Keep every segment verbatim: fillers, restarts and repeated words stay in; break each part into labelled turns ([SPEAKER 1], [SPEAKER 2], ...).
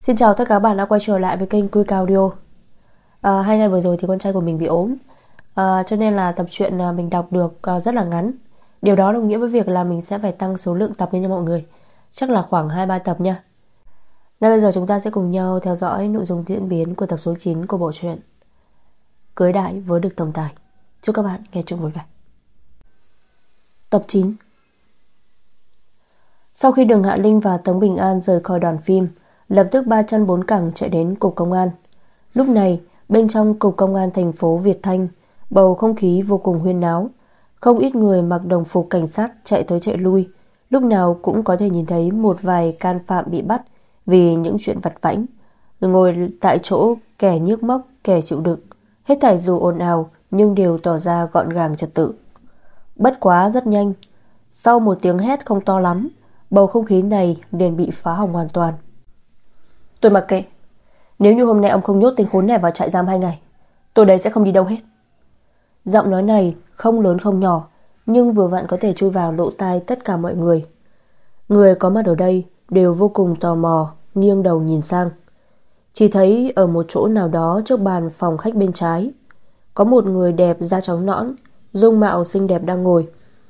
[SPEAKER 1] Xin chào tất cả các bạn đã quay trở lại với kênh Quick Audio. à, Hai ngày vừa rồi thì con trai của mình bị ốm, à, cho nên là tập truyện à, mình đọc được à, rất là ngắn. Điều đó đồng nghĩa với việc là mình sẽ phải tăng số lượng tập lên cho mọi người. Chắc là khoảng hai ba tập nha. Ngay bây giờ chúng ta sẽ cùng nhau theo dõi nội dung diễn biến của tập số chín của bộ truyện Cưới Đại Với Được Tổng Tài. Chúc các bạn nghe truyện vui vẻ. Tập chín. Sau khi Đường Hạ Linh và Tống Bình An rời khỏi đoàn phim, lập tức ba chân bốn cẳng chạy đến cục công an. Lúc này, bên trong cục công an thành phố Việt Thanh, bầu không khí vô cùng huyên náo. Không ít người mặc đồng phục cảnh sát chạy tới chạy lui, lúc nào cũng có thể nhìn thấy một vài can phạm bị bắt vì những chuyện vặt vãnh, ngồi tại chỗ, kẻ nhức móc, kẻ chịu đựng. Hết thảy dù ồn ào nhưng đều tỏ ra gọn gàng trật tự. Bất quá rất nhanh, sau một tiếng hét không to lắm, bầu không khí này liền bị phá hỏng hoàn toàn. Tôi mặc kệ. Nếu như hôm nay ông không nhốt tên khốn này vào trại giam hai ngày, tôi đây sẽ không đi đâu hết. Giọng nói này không lớn không nhỏ, nhưng vừa vặn có thể chui vào lỗ tai tất cả mọi người. Người có mặt ở đây đều vô cùng tò mò, nghiêng đầu nhìn sang. Chỉ thấy ở một chỗ nào đó trước bàn phòng khách bên trái, có một người đẹp da trắng nõn, dung mạo xinh đẹp đang ngồi.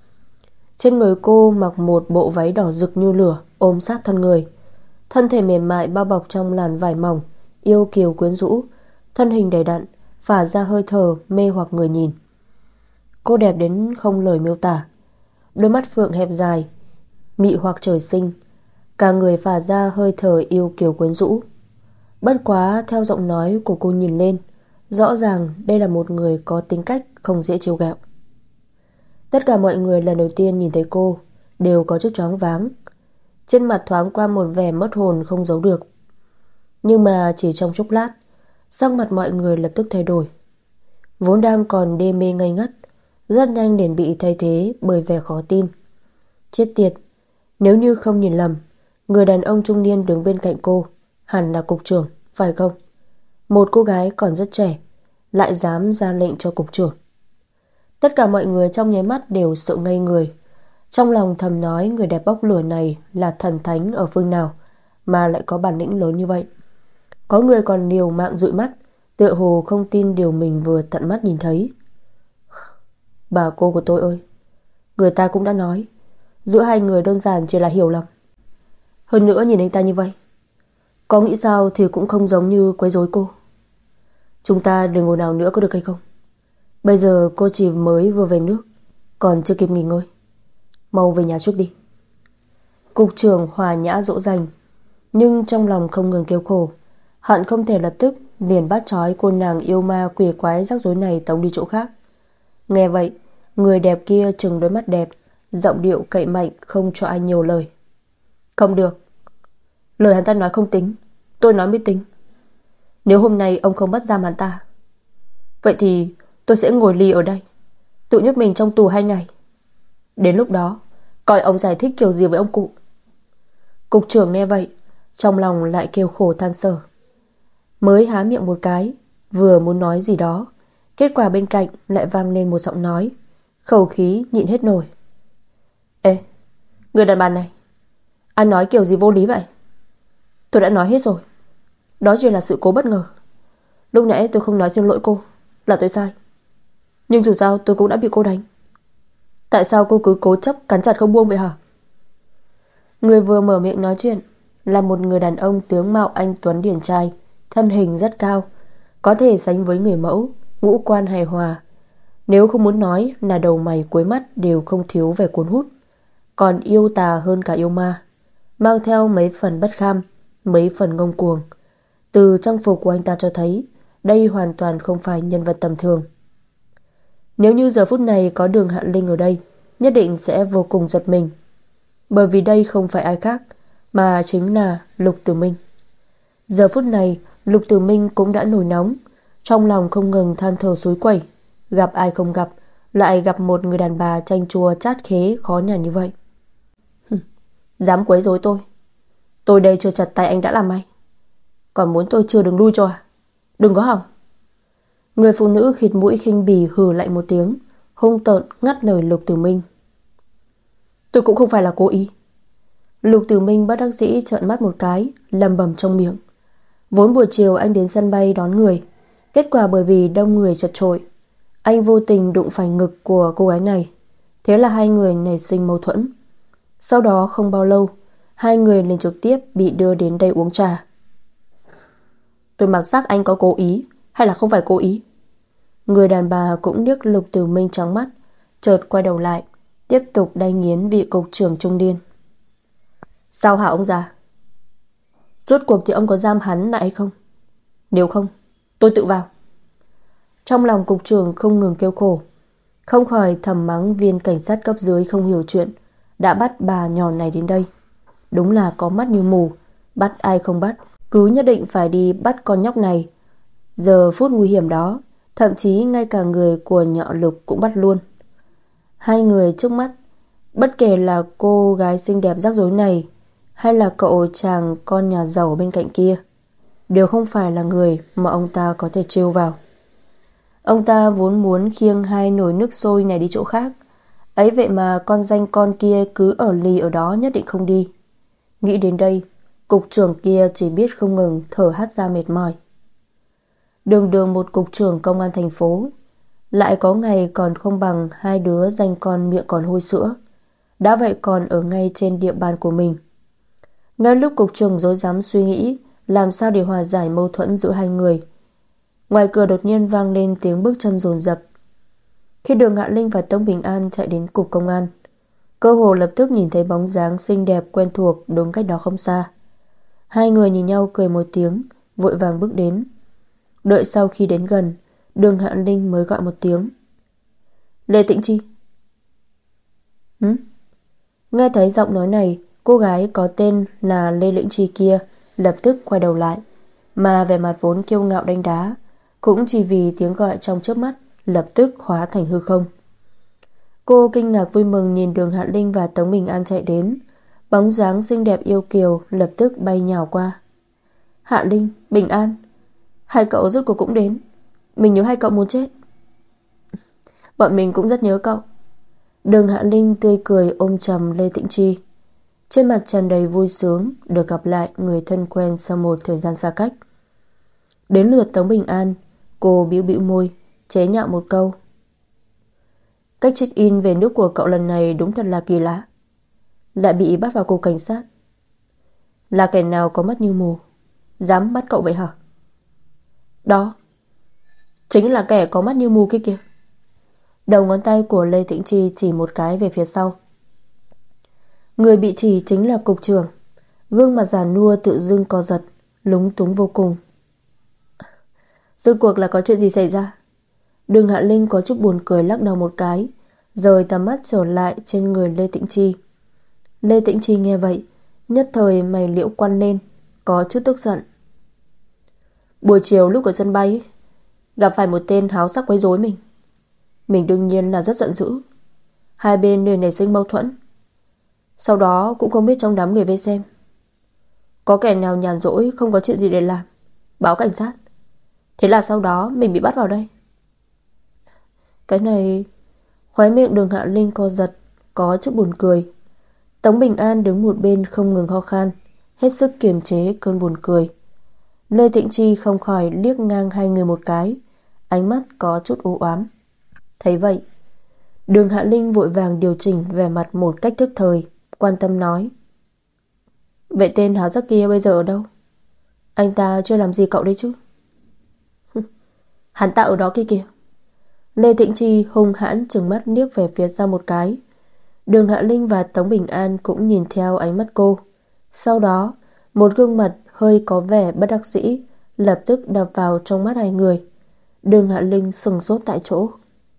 [SPEAKER 1] Trên người cô mặc một bộ váy đỏ rực như lửa, ôm sát thân người. Thân thể mềm mại bao bọc trong làn vải mỏng, yêu kiều quyến rũ, thân hình đầy đặn, phả ra hơi thở mê hoặc người nhìn. Cô đẹp đến không lời miêu tả. Đôi mắt phượng hẹp dài, mị hoặc trời sinh, cả người phả ra hơi thở yêu kiều quyến rũ. Bất quá theo giọng nói của cô nhìn lên, rõ ràng đây là một người có tính cách không dễ trêu ghẹo. Tất cả mọi người lần đầu tiên nhìn thấy cô đều có chút choáng váng. Trên mặt thoáng qua một vẻ mất hồn không giấu được. Nhưng mà chỉ trong chốc lát, sắc mặt mọi người lập tức thay đổi. Vốn đang còn đê mê ngây ngất, rất nhanh liền bị thay thế bởi vẻ khó tin. Chết tiệt, nếu như không nhìn lầm, người đàn ông trung niên đứng bên cạnh cô hẳn là cục trưởng, phải không? Một cô gái còn rất trẻ lại dám ra lệnh cho cục trưởng. Tất cả mọi người trong nháy mắt đều sợ ngây người. Trong lòng thầm nói người đẹp bốc lửa này là thần thánh ở phương nào mà lại có bản lĩnh lớn như vậy. Có người còn liều mạng dụi mắt, tựa hồ không tin điều mình vừa tận mắt nhìn thấy. Bà cô của tôi ơi, người ta cũng đã nói giữa hai người đơn giản chỉ là hiểu lầm. Hơn nữa nhìn anh ta như vậy, có nghĩ sao thì cũng không giống như quấy rối cô. Chúng ta đừng ồn ào nữa có được hay không? Bây giờ cô chỉ mới vừa về nước, còn chưa kịp nghỉ ngơi. Mau về nhà trước đi. Cục trưởng hòa nhã dỗ dành, nhưng trong lòng không ngừng kêu khổ, hận không thể lập tức liền bắt trói cô nàng yêu ma quỷ quái rắc rối này tống đi chỗ khác. Nghe vậy, người đẹp kia trừng đôi mắt đẹp, giọng điệu cậy mạnh không cho ai nhiều lời. Không được, lời hắn ta nói không tính, tôi nói mới tính. Nếu hôm nay ông không bắt giam hắn ta, vậy thì tôi sẽ ngồi lì ở đây, tự nhốt mình trong tù hai ngày. Đến lúc đó coi ông giải thích kiểu gì với ông cụ. Cục trưởng nghe vậy, trong lòng lại kêu khổ than sở. Mới há miệng một cái, vừa muốn nói gì đó, kết quả bên cạnh lại vang lên một giọng nói, khẩu khí nhịn hết nổi. Ê, người đàn bà này, anh nói kiểu gì vô lý vậy? Tôi đã nói hết rồi, đó chỉ là sự cố bất ngờ. Lúc nãy tôi không nói xin lỗi cô, là tôi sai. Nhưng dù sao tôi cũng đã bị cô đánh. Tại sao cô cứ cố chấp cắn chặt không buông vậy hả? Người vừa mở miệng nói chuyện là một người đàn ông tướng mạo anh tuấn điển trai, thân hình rất cao, có thể sánh với người mẫu, ngũ quan hài hòa. Nếu không muốn nói là đầu mày cuối mắt đều không thiếu vẻ cuốn hút, còn yêu tà hơn cả yêu ma, mang theo mấy phần bất kham, mấy phần ngông cuồng. Từ trang phục của anh ta cho thấy đây hoàn toàn không phải nhân vật tầm thường. Nếu như giờ phút này có Đường Hạ Linh ở đây, nhất định sẽ vô cùng giật mình. Bởi vì đây không phải ai khác mà chính là Lục Tử Minh. Giờ phút này Lục Tử Minh cũng đã nổi nóng, trong lòng không ngừng than thở suối quẩy. Gặp ai không gặp, lại gặp một người đàn bà chanh chua chát khế khó nhằn như vậy. Dám quấy rối tôi, tôi đây chưa chặt tay anh đã làm may, còn muốn tôi chưa đừng lui cho à? Đừng có hỏng. Người phụ nữ khịt mũi khinh bỉ hừ lạnh một tiếng, hung tợn ngắt lời Lục Tử Minh. Tôi cũng không phải là cố ý. Lục Tử Minh bất đắc dĩ trợn mắt một cái, lẩm bẩm trong miệng. Vốn buổi chiều anh đến sân bay đón người, kết quả bởi vì đông người chật chội, anh vô tình đụng phải ngực của cô gái này. Thế là hai người nảy sinh mâu thuẫn. Sau đó không bao lâu, hai người liền trực tiếp bị đưa đến đây uống trà. Tôi mặc xác anh có cố ý hay là không phải cố ý? Người đàn bà cũng liếc Lục Tử Minh trắng mắt, chợt quay đầu lại, tiếp tục đay nghiến vị cục trưởng trung niên. Sao hả ông già? Rốt cuộc thì ông có giam hắn lại hay không? Nếu không, tôi tự vào. Trong lòng cục trưởng không ngừng kêu khổ, không khỏi thầm mắng viên cảnh sát cấp dưới không hiểu chuyện, đã bắt bà nhỏ này đến đây. Đúng là có mắt như mù, bắt ai không bắt, cứ nhất định phải đi bắt con nhóc này. Giờ phút nguy hiểm đó, thậm chí ngay cả người của nhọ Lục cũng bắt luôn. Hai người trước mắt, bất kể là cô gái xinh đẹp rắc rối này hay là cậu chàng con nhà giàu bên cạnh kia, đều không phải là người mà ông ta có thể trêu vào. Ông ta vốn muốn khiêng hai nồi nước sôi này đi chỗ khác, ấy vậy mà con danh con kia cứ ở lì ở đó nhất định không đi. Nghĩ đến đây, cục trưởng kia chỉ biết không ngừng thở hắt ra mệt mỏi. Đường đường một cục trưởng công an thành phố, lại có ngày còn không bằng hai đứa danh con miệng còn hôi sữa, đã vậy còn ở ngay trên địa bàn của mình. Ngay lúc cục trưởng rối rắm suy nghĩ làm sao để hòa giải mâu thuẫn giữa hai người, ngoài cửa đột nhiên vang lên tiếng bước chân dồn dập. Khi Đường Hạ Linh và Tống Bình An chạy đến cục công an, cơ hồ lập tức nhìn thấy bóng dáng xinh đẹp quen thuộc đúng cách đó không xa. Hai người nhìn nhau cười một tiếng, vội vàng bước đến. Đợi sau khi đến gần, Đường Hạ Linh mới gọi một tiếng. Lê Tĩnh Chi. Hử? Nghe thấy giọng nói này, cô gái có tên là Lê Lĩnh Chi kia lập tức quay đầu lại, mà vẻ mặt vốn kiêu ngạo đánh đá cũng chỉ vì tiếng gọi trong chớp mắt lập tức hóa thành hư không. Cô kinh ngạc vui mừng nhìn Đường Hạ Linh và Tống Bình An chạy đến, bóng dáng xinh đẹp yêu kiều lập tức bay nhào qua. Hạ Linh, Bình An, hai cậu rốt cuộc cũng đến. Mình nhớ hai cậu muốn chết. Bọn mình cũng rất nhớ cậu. Đường Hạ Linh tươi cười ôm chầm Lê Tĩnh Chi, trên mặt tràn đầy vui sướng được gặp lại người thân quen sau một thời gian xa cách. Đến lượt Tống Bình An, cô bĩu bĩu môi, chế nhạo một câu. Cách check-in về nước của cậu lần này đúng thật là kỳ lạ, lại bị bắt vào cục cảnh sát. Là kẻ nào có mắt như mù dám bắt cậu vậy hả? Đó, chính là kẻ có mắt như mù kia kìa. Đầu ngón tay của Lê Tĩnh Chi chỉ một cái về phía sau. Người bị chỉ chính là cục trưởng, gương mặt già nua tự dưng co giật, lúng túng vô cùng. Rốt cuộc là có chuyện gì xảy ra? Đường Hạ Linh có chút buồn cười lắc đầu một cái, rồi tầm mắt trở lại trên người Lê Tĩnh Chi. Lê Tĩnh Chi nghe vậy, nhất thời mày liễu quăn lên, có chút tức giận. Buổi chiều lúc ở sân bay gặp phải một tên háo sắc quấy rối mình. Mình đương nhiên là rất giận dữ. Hai bên liền nảy sinh mâu thuẫn. Sau đó cũng không biết trong đám người vây xem có kẻ nào nhàn rỗi không có chuyện gì để làm, báo cảnh sát. Thế là sau đó mình bị bắt vào đây. Cái này... Khóe miệng Đường Hạ Linh co giật, có chút buồn cười. Tống Bình An đứng một bên không ngừng ho khan, hết sức kiềm chế cơn buồn cười. Lê Tĩnh Chi không khỏi liếc ngang hai người một cái, ánh mắt có chút u oám. Thấy vậy, Đường Hạ Linh vội vàng điều chỉnh vẻ mặt một cách thức thời, quan tâm nói. Vậy tên háo sắc kia bây giờ ở đâu? Anh ta chưa làm gì cậu đấy chứ? Hắn ta ở đó kia kìa. Lê Tĩnh Chi hung hãn trừng mắt liếc về phía sau một cái. Đường Hạ Linh và Tống Bình An cũng nhìn theo ánh mắt cô. Sau đó, một gương mặt hơi có vẻ bất đắc dĩ lập tức đập vào trong mắt hai người. Đường Hạ Linh sừng sốt tại chỗ.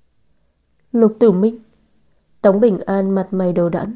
[SPEAKER 1] Lục Tử Minh. Tống Bình An mặt mày đầu đẫn.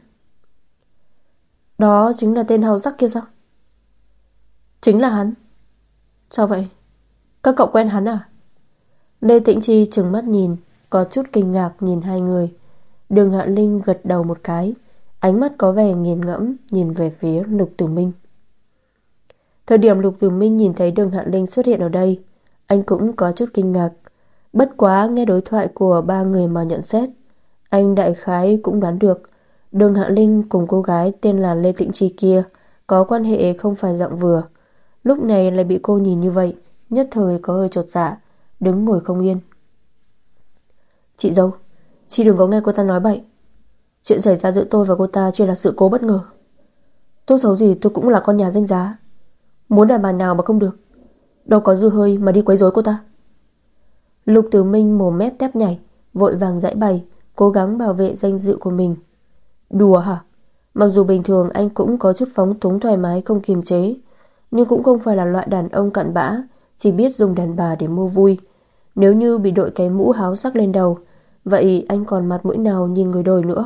[SPEAKER 1] Đó chính là tên hào sắc kia sao? Chính là hắn. Sao vậy? Các cậu quen hắn à? Lê Tĩnh Chi trừng mắt nhìn, có chút kinh ngạc nhìn hai người. Đường Hạ Linh gật đầu một cái, ánh mắt có vẻ nghiền ngẫm nhìn về phía Lục Tử Minh. Thời điểm Lục Tử Minh nhìn thấy Đường Hạ Linh xuất hiện ở đây, anh cũng có chút kinh ngạc. Bất quá nghe đối thoại của ba người mà nhận xét, anh đại khái cũng đoán được Đường Hạ Linh cùng cô gái tên là Lê Tĩnh Chi kia có quan hệ không phải dạng vừa. Lúc này lại bị cô nhìn như vậy, nhất thời có hơi chột dạ, đứng ngồi không yên. Chị dâu, chị đừng có nghe cô ta nói bậy. Chuyện xảy ra giữa tôi và cô ta chỉ là sự cố bất ngờ. Tốt xấu gì tôi cũng là con nhà danh giá, muốn đàn bà nào mà không được. Đâu có dư hơi mà đi quấy rối cô ta. Lục Tử Minh mồm mép tép nhảy, vội vàng giãi bày, cố gắng bảo vệ danh dự của mình. Đùa hả? Mặc dù bình thường anh cũng có chút phóng túng thoải mái không kiềm chế, nhưng cũng không phải là loại đàn ông cặn bã, chỉ biết dùng đàn bà để mua vui. Nếu như bị đội cái mũ háo sắc lên đầu, vậy anh còn mặt mũi nào nhìn người đời nữa?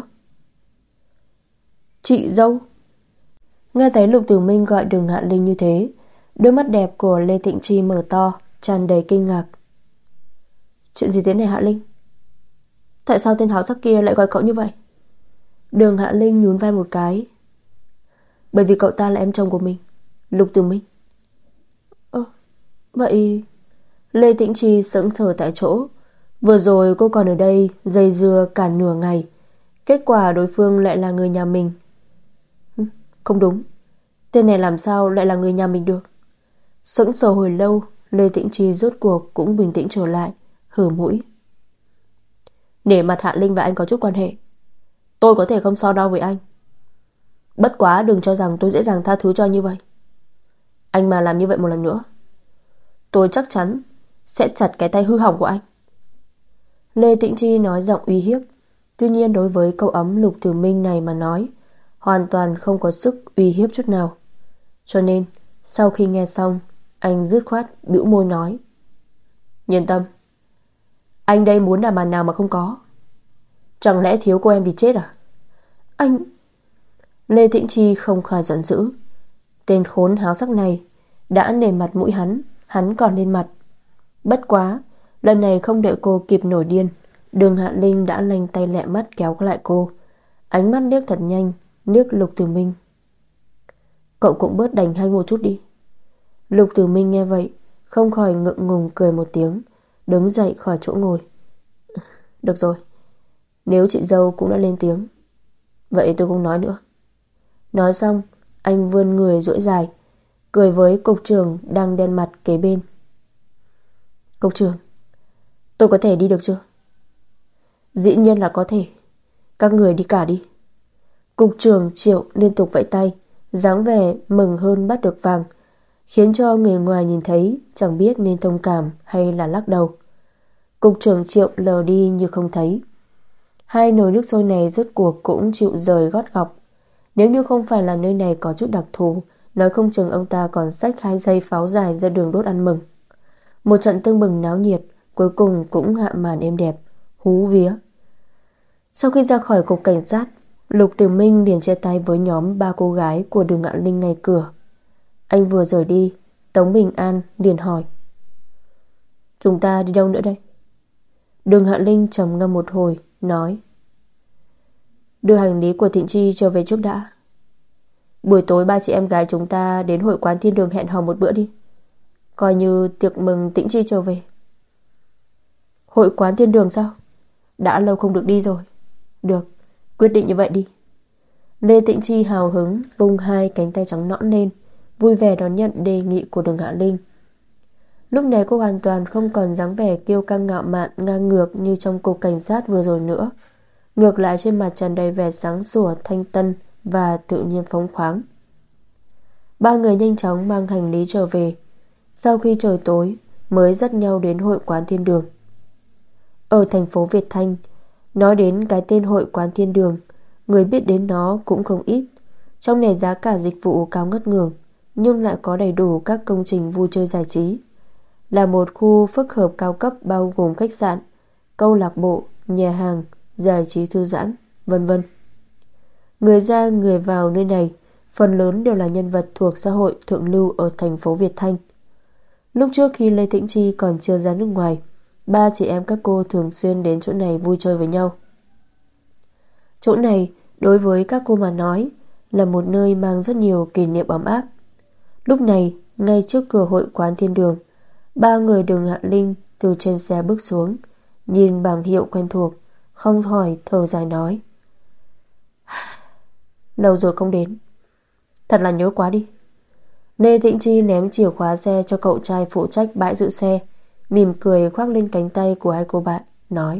[SPEAKER 1] Chị dâu. Nghe thấy Lục Tử Minh gọi Đường Hạ Linh như thế, đôi mắt đẹp của Lê Tịnh Chi mở to, tràn đầy kinh ngạc. Chuyện gì thế này Hạ Linh? Tại sao tên háo sắc kia lại gọi cậu như vậy? Đường Hạ Linh nhún vai một cái. Bởi vì cậu ta là em chồng của mình, Lục Tử Minh. Ơ, vậy... Lê Tĩnh Chi sững sờ tại chỗ. Vừa rồi cô còn ở đây dây dưa cả nửa ngày, kết quả đối phương lại là người nhà mình. Không đúng, tên này làm sao lại là người nhà mình được? Sững sờ hồi lâu, Lê Tĩnh Chi rốt cuộc cũng bình tĩnh trở lại, hừ mũi. Để mặt Hạ Linh và anh có chút quan hệ, tôi có thể không so đo với anh. Bất quá đừng cho rằng tôi dễ dàng tha thứ cho như vậy. Anh mà làm như vậy một lần nữa, tôi chắc chắn sẽ chặt cái tay hư hỏng của anh. Lê Tĩnh Chi nói giọng uy hiếp. Tuy nhiên đối với câu ấm Lục Tử Minh này mà nói, hoàn toàn không có sức uy hiếp chút nào. Cho nên sau khi nghe xong, anh dứt khoát bĩu môi nói. Yên tâm, anh đây muốn đàn bà nào mà không có. Chẳng lẽ thiếu cô em bị chết à? Anh... Lê Tĩnh Chi không khỏi giận dữ. Tên khốn háo sắc này đã nể mặt mũi hắn, hắn còn lên mặt. Bất quá, lần này không đợi cô kịp nổi điên, Đường Hạ Linh đã lanh tay lẹ mắt kéo lại cô. Ánh mắt liếc thật nhanh, liếc Lục Tử Minh. Cậu cũng bớt đành hay một chút đi. Lục Tử Minh nghe vậy, không khỏi ngượng ngùng cười một tiếng, đứng dậy khỏi chỗ ngồi. Được rồi, nếu chị dâu cũng đã lên tiếng, vậy tôi không nói nữa. Nói xong, anh vươn người duỗi dài, cười với cục trưởng đang đen mặt kế bên. Cục trưởng, tôi có thể đi được chưa? Dĩ nhiên là có thể. Các người đi cả đi. Cục trưởng Triệu liên tục vẫy tay, dáng vẻ mừng hơn bắt được vàng, khiến cho người ngoài nhìn thấy chẳng biết nên thông cảm hay là lắc đầu. Cục trưởng Triệu lờ đi như không thấy. Hai nồi nước sôi này rốt cuộc cũng chịu rời gót gọc. Nếu như không phải là nơi này có chút đặc thù, nói không chừng ông ta còn xách hai dây pháo dài ra đường đốt ăn mừng. Một trận tưng bừng náo nhiệt cuối cùng cũng hạ màn êm đẹp, hú vía. Sau khi ra khỏi cục cảnh sát, Lục Tử Minh liền chia tay với nhóm ba cô gái của Đường Hạ Linh ngay cửa. Anh vừa rời đi, Tống Bình An liền hỏi. Chúng ta đi đâu nữa đây? Đường Hạ Linh trầm ngâm một hồi, nói. Đưa hành lý của Thịnh Chi trở về trước đã. Buổi tối ba chị em gái chúng ta đến hội quán Thiên Đường hẹn hò một bữa đi, coi như tiệc mừng Tĩnh Chi trở về. Hội quán Thiên Đường sao? Đã lâu không được đi rồi. Được, quyết định như vậy đi. Lê Tĩnh Chi hào hứng vung hai cánh tay trắng nõn lên, vui vẻ đón nhận đề nghị của Đường Hạ Linh. Lúc này cô hoàn toàn không còn dáng vẻ kiêu căng ngạo mạn ngang ngược như trong cục cảnh sát vừa rồi nữa. Ngược lại trên mặt tràn đầy vẻ sáng sủa, thanh tân và tự nhiên phóng khoáng. Ba người nhanh chóng mang hành lý trở về. Sau khi trời tối mới dắt nhau đến hội quán Thiên Đường. Ở thành phố Việt Thanh, nói đến cái tên hội quán Thiên Đường, người biết đến nó cũng không ít. Trong này giá cả dịch vụ cao ngất ngưởng, nhưng lại có đầy đủ các công trình vui chơi giải trí. Là một khu phức hợp cao cấp bao gồm khách sạn, câu lạc bộ, nhà hàng, giải trí thư giãn, vân vân. Người ra người vào nơi này phần lớn đều là nhân vật thuộc xã hội thượng lưu ở thành phố Việt Thanh. Lúc trước khi Lê Tĩnh Chi còn chưa ra nước ngoài, ba chị em các cô thường xuyên đến chỗ này vui chơi với nhau. Chỗ này đối với các cô mà nói là một nơi mang rất nhiều kỷ niệm ấm áp. Lúc này ngay trước cửa hội quán Thiên Đường, ba người Đường Hạ Linh từ trên xe bước xuống, nhìn bảng hiệu quen thuộc, không khỏi thở dài nói. Lâu rồi không đến, thật là nhớ quá đi. Lê Tĩnh Chi ném chìa khóa xe cho cậu trai phụ trách bãi giữ xe, mỉm cười khoác lên cánh tay của hai cô bạn, nói: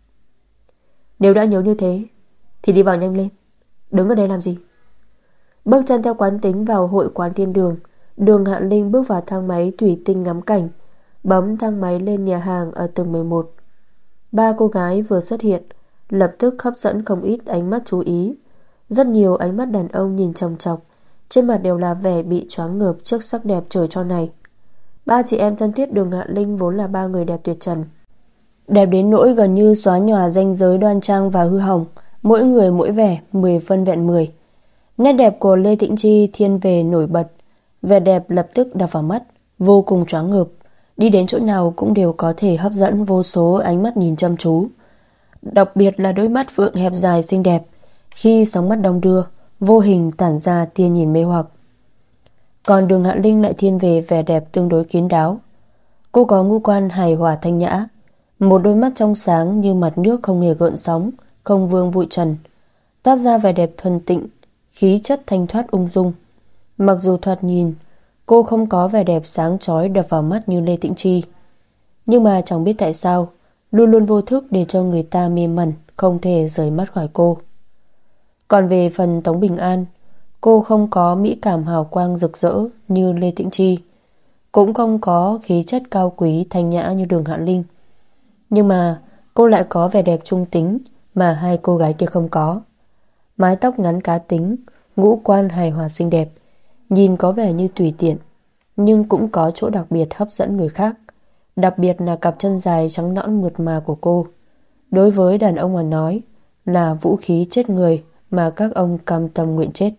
[SPEAKER 1] Nếu đã nhớ như thế thì đi vào nhanh lên, đứng ở đây làm gì? Bước chân theo quán tính vào hội quán thiên đường, Đường Hạ Linh bước vào thang máy thủy tinh ngắm cảnh, bấm thang máy lên nhà hàng ở tầng mười một. Ba cô gái vừa xuất hiện, lập tức hấp dẫn không ít ánh mắt chú ý. Rất nhiều ánh mắt đàn ông nhìn chòng chọc, trên mặt đều là vẻ bị choáng ngợp trước sắc đẹp trời cho này. Ba chị em thân thiết Đường Hạ Linh vốn là ba người đẹp tuyệt trần, đẹp đến nỗi gần như xóa nhòa ranh giới đoan trang và hư hỏng, mỗi người mỗi vẻ, mười phân vẹn mười. Nét đẹp của Lê Tĩnh Chi thiên về nổi bật, vẻ đẹp lập tức đập vào mắt, vô cùng choáng ngợp, đi đến chỗ nào cũng đều có thể hấp dẫn vô số ánh mắt nhìn chăm chú. Đặc biệt là đôi mắt phượng hẹp dài xinh đẹp, khi sóng mắt đong đưa, vô hình tản ra tia nhìn mê hoặc. Còn Đường Hạ Linh lại thiên về vẻ đẹp tương đối kín đáo. Cô có ngũ quan hài hòa thanh nhã, một đôi mắt trong sáng như mặt nước không hề gợn sóng, không vương bụi trần, toát ra vẻ đẹp thuần tịnh, khí chất thanh thoát ung dung. Mặc dù thoạt nhìn cô không có vẻ đẹp sáng chói đập vào mắt như Lê Tĩnh Chi, nhưng mà chẳng biết tại sao luôn luôn vô thức để cho người ta mê mẩn, không thể rời mắt khỏi cô. Còn về phần Tống Bình An, cô không có mỹ cảm hào quang rực rỡ như Lê Tĩnh Chi, cũng không có khí chất cao quý thanh nhã như Đường Hạ Linh, nhưng mà cô lại có vẻ đẹp trung tính mà hai cô gái kia không có. Mái tóc ngắn cá tính, ngũ quan hài hòa xinh đẹp, nhìn có vẻ như tùy tiện, nhưng cũng có chỗ đặc biệt hấp dẫn người khác. Đặc biệt là cặp chân dài trắng nõn mượt mà của cô, đối với đàn ông mà nói là vũ khí chết người mà các ông cam tâm nguyện chết.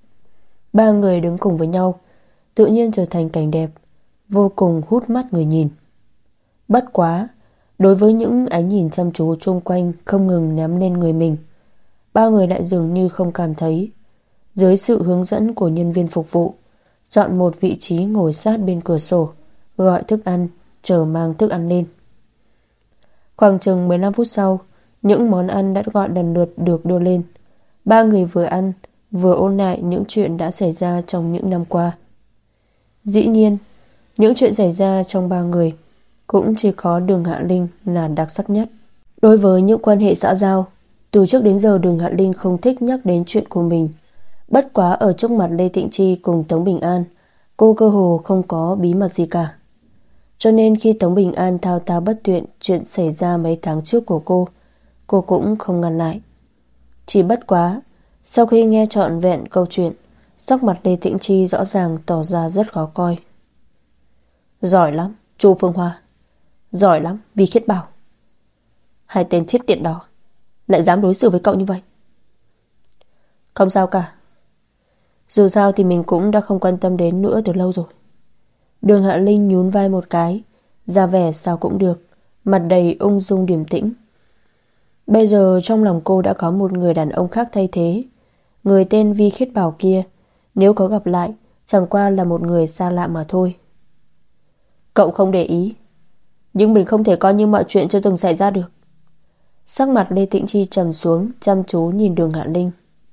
[SPEAKER 1] Ba người đứng cùng với nhau, tự nhiên trở thành cảnh đẹp vô cùng hút mắt người nhìn. Bất quá, đối với những ánh nhìn chăm chú chung quanh không ngừng ném lên người mình, ba người lại dường như không cảm thấy. Dưới sự hướng dẫn của nhân viên phục vụ, chọn một vị trí ngồi sát bên cửa sổ, gọi thức ăn, chờ mang thức ăn lên. Khoảng chừng mười lăm phút sau, những món ăn đã gọi lần lượt được đưa lên. Ba người vừa ăn vừa ôn lại những chuyện đã xảy ra trong những năm qua. Dĩ nhiên, những chuyện xảy ra trong ba người cũng chỉ có Đường Hạ Linh là đặc sắc nhất. Đối với những quan hệ xã giao, từ trước đến giờ Đường Hạ Linh không thích nhắc đến chuyện của mình. Bất quá ở trước mặt Lê Tĩnh Chi cùng Tống Bình An, cô cơ hồ không có bí mật gì cả. Cho nên khi Tống Bình An thao thao bất tuyệt chuyện xảy ra mấy tháng trước của cô, cô cũng không ngăn lại. Chỉ bất quá, sau khi nghe trọn vẹn câu chuyện, sắc mặt Lê Tĩnh Chi rõ ràng tỏ ra rất khó coi. Giỏi lắm, Chu Phương Hoa. Giỏi lắm, Vi Khiết Bảo. Hai tên chết tiệt đó lại dám đối xử với cậu như vậy. Không sao cả, dù sao thì mình cũng đã không quan tâm đến nữa từ lâu rồi. Đường Hạ Linh nhún vai một cái, ra vẻ sao cũng được, mặt đầy ung dung điềm tĩnh. Bây giờ trong lòng cô đã có một người đàn ông khác thay thế. Người tên Vi Khiết Bảo kia, nếu có gặp lại, chẳng qua là một người xa lạ mà thôi. Cậu không để ý, nhưng mình không thể coi như mọi chuyện chưa từng xảy ra được. Sắc mặt Lê Tĩnh Chi trầm xuống, chăm chú nhìn Đường Hạ Linh.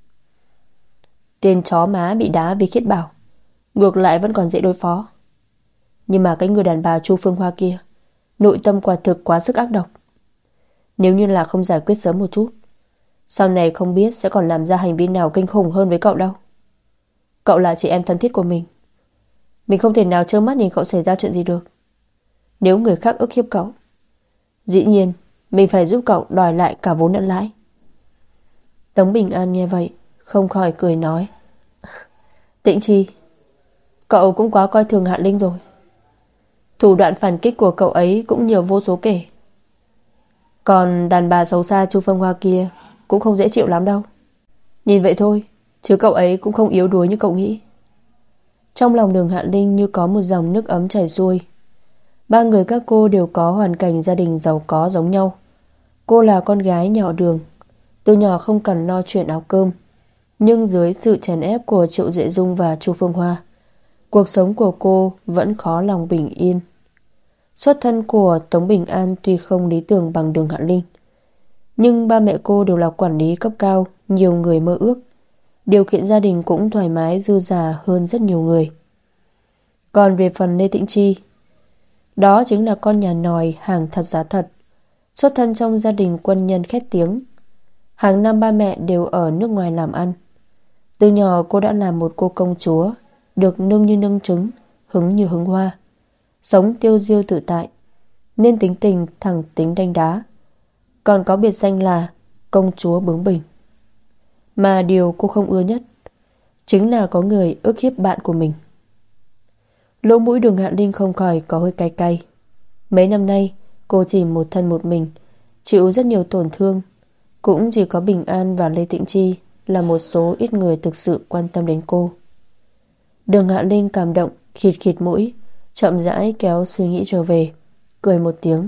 [SPEAKER 1] Tên chó má bị đá Vi Khiết Bảo ngược lại vẫn còn dễ đối phó, nhưng mà cái người đàn bà Chu Phương Hoa kia, nội tâm quả thực quá sức ác độc. Nếu như là không giải quyết sớm một chút, sau này không biết sẽ còn làm ra hành vi nào kinh khủng hơn với cậu đâu. Cậu là chị em thân thiết của mình, mình không thể nào trơ mắt nhìn cậu xảy ra chuyện gì được. Nếu người khác ức hiếp cậu, dĩ nhiên mình phải giúp cậu đòi lại cả vốn lẫn lãi. Tống Bình An nghe vậy không khỏi cười nói, Tĩnh Chi, cậu cũng quá coi thường Hạ Linh rồi. Thủ đoạn phản kích của cậu ấy cũng nhiều vô số kể. Còn đàn bà xấu xa Chu Phương Hoa kia cũng không dễ chịu lắm đâu. Nhìn vậy thôi, chứ cậu ấy cũng không yếu đuối như cậu nghĩ. Trong lòng Đường Hạ Linh như có một dòng nước ấm chảy xuôi. Ba người các cô đều có hoàn cảnh gia đình giàu có giống nhau. Cô là con gái nhỏ Đường, từ nhỏ không cần lo chuyện áo cơm, nhưng dưới sự chèn ép của Triệu Duệ Dung và Chu Phương Hoa, cuộc sống của cô vẫn khó lòng bình yên. Xuất thân của Tống Bình An tuy không lý tưởng bằng Đường Hạ Linh, nhưng ba mẹ cô đều là quản lý cấp cao, nhiều người mơ ước. Điều kiện gia đình cũng thoải mái dư dả hơn rất nhiều người. Còn về phần Lê Tĩnh Chi, đó chính là con nhà nòi hàng thật giá thật, xuất thân trong gia đình quân nhân khét tiếng. Hàng năm ba mẹ đều ở nước ngoài làm ăn. Từ nhỏ cô đã là một cô công chúa, được nương như nương trứng, hứng như hứng hoa, sống tiêu diêu tự tại, nên tính tình thẳng tính đanh đá, còn có biệt danh là công chúa bướng bỉnh. Mà điều cô không ưa nhất chính là có người ức hiếp bạn của mình. Lỗ mũi Đường Hạ Linh không khỏi có hơi cay cay. Mấy năm nay cô chỉ một thân một mình, chịu rất nhiều tổn thương. Cũng chỉ có Bình An và Lê Tĩnh Chi là một số ít người thực sự quan tâm đến cô. Đường Hạ Linh cảm động, khịt khịt mũi, chậm rãi kéo suy nghĩ trở về, cười một tiếng.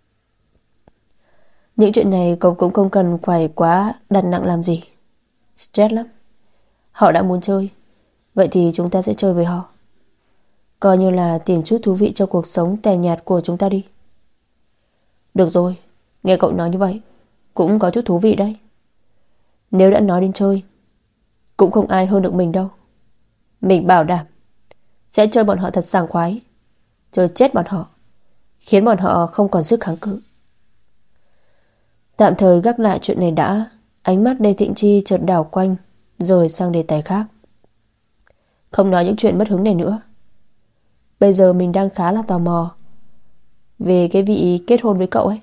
[SPEAKER 1] Những chuyện này cậu cũng không cần phải quá đặt nặng làm gì. Stress lắm. Họ đã muốn chơi, vậy thì chúng ta sẽ chơi với họ. Coi như là tìm chút thú vị cho cuộc sống tẻ nhạt của chúng ta đi. Được rồi, nghe cậu nói như vậy cũng có chút thú vị đấy. Nếu đã nói đến chơi, cũng không ai hơn được mình đâu. Mình bảo đảm sẽ chơi bọn họ thật sảng khoái, chơi chết bọn họ, khiến bọn họ không còn sức kháng cự. Tạm thời gác lại chuyện này đã. Ánh mắt Lê Tĩnh Chi chợt đảo quanh, rồi sang đề tài khác. Không nói những chuyện mất hứng này nữa. Bây giờ mình đang khá là tò mò về cái vị kết hôn với cậu ấy.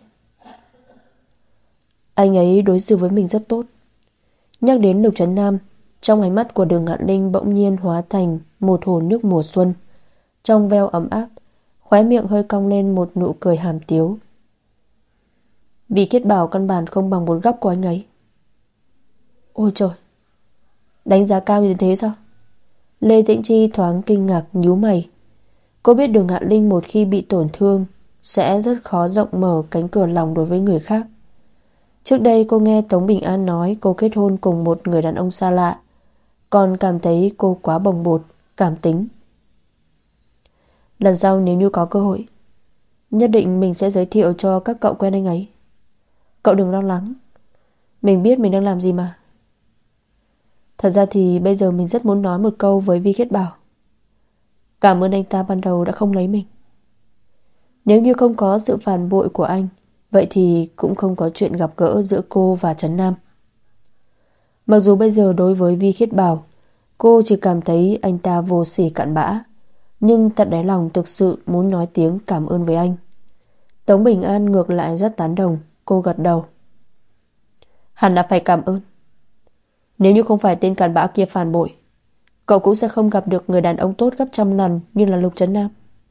[SPEAKER 1] Anh ấy đối xử với mình rất tốt. Nhắc đến Lục Trấn Nam, trong ánh mắt của Đường Ngạn Linh bỗng nhiên hóa thành một hồ nước mùa xuân, trong veo ấm áp, khóe miệng hơi cong lên một nụ cười hàm tiếu. Vì Khiết Bảo căn bản không bằng một góc của anh ấy. Ôi trời, đánh giá cao như thế sao? Lê Tĩnh Chi thoáng kinh ngạc nhíu mày. Cô biết Đường Ngạn Linh một khi bị tổn thương sẽ rất khó rộng mở cánh cửa lòng đối với người khác. Trước đây cô nghe Tống Bình An nói cô kết hôn cùng một người đàn ông xa lạ, còn cảm thấy cô quá bồng bột, cảm tính. Lần sau nếu như có cơ hội, nhất định mình sẽ giới thiệu cho các cậu quen anh ấy. Cậu đừng lo lắng, mình biết mình đang làm gì mà. Thật ra thì bây giờ mình rất muốn nói một câu với Vi Khiết Bảo. Cảm ơn anh ta ban đầu đã không lấy mình. Nếu như không có sự phản bội của anh, vậy thì cũng không có chuyện gặp gỡ giữa cô và Trấn Nam. Mặc dù bây giờ đối với Vi Khiết Bảo, cô chỉ cảm thấy anh ta vô sỉ cặn bã, nhưng tận đáy lòng thực sự muốn nói tiếng cảm ơn với anh. Tống Bình An ngược lại rất tán đồng. Cô gật đầu. Hẳn là phải cảm ơn. Nếu như không phải tên cặn bã kia phản bội, cậu cũng sẽ không gặp được người đàn ông tốt gấp trăm lần như là Lục Trấn Nam.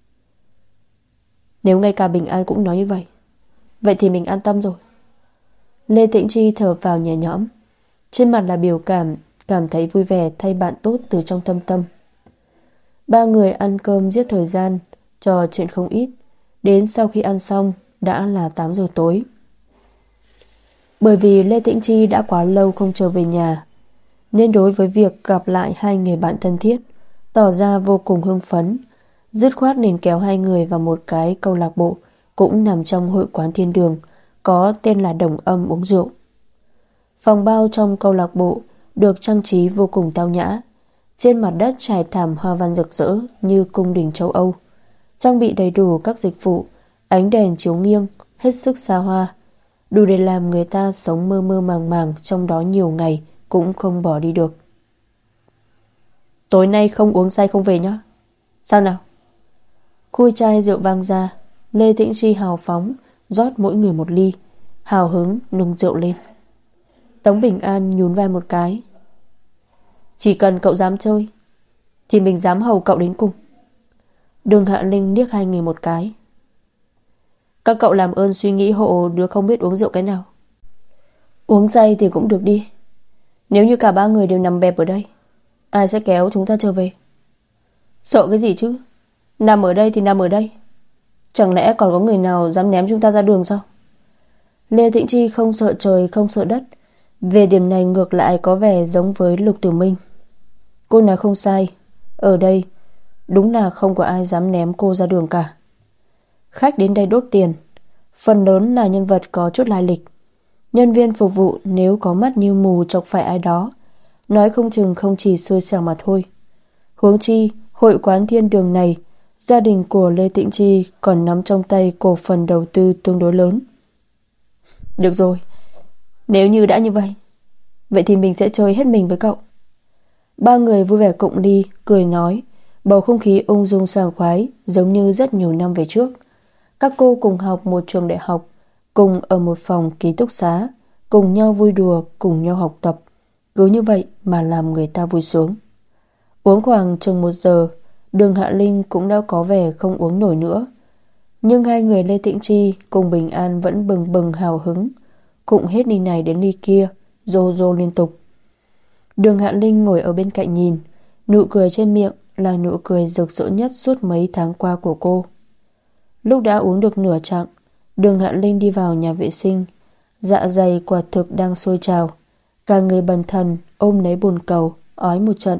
[SPEAKER 1] Nếu ngay cả Bình An cũng nói như vậy, vậy thì mình an tâm rồi. Lê Tĩnh Chi thở vào nhẹ nhõm, trên mặt là biểu cảm cảm thấy vui vẻ thay bạn tốt từ trong thâm tâm. Ba người ăn cơm giết thời gian, trò chuyện không ít. Đến sau khi ăn xong đã là tám giờ tối. Bởi vì Lê Tĩnh Chi đã quá lâu không trở về nhà, nên đối với việc gặp lại hai người bạn thân thiết tỏ ra vô cùng hưng phấn, dứt khoát nên kéo hai người vào một cái câu lạc bộ cũng nằm trong hội quán Thiên Đường, có tên là Đồng Âm uống rượu. Phòng bao trong câu lạc bộ được trang trí vô cùng tao nhã. Trên mặt đất trải thảm hoa văn rực rỡ như cung đình châu Âu, trang bị đầy đủ các dịch vụ, ánh đèn chiếu nghiêng hết sức xa hoa, đủ để làm người ta sống mơ mơ màng màng trong đó nhiều ngày cũng không bỏ đi được. Tối nay không uống say không về nhá. Sao nào? Khui chai rượu vang ra, Lê Tĩnh Chi hào phóng rót mỗi người một ly, hào hứng nâng rượu lên. Tống Bình An nhún vai một cái. Chỉ cần cậu dám chơi thì mình dám hầu cậu đến cùng. Đường Hạ Linh liếc hai người một cái. Các cậu làm ơn suy nghĩ hộ đứa không biết uống rượu cái nào. Uống say thì cũng được đi. Nếu như cả ba người đều nằm bẹp ở đây, ai sẽ kéo chúng ta trở về? Sợ cái gì chứ? Nằm ở đây thì nằm ở đây. Chẳng lẽ còn có người nào dám ném chúng ta ra đường sao? Lê Tĩnh Chi không sợ trời không sợ đất. Về điểm này ngược lại có vẻ giống với Lục Tiểu Minh. Cô nói không sai, ở đây đúng là không có ai dám ném cô ra đường cả. Khách đến đây đốt tiền, phần lớn là nhân vật có chút lai lịch. Nhân viên phục vụ nếu có mắt như mù chọc phải ai đó, nói không chừng không chỉ xui xẻo mà thôi. Huống chi hội quán Thiên Đường này Gia đình của Lê Tĩnh Chi còn nắm trong tay cổ phần đầu tư tương đối lớn. Được rồi, nếu như đã như vậy, vậy thì mình sẽ chơi hết mình với cậu. Ba người vui vẻ cụng ly, cười nói, bầu không khí ung dung sảng khoái giống như rất nhiều năm về trước. Các cô cùng học một trường đại học, cùng ở một phòng ký túc xá, cùng nhau vui đùa, cùng nhau học tập. Cứ như vậy mà làm người ta vui sướng. Uống khoảng chừng một giờ, Đường Hạ Linh cũng đã có vẻ không uống nổi nữa. Nhưng hai người Lê Tĩnh Chi cùng Bình An vẫn bừng bừng hào hứng, cụng hết ly này đến ly kia, rô rô liên tục. Đường Hạ Linh ngồi ở bên cạnh nhìn, nụ cười trên miệng là nụ cười rực rỡ nhất suốt mấy tháng qua của cô. Lúc đã uống được nửa chặng, Đường Hạ Linh đi vào nhà vệ sinh. Dạ dày quả thực đang sôi trào, cả người bần thần ôm lấy bồn cầu, ói một trận.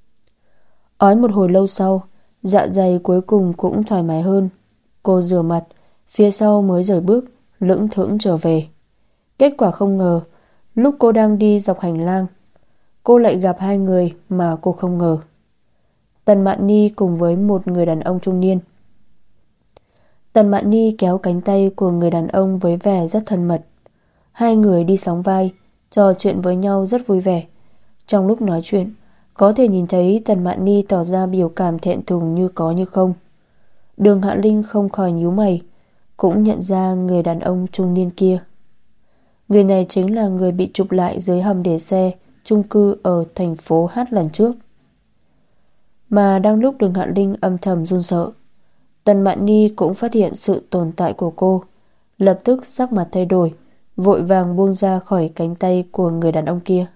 [SPEAKER 1] Ói một hồi lâu sau, dạ dày cuối cùng cũng thoải mái hơn. Cô rửa mặt, phía sau mới rời bước, lững thững trở về. Kết quả không ngờ, lúc cô đang đi dọc hành lang, cô lại gặp hai người mà cô không ngờ. Tần Mạn Ni cùng với một người đàn ông trung niên. Tần Mạn Ni kéo cánh tay của người đàn ông với vẻ rất thân mật. Hai người đi sóng vai, trò chuyện với nhau rất vui vẻ. Trong lúc nói chuyện, có thể nhìn thấy Tần Mạn Ni tỏ ra biểu cảm thẹn thùng như có như không. Đường Hạ Linh không khỏi nhíu mày, cũng nhận ra người đàn ông trung niên kia. Người này chính là người bị chụp lại dưới hầm để xe chung cư ở thành phố Hát lần trước. Mà đang lúc Đường Hạ Linh âm thầm run sợ, Tần Mạn Ni cũng phát hiện sự tồn tại của cô, lập tức sắc mặt thay đổi, vội vàng buông ra khỏi cánh tay của người đàn ông kia.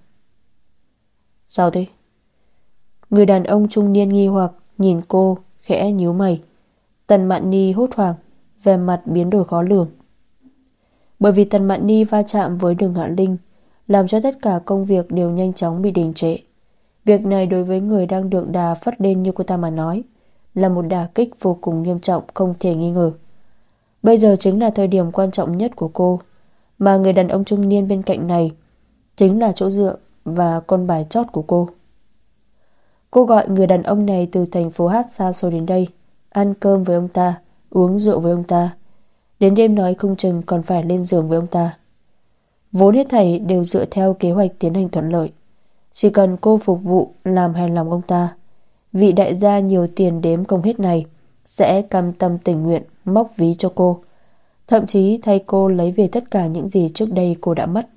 [SPEAKER 1] Sao thế? Người đàn ông trung niên nghi hoặc nhìn cô, khẽ nhíu mày. Tần Mạn Ni hốt hoảng, vẻ mặt biến đổi khó lường. Bởi vì Tần Mạn Ni va chạm với Đường Hạ Linh, làm cho tất cả công việc đều nhanh chóng bị đình trệ. Việc này đối với người đang được đà phát lên như cô ta mà nói, là một đả kích vô cùng nghiêm trọng, không thể nghi ngờ. Bây giờ chính là thời điểm quan trọng nhất của cô, mà người đàn ông trung niên bên cạnh này chính là chỗ dựa và con bài chót của cô. Cô gọi người đàn ông này từ thành phố Hát xa xôi đến đây, ăn cơm với ông ta, uống rượu với ông ta, đến đêm nói không chừng còn phải lên giường với ông ta. Vốn hết thảy đều dựa theo kế hoạch tiến hành thuận lợi. Chỉ cần cô phục vụ làm hài lòng ông ta, vị đại gia nhiều tiền đếm không hết này sẽ cam tâm tình nguyện móc ví cho cô, thậm chí thay cô lấy về tất cả những gì trước đây cô đã mất.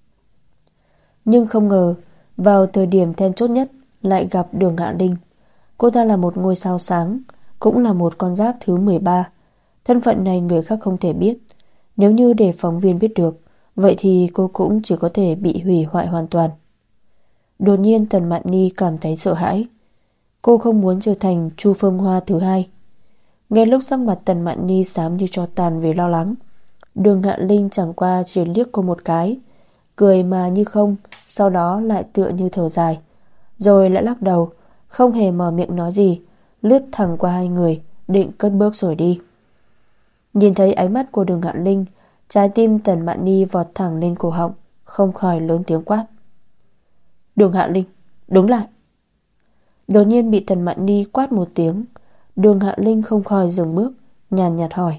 [SPEAKER 1] Nhưng không ngờ, vào thời điểm then chốt nhất lại gặp Đường Hạ Linh. Cô ta là một ngôi sao sáng, cũng là một con giáp thứ mười ba. Thân phận này người khác không thể biết. Nếu như để phóng viên biết được, vậy thì cô cũng chỉ có thể bị hủy hoại hoàn toàn. Đột nhiên Tần Mạn Ni cảm thấy sợ hãi. Cô không muốn trở thành Chu Phương Hoa thứ hai. Ngay lúc sắc mặt Tần Mạn Ni xám như tro tàn vì lo lắng, Đường Hạ Linh chẳng qua chỉ liếc cô một cái, cười mà như không, sau đó lại tựa như thở dài, rồi lại lắc đầu, không hề mở miệng nói gì, lướt thẳng qua hai người, định cất bước rồi đi. Nhìn thấy ánh mắt của Đường Hạ Linh, trái tim Tần Mạn Ni vọt thẳng lên cổ họng, không khỏi lớn tiếng quát. Đường Hạ Linh, đứng lại. Đột nhiên bị Tần Mạn Ni quát một tiếng, Đường Hạ Linh không khỏi dừng bước, nhàn nhạt hỏi.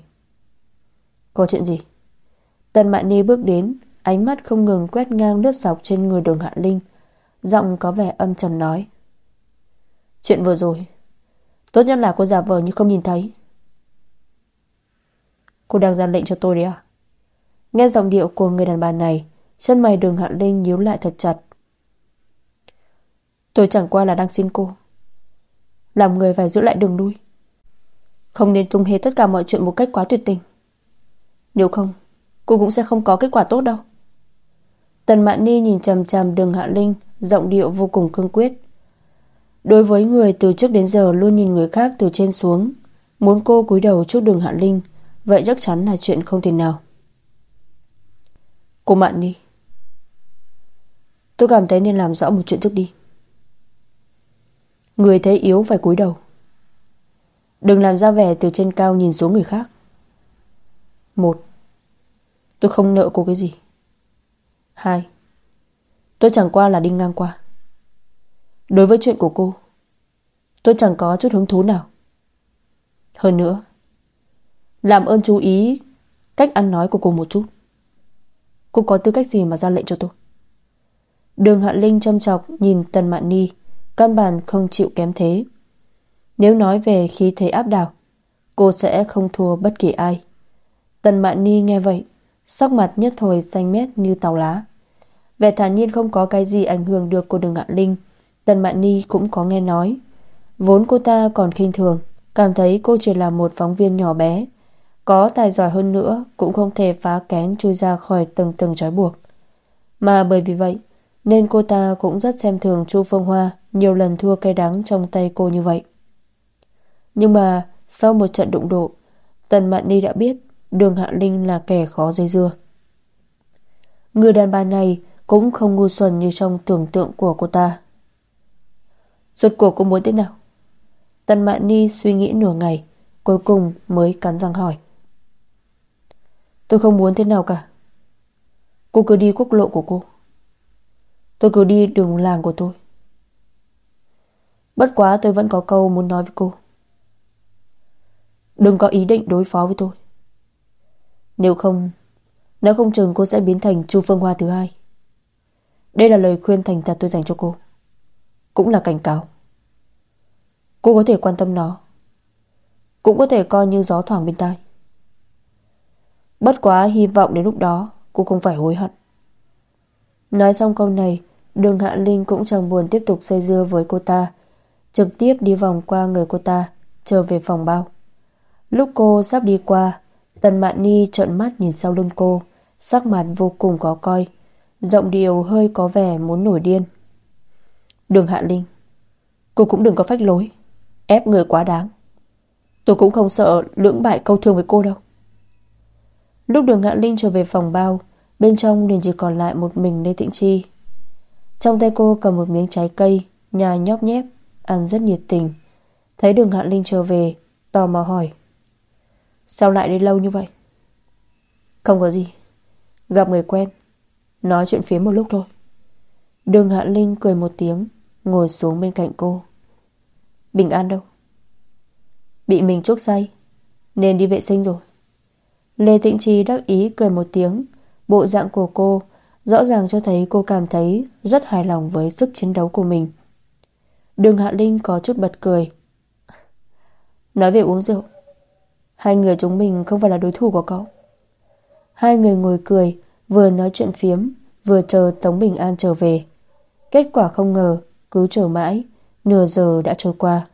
[SPEAKER 1] Có chuyện gì? Tần Mạn Ni bước đến, ánh mắt không ngừng quét ngang lướt dọc trên người Đường Hạ Linh, giọng có vẻ âm trầm nói. Chuyện vừa rồi, tốt nhất là cô giả vờ như không nhìn thấy. Cô đang ra lệnh cho tôi đấy à? Nghe giọng điệu của người đàn bà này, chân mày Đường Hạ Linh nhíu lại thật chặt. Tôi chẳng qua là đang xin cô, làm người phải giữ lại đường lui, không nên tung hê tất cả mọi chuyện một cách quá tuyệt tình. Nếu không, cô cũng sẽ không có kết quả tốt đâu. Tần Mạn Ni nhìn chằm chằm Đường Hạ Linh, giọng điệu vô cùng cương quyết. Đối với người từ trước đến giờ luôn nhìn người khác từ trên xuống, muốn cô cúi đầu trước Đường Hạ Linh, vậy chắc chắn là chuyện không thể nào. Cô Mạn Ni, tôi cảm thấy nên làm rõ một chuyện trước đi. Người thấy yếu phải cúi đầu, đừng làm ra vẻ từ trên cao nhìn xuống người khác. Một, tôi không nợ cô cái gì. Hai, tôi chẳng qua là đi ngang qua. Đối với chuyện của cô, tôi chẳng có chút hứng thú nào. Hơn nữa, làm ơn chú ý cách ăn nói của cô một chút. Cô có tư cách gì mà ra lệnh cho tôi? Đường Hạ Linh châm chọc nhìn Tần Mạn Ni, căn bản không chịu kém thế. Nếu nói về khí thế áp đảo, cô sẽ không thua bất kỳ ai. Tần Mạn Ni nghe vậy, sắc mặt nhất thời xanh mét như tàu lá. Vẻ thản nhiên không có cái gì ảnh hưởng được của Đường Hạ Linh. Tần Mạn Ni cũng có nghe nói. Vốn cô ta còn khinh thường, cảm thấy cô chỉ là một phóng viên nhỏ bé, có tài giỏi hơn nữa cũng không thể phá kén chui ra khỏi từng từng trói buộc. Mà bởi vì vậy nên cô ta cũng rất xem thường Chu Phương Hoa nhiều lần thua cay đắng trong tay cô như vậy. Nhưng mà sau một trận đụng độ, Tần Mạn Ni đã biết Đường Hạ Linh là kẻ khó dây dưa. Người đàn bà này cũng không ngu xuẩn như trong tưởng tượng của cô ta. Rốt cuộc cô muốn thế nào? Tần Mạn Ni suy nghĩ nửa ngày, cuối cùng mới cắn răng hỏi. Tôi không muốn thế nào cả. Cô cứ đi quốc lộ của cô, tôi cứ đi đường làng của tôi. Bất quá tôi vẫn có câu muốn nói với cô. Đừng có ý định đối phó với tôi. Nếu không Nếu không chừng cô sẽ biến thành Chu Phương Hoa thứ hai. Đây là lời khuyên thành thật tôi dành cho cô, cũng là cảnh cáo. Cô có thể quan tâm nó, cũng có thể coi như gió thoảng bên tai. Bất quá hy vọng đến lúc đó cô không phải hối hận. Nói xong câu này, Đường Hạ Linh cũng chẳng buồn tiếp tục dây dưa với cô ta, trực tiếp đi vòng qua người cô ta, trở về phòng bao. Lúc cô sắp đi qua, Tần Mạn Ni trợn mắt nhìn sau lưng cô, sắc mặt vô cùng khó coi, giọng điệu hơi có vẻ muốn nổi điên. Đường Hạ Linh, cô cũng đừng có phách lối, ép người quá đáng. Tôi cũng không sợ lưỡng bại câu thương với cô đâu. Lúc Đường Hạ Linh trở về phòng bao, bên trong liền chỉ còn lại một mình Lê Tĩnh Chi. Trong tay cô cầm một miếng trái cây, nhai nhóp nhép, ăn rất nhiệt tình. Thấy Đường Hạ Linh trở về, tò mò hỏi. Sao lại đi lâu như vậy? Không có gì, gặp người quen, nói chuyện phiếm một lúc thôi. Đường Hạ Linh cười một tiếng, ngồi xuống bên cạnh cô. Bình An đâu? Bị mình chuốc say nên đi vệ sinh rồi. Lê Tĩnh Chi đắc ý cười một tiếng. Bộ dạng của cô rõ ràng cho thấy cô cảm thấy rất hài lòng với sức chiến đấu của mình. Đường Hạ Linh có chút bật cười. Nói về uống rượu, hai người chúng mình không phải là đối thủ của cậu. Hai người ngồi cười, vừa nói chuyện phiếm, vừa chờ Tống Bình An trở về. Kết quả không ngờ, cứ chờ mãi, nửa giờ đã trôi qua.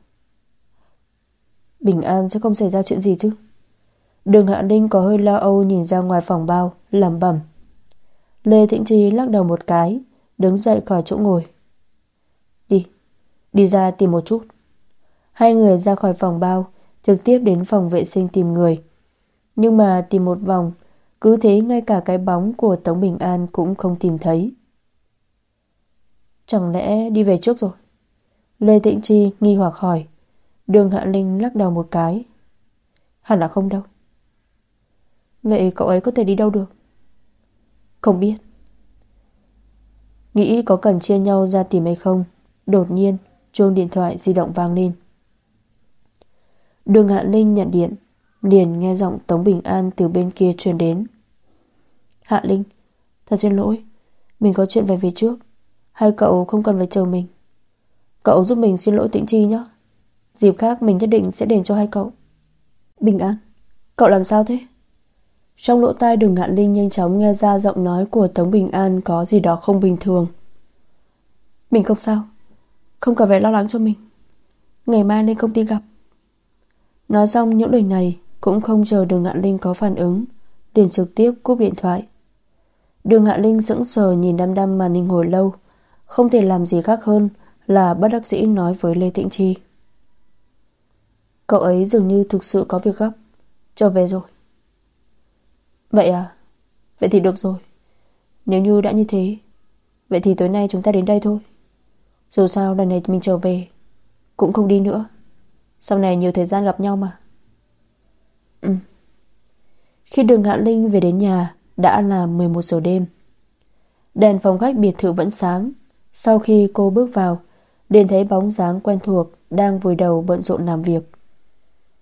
[SPEAKER 1] Bình An sẽ không xảy ra chuyện gì chứ? Đường Hạ Linh có hơi lo âu nhìn ra ngoài phòng bao, lẩm bẩm. Lê Tĩnh Chi lắc đầu một cái, đứng dậy khỏi chỗ ngồi. Đi, đi ra tìm một chút. Hai người ra khỏi phòng bao, trực tiếp đến phòng vệ sinh tìm người. Nhưng mà tìm một vòng, cứ thế ngay cả cái bóng của Tống Bình An cũng không tìm thấy. Chẳng lẽ đi về trước rồi? Lê Tĩnh Chi nghi hoặc hỏi. Đường Hạ Linh lắc đầu một cái. Hẳn là không đâu. Vậy cậu ấy có thể đi đâu được? Không biết. Nghĩ có cần chia nhau ra tìm hay không, đột nhiên chuông điện thoại di động vang lên. Đường Hạ Linh nhận điện, liền nghe giọng Tống Bình An từ bên kia truyền đến. Hạ Linh, thật xin lỗi, mình có chuyện phải về trước. Hai cậu không cần phải chờ mình. Cậu giúp mình xin lỗi Tĩnh Chi nhé. Dịp khác mình nhất định sẽ đền cho hai cậu. Bình An, cậu làm sao thế? Trong lỗ tai Đường Hạ Linh nhanh chóng nghe ra giọng nói của Tống Bình An có gì đó không bình thường. Mình không sao, không cần phải lo lắng cho mình. Ngày mai lên công ty gặp. Nói xong những lời này, cũng không chờ Đường Hạ Linh có phản ứng, liền trực tiếp cúp điện thoại. Đường Hạ Linh sững sờ nhìn đăm đăm màn hình hồi lâu, không thể làm gì khác hơn là bất đắc dĩ nói với Lê Tĩnh Chi. Cậu ấy dường như thực sự có việc gấp, trở về rồi. Vậy à? Vậy thì được rồi. Nếu như đã như thế, vậy thì tối nay chúng ta đến đây thôi. Dù sao lần này mình trở về cũng không đi nữa. Sau này nhiều thời gian gặp nhau mà. Ừ. Khi Đường Hạ Linh về đến nhà, đã là mười một giờ đêm. Đèn phòng khách biệt thự vẫn sáng. Sau khi cô bước vào, liền thấy bóng dáng quen thuộc đang vùi đầu bận rộn làm việc.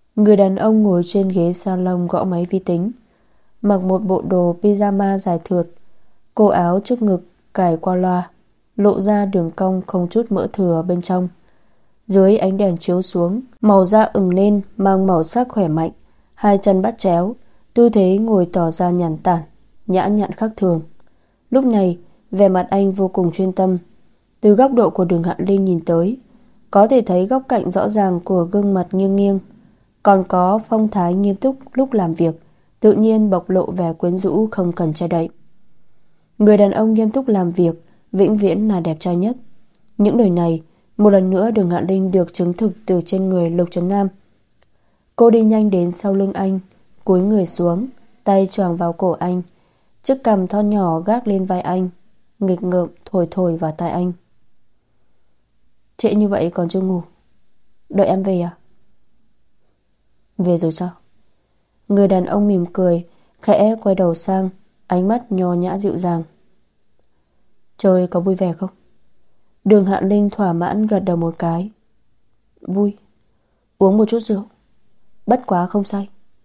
[SPEAKER 1] Người đàn ông ngồi trên ghế salon gõ máy vi tính, mặc một bộ đồ pyjama dài thượt, cổ áo trước ngực cài qua loa, lộ ra đường cong không chút mỡ thừa bên trong. Dưới ánh đèn chiếu xuống, màu da ửng lên mang màu sắc khỏe mạnh, hai chân bắt chéo, tư thế ngồi tỏ ra nhàn tản, nhã nhặn khác thường. Lúc này, vẻ mặt anh vô cùng chuyên tâm. Từ góc độ của Đường Hạ Linh nhìn tới, có thể thấy góc cạnh rõ ràng của gương mặt nghiêng nghiêng, còn có phong thái nghiêm túc lúc làm việc, tự nhiên bộc lộ vẻ quyến rũ không cần che đậy. Người đàn ông nghiêm túc làm việc vĩnh viễn là đẹp trai nhất. Những lời này một lần nữa Đường Hạ Linh được chứng thực từ trên người Lục Trấn Nam. Cô đi nhanh đến sau lưng anh, cúi người xuống, tay choàng vào cổ anh, chiếc cằm thon nhỏ gác lên vai anh, nghịch ngợm thổi thổi vào tai anh. Trễ như vậy còn chưa ngủ? Đợi em về à? Về rồi sao? Người đàn ông mỉm cười, khẽ quay đầu sang, ánh mắt nho nhã dịu dàng. Chơi có vui vẻ không? Đường Hạ Linh thỏa mãn gật đầu một cái. Vui. Uống một chút rượu, bất quá không say.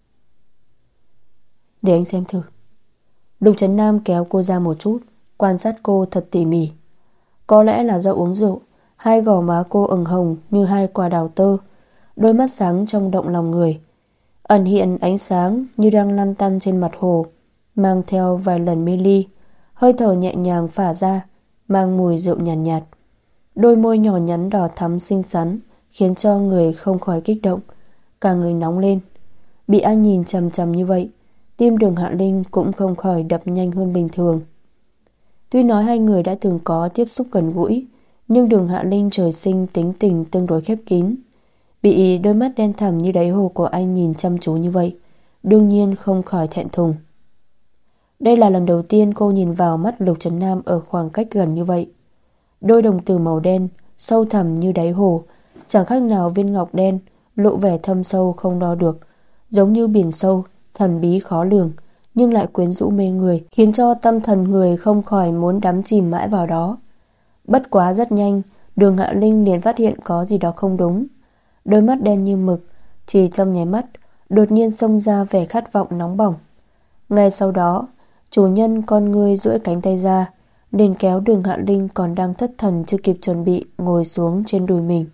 [SPEAKER 1] Để anh xem thử. Lục Trấn Nam kéo cô ra một chút, quan sát cô thật tỉ mỉ. Có lẽ là do uống rượu, hai gò má cô ửng hồng như hai quả đào tơ, đôi mắt sáng trong động lòng người, ẩn hiện ánh sáng như đang lăn tăn trên mặt hồ, mang theo vài lần mê ly, hơi thở nhẹ nhàng phả ra, mang mùi rượu nhàn nhạt, nhạt. Đôi môi nhỏ nhắn đỏ thắm xinh xắn khiến cho người không khỏi kích động, cả người nóng lên. Bị anh nhìn chằm chằm như vậy, tim Đường Hạ Linh cũng không khỏi đập nhanh hơn bình thường. Tuy nói hai người đã từng có tiếp xúc gần gũi, nhưng Đường Hạ Linh trời sinh tính tình tương đối khép kín. Bị đôi mắt đen thẳm như đáy hồ của anh nhìn chăm chú như vậy, đương nhiên không khỏi thẹn thùng. Đây là lần đầu tiên cô nhìn vào mắt Lục Trấn Nam ở khoảng cách gần như vậy. Đôi đồng tử màu đen, sâu thẳm như đáy hồ, chẳng khác nào viên ngọc đen, lộ vẻ thâm sâu không đo được, giống như biển sâu, thần bí khó lường, nhưng lại quyến rũ mê người, khiến cho tâm thần người không khỏi muốn đắm chìm mãi vào đó. Bất quá rất nhanh, Đường Hạ Linh liền phát hiện có gì đó không đúng. Đôi mắt đen như mực, chỉ trong nháy mắt, đột nhiên xông ra vẻ khát vọng nóng bỏng. Ngay sau đó, chủ nhân con ngươi duỗi cánh tay ra, liền kéo Đường Hạ Linh còn đang thất thần chưa kịp chuẩn bị ngồi xuống trên đùi mình.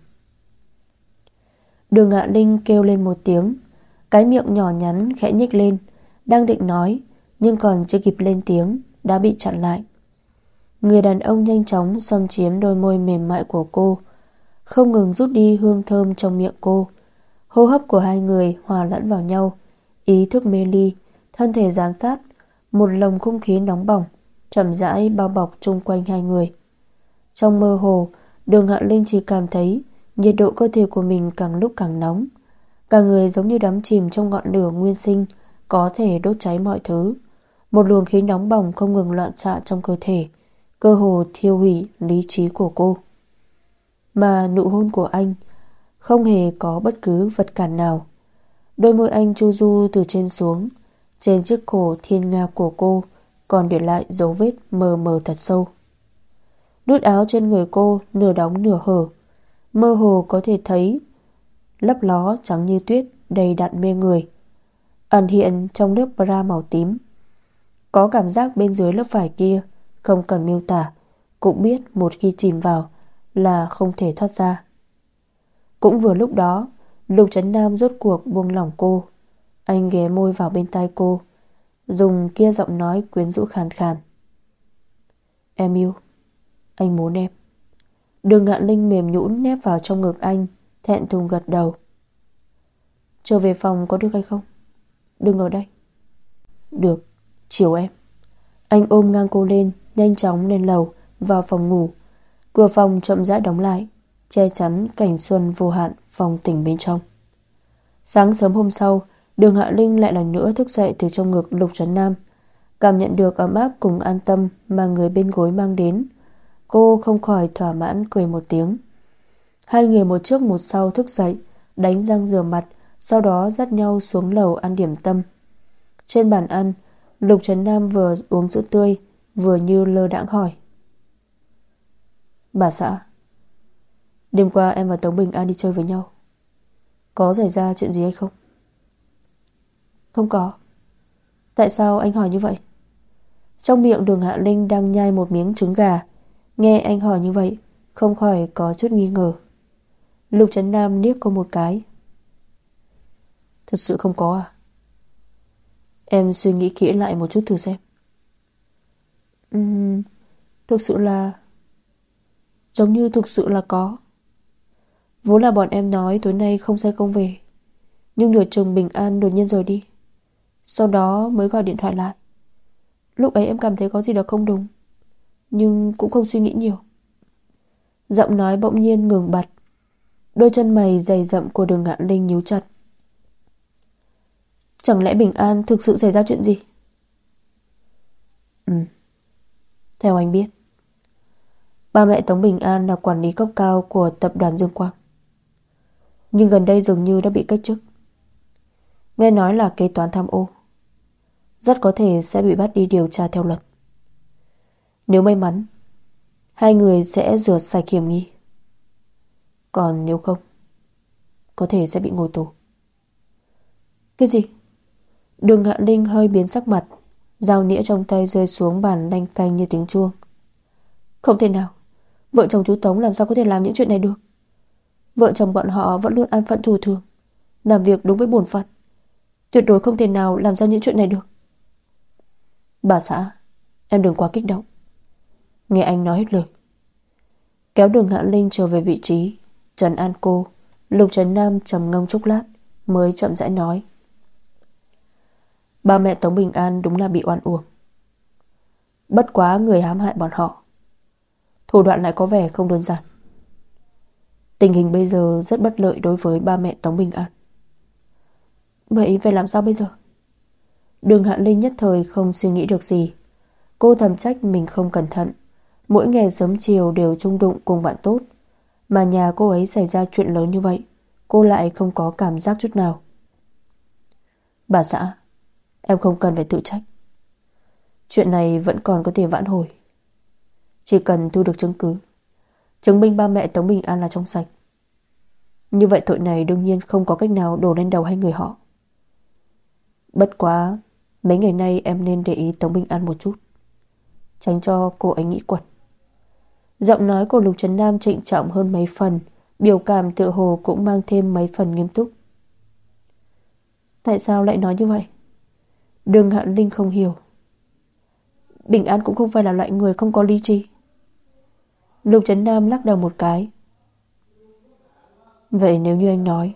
[SPEAKER 1] Đường Hạ Linh kêu lên một tiếng, cái miệng nhỏ nhắn khẽ nhếch lên, đang định nói, nhưng còn chưa kịp lên tiếng đã bị chặn lại. Người đàn ông nhanh chóng xâm chiếm đôi môi mềm mại của cô, không ngừng rút đi hương thơm trong miệng cô. Hô hấp của hai người hòa lẫn vào nhau, ý thức mê ly, thân thể dán sát, một lồng không khí nóng bỏng chậm rãi bao bọc chung quanh hai người. Trong mơ hồ, Đường Hạ Linh chỉ cảm thấy nhiệt độ cơ thể của mình càng lúc càng nóng, cả người giống như đắm chìm trong ngọn lửa nguyên sinh, có thể đốt cháy mọi thứ. Một luồng khí nóng bỏng không ngừng loạn xạ trong cơ thể, cơ hồ thiêu hủy lý trí của cô. Mà nụ hôn của anh không hề có bất cứ vật cản nào. Đôi môi anh chu du từ trên xuống, trên chiếc cổ thiên nga của cô còn để lại dấu vết mờ mờ thật sâu. Nút áo trên người cô nửa đóng nửa hở, mơ hồ có thể thấy lấp ló trắng như tuyết đầy đặn mê người, ẩn hiện trong lớp bra màu tím. Có cảm giác bên dưới lớp vải kia không cần miêu tả cũng biết một khi chìm vào là không thể thoát ra. Cũng vừa lúc đó, Lục Trấn Nam rốt cuộc buông lỏng cô. Anh ghé môi vào bên tai cô, dùng kia giọng nói quyến rũ khàn khàn. Em yêu, anh muốn em. Đường Ngạn Linh mềm nhũn nép vào trong ngực anh, thẹn thùng gật đầu. Trở về phòng có được hay không? Đừng ở đây. Được, chiều em. Anh ôm ngang cô lên, nhanh chóng lên lầu, vào phòng ngủ. Cửa phòng chậm rãi đóng lại, che chắn cảnh xuân vô hạn phong tình bên trong. Sáng sớm hôm sau, Đường Hạ Linh lại lần nữa thức dậy từ trong ngực Lục Trấn Nam, cảm nhận được ấm áp cùng an tâm mà người bên gối mang đến. Cô không khỏi thỏa mãn cười một tiếng. Hai người một trước một sau thức dậy, đánh răng rửa mặt, sau đó dắt nhau xuống lầu ăn điểm tâm. Trên bàn ăn, Lục Trấn Nam vừa uống sữa tươi, vừa như lơ đãng hỏi. Bà xã, đêm qua em và Tống Bình An đi chơi với nhau, có xảy ra chuyện gì hay không? Không có. Tại sao anh hỏi như vậy? Trong miệng Đường Hạ Linh đang nhai một miếng trứng gà. Nghe anh hỏi như vậy, không khỏi có chút nghi ngờ. Lục Trấn Nam liếc cô một cái. Thật sự không có à? Em suy nghĩ kỹ lại một chút thử xem. Ừm, thực sự là... Giống như thực sự là có. Vốn là bọn em nói tối nay không say công về, nhưng nửa chừng Bình An đột nhiên rời đi. Sau đó mới gọi điện thoại lại. Lúc ấy em cảm thấy có gì đó không đúng, nhưng cũng không suy nghĩ nhiều. Giọng nói bỗng nhiên ngừng bặt. Đôi chân mày dày rậm của Đường Ngạn Linh nhíu chặt. Chẳng lẽ Bình An thực sự xảy ra chuyện gì? Ừ, theo anh biết, ba mẹ Tống Bình An là quản lý cấp cao của tập đoàn Dương Quang, nhưng gần đây dường như đã bị cách chức. Nghe nói là kế toán tham ô, rất có thể sẽ bị bắt đi điều tra theo luật. Nếu may mắn, hai người sẽ rửa sạch hiểm nghi. Còn nếu không, có thể sẽ bị ngồi tù. Cái gì? Đường Hạ Linh hơi biến sắc mặt, dao nĩa trong tay rơi xuống bàn lanh canh như tiếng chuông. Không thể nào, vợ chồng chú Tống làm sao có thể làm những chuyện này được? Vợ chồng bọn họ vẫn luôn an phận thủ thường, làm việc đúng với bổn phận, tuyệt đối không thể nào làm ra những chuyện này được. Bà xã, em đừng quá kích động. Nghe anh nói hết lời. Kéo Đường Hạ Linh trở về vị trí, trấn an cô. Lục Trấn Nam trầm ngâm chốc lát mới chậm rãi nói. Ba mẹ Tống Bình An đúng là bị oan uổng. Bất quá người hãm hại bọn họ, thủ đoạn lại có vẻ không đơn giản. Tình hình bây giờ rất bất lợi đối với ba mẹ Tống Bình An. Vậy phải làm sao bây giờ? Đường Hạ Linh nhất thời không suy nghĩ được gì. Cô thầm trách mình không cẩn thận, mỗi ngày sớm chiều đều chung đụng cùng bạn tốt, mà nhà cô ấy xảy ra chuyện lớn như vậy, cô lại không có cảm giác chút nào. Bà xã, em không cần phải tự trách. Chuyện này vẫn còn có thể vãn hồi. Chỉ cần thu được chứng cứ, chứng minh ba mẹ Tống Bình An là trong sạch, như vậy tội này đương nhiên không có cách nào đổ lên đầu hai người họ. Bất quá mấy ngày nay em nên để ý Tống Bình An một chút, tránh cho cô ấy nghĩ quẩn. Giọng nói của Lục Trấn Nam trịnh trọng hơn mấy phần, biểu cảm tựa hồ cũng mang thêm mấy phần nghiêm túc. Tại sao lại nói như vậy? Đường Hạ Linh không hiểu. Bình An cũng không phải là loại người không có lý trí. Lục Trấn Nam lắc đầu một cái. Vậy nếu như anh nói,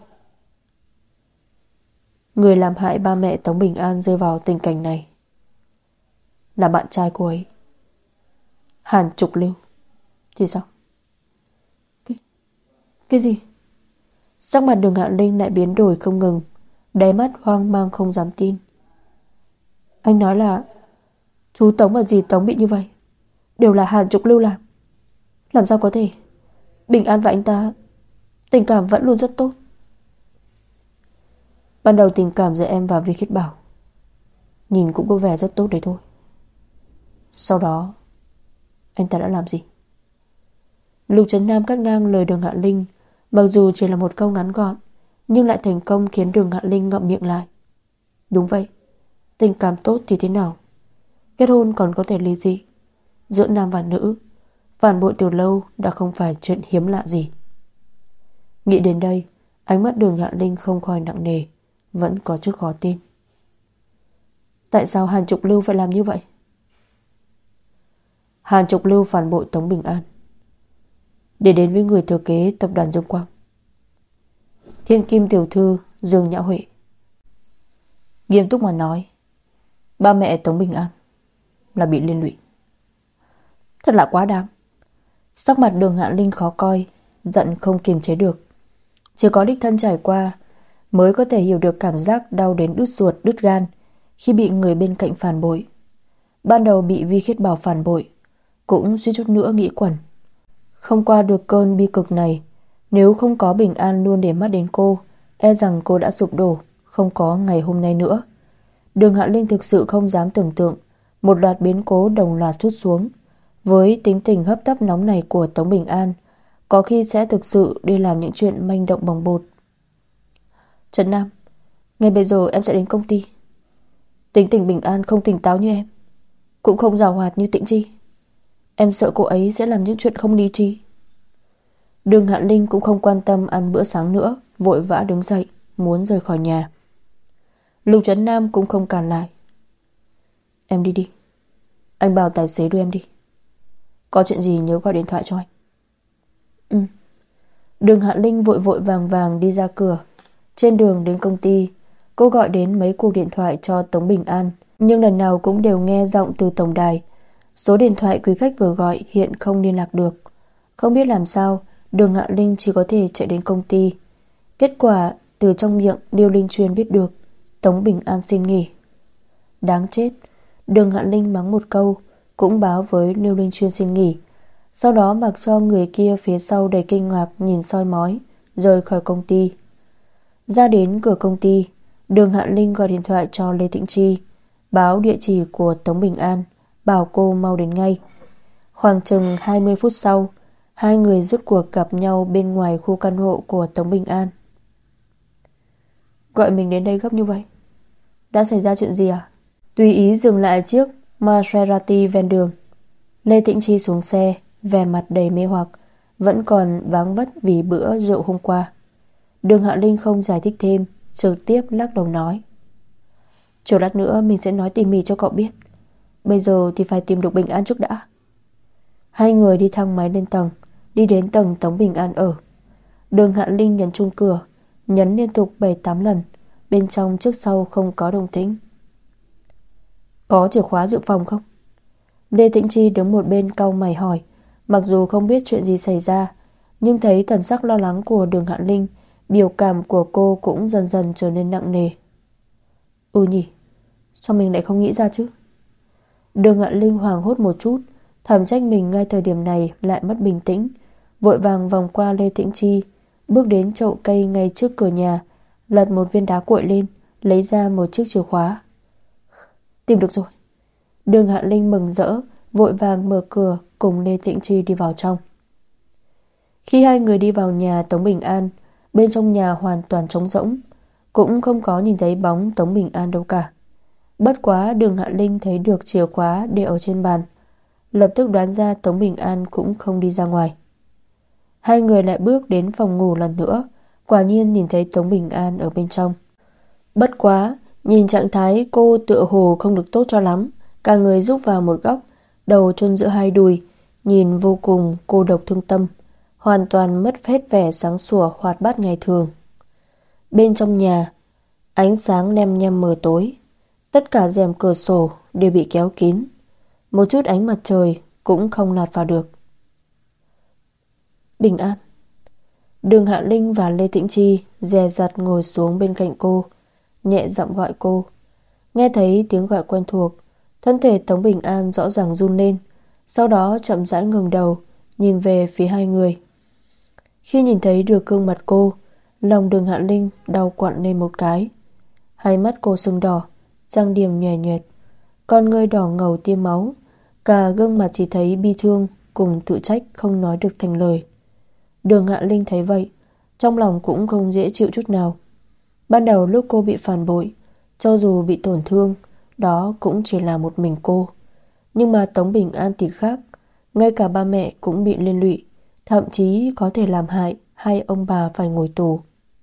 [SPEAKER 1] người làm hại ba mẹ Tống Bình An rơi vào tình cảnh này là bạn trai cô ấy, Hàn Trục Lưu, thì sao? Cái, cái gì? Sắc mặt Đường Hạ Linh lại biến đổi không ngừng, đáy mắt hoang mang không dám tin. Anh nói là chú Tống và dì Tống bị như vậy đều là Hàn Trục Lưu làm. Làm sao có thể? Bình An và anh ta tình cảm vẫn luôn rất tốt. Ban đầu tình cảm giữa em và Vi Khiết Bảo nhìn cũng có vẻ rất tốt đấy thôi. Sau đó anh ta đã làm gì? Lục Trấn Nam cắt ngang lời Đường Hạ Linh. Mặc dù chỉ là một câu ngắn gọn, nhưng lại thành công khiến Đường Hạ Linh ngậm miệng lại. Đúng vậy, tình cảm tốt thì thế nào? Kết hôn còn có thể ly dị. Giữa nam và nữ, phản bội từ lâu đã không phải chuyện hiếm lạ gì. Nghĩ đến đây, ánh mắt Đường Hạ Linh không khỏi nặng nề, vẫn có chút khó tin. Tại sao Hàn Trục Lưu phải làm như vậy? Hàn Trục Lưu phản bội Tống Bình An để đến với người thừa kế tập đoàn Dương Quang, Thiên Kim tiểu thư Dương Nhã Huệ. Nghiêm túc mà nói, ba mẹ Tống Bình An là bị liên lụy. Thật là quá đáng. Sắc mặt Đường Hạ Linh khó coi, giận không kiềm chế được. Chỉ có đích thân trải qua mới có thể hiểu được cảm giác đau đến đứt ruột đứt gan khi bị người bên cạnh phản bội. Ban đầu bị Vi Khiết Bảo phản bội, cũng suýt chút nữa nghĩ quẩn. Không qua được cơn bi cực này, nếu không có Bình An luôn để mắt đến cô, e rằng cô đã sụp đổ, không có ngày hôm nay nữa. Đường Hạ Linh thực sự không dám tưởng tượng một loạt biến cố đồng loạt trút xuống. Với tính tình hấp tấp nóng này của Tống Bình An, có khi sẽ thực sự đi làm những chuyện manh động bồng bột. Trần Nam, ngay bây giờ em sẽ đến công ty. Tính tình Bình An không tỉnh táo như em, cũng không giàu hoạt như Tĩnh Chi. Em sợ cô ấy sẽ làm những chuyện không lý trí. Đường Hạ Linh cũng không quan tâm ăn bữa sáng nữa, vội vã đứng dậy muốn rời khỏi nhà. Lục Trấn Nam cũng không cản lại. Em đi đi, anh bảo tài xế đưa em đi. Có chuyện gì nhớ gọi điện thoại cho anh. Ừ. Đường Hạ Linh vội vội vàng vàng đi ra cửa. Trên đường đến công ty, cô gọi đến mấy cuộc điện thoại cho Tống Bình An, nhưng lần nào cũng đều nghe giọng từ tổng đài. Số điện thoại quý khách vừa gọi hiện không liên lạc được. Không biết làm sao, Đường Hạ Linh chỉ có thể chạy đến công ty. Kết quả từ trong miệng Điêu Linh Chuyên biết được Tống Bình An xin nghỉ. Đáng chết. Đường Hạ Linh mắng một câu, cũng báo với Điêu Linh Chuyên xin nghỉ. Sau đó mặc cho người kia phía sau đầy kinh ngạc nhìn soi mói, rời khỏi công ty. Ra đến cửa công ty, Đường Hạ Linh gọi điện thoại cho Lê Tĩnh Chi, báo địa chỉ của Tống Bình An, bảo cô mau đến ngay. Khoảng chừng hai mươi phút sau, hai người rốt cuộc gặp nhau bên ngoài khu căn hộ của Tống Bình An. Gọi mình đến đây gấp như vậy, đã xảy ra chuyện gì à? Tùy ý dừng lại chiếc Maserati ven đường. Lê Tĩnh Chi xuống xe, vẻ mặt đầy mê hoặc, vẫn còn váng vất vì bữa rượu hôm qua. Đường Hạ Linh không giải thích thêm, trực tiếp lắc đầu nói: Chờ lát nữa mình sẽ nói tỉ mỉ cho cậu biết. Bây giờ thì phải tìm được Bình An trước đã. Hai người đi thang máy lên tầng, đi đến tầng Tống Bình An ở. Đường Hạ Linh nhấn chuông cửa, nhấn liên tục bảy tám lần. Bên trong trước sau không có động tĩnh. Có chìa khóa dự phòng không? Lê Tĩnh Chi đứng một bên cau mày hỏi. Mặc dù không biết chuyện gì xảy ra, nhưng thấy thần sắc lo lắng của Đường Hạ Linh, biểu cảm của cô cũng dần dần trở nên nặng nề. Ừ nhỉ, sao mình lại không nghĩ ra chứ? Đường Hạ Linh hoảng hốt một chút, thầm trách mình ngay thời điểm này lại mất bình tĩnh, vội vàng vòng qua Lê Tĩnh Chi, bước đến chậu cây ngay trước cửa nhà, lật một viên đá cuội lên, lấy ra một chiếc chìa khóa. Tìm được rồi. Đường Hạ Linh mừng rỡ, vội vàng mở cửa cùng Lê Tĩnh Chi đi vào trong. Khi hai người đi vào nhà Tống Bình An, bên trong nhà hoàn toàn trống rỗng, cũng không có nhìn thấy bóng Tống Bình An đâu cả. Bất quá Đường Hạ Linh thấy được chìa khóa để ở trên bàn, lập tức đoán ra Tống Bình An cũng không đi ra ngoài. Hai người lại bước đến phòng ngủ lần nữa, quả nhiên nhìn thấy Tống Bình An ở bên trong. Bất quá, nhìn trạng thái cô tựa hồ không được tốt cho lắm, cả người rúc vào một góc, đầu chôn giữa hai đùi, nhìn vô cùng cô độc thương tâm, hoàn toàn mất hết vẻ sáng sủa hoạt bát ngày thường. Bên trong nhà, ánh sáng lem nhem mờ tối, tất cả rèm cửa sổ đều bị kéo kín, một chút ánh mặt trời cũng không lọt vào được. Bình An. Đường Hạ Linh và Lê Tĩnh Chi dè dặt ngồi xuống bên cạnh cô, nhẹ giọng gọi cô. Nghe thấy tiếng gọi quen thuộc, thân thể Tống Bình An rõ ràng run lên, sau đó chậm rãi ngẩng đầu, nhìn về phía hai người. Khi nhìn thấy được gương mặt cô, lòng Đường Hạ Linh đau quặn lên một cái. Hai mắt cô sưng đỏ, trang điểm nhòe nhoẹt, con ngươi đỏ ngầu tiêm máu, cả gương mặt chỉ thấy bi thương cùng tự trách không nói được thành lời. Đường Hạ Linh thấy vậy, trong lòng cũng không dễ chịu chút nào. Ban đầu lúc cô bị phản bội, cho dù bị tổn thương, đó cũng chỉ là một mình cô. Nhưng mà Tống Bình An thì khác, ngay cả ba mẹ cũng bị liên lụy, thậm chí có thể làm hại hai ông bà phải ngồi tù.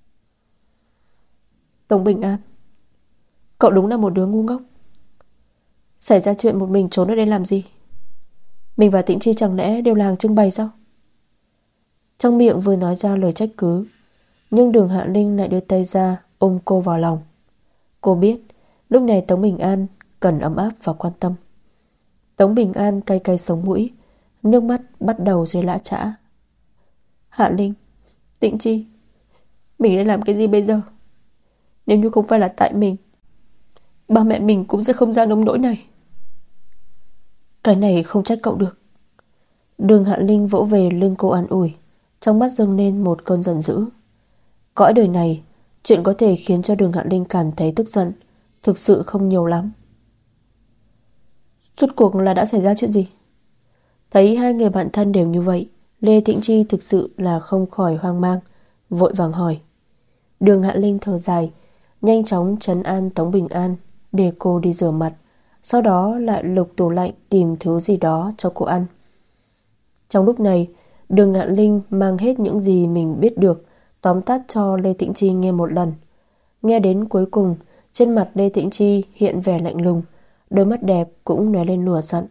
[SPEAKER 1] Tống Bình An, cậu đúng là một đứa ngu ngốc. Xảy ra chuyện một mình trốn ở đây làm gì? Mình và Tĩnh Chi chẳng lẽ đều là hàng trưng bày sao? Trong miệng vừa nói ra lời trách cứ, nhưng Đường Hạ Linh lại đưa tay ra ôm cô vào lòng. Cô biết lúc này Tống Bình An cần ấm áp và quan tâm. Tống Bình An cay cay sống mũi, nước mắt bắt đầu rơi lã chã. Hạ Linh, Tĩnh Chi, mình nên làm cái gì bây giờ? Nếu như không phải là tại mình, ba mẹ mình cũng sẽ không ra nông nỗi này. Cái này không trách cậu được. Đường Hạ Linh vỗ về lưng cô an ủi, trong mắt dâng lên một cơn giận dữ. Cõi đời này, chuyện có thể khiến cho Đường Hạ Linh cảm thấy tức giận thực sự không nhiều lắm. Rốt cuộc là đã xảy ra chuyện gì? Thấy hai người bạn thân đều như vậy, Lê Tĩnh Chi thực sự là không khỏi hoang mang, vội vàng hỏi. Đường Hạ Linh thở dài, nhanh chóng trấn an Tống Bình An, để cô đi rửa mặt, sau đó lại lục tủ lạnh tìm thứ gì đó cho cô ăn. Trong lúc này, Đường Ngạn Linh mang hết những gì mình biết được tóm tắt cho Lê Tĩnh Chi nghe một lần. Nghe đến cuối cùng, trên mặt Lê Tĩnh Chi hiện vẻ lạnh lùng, đôi mắt đẹp cũng lóe lên lửa giận.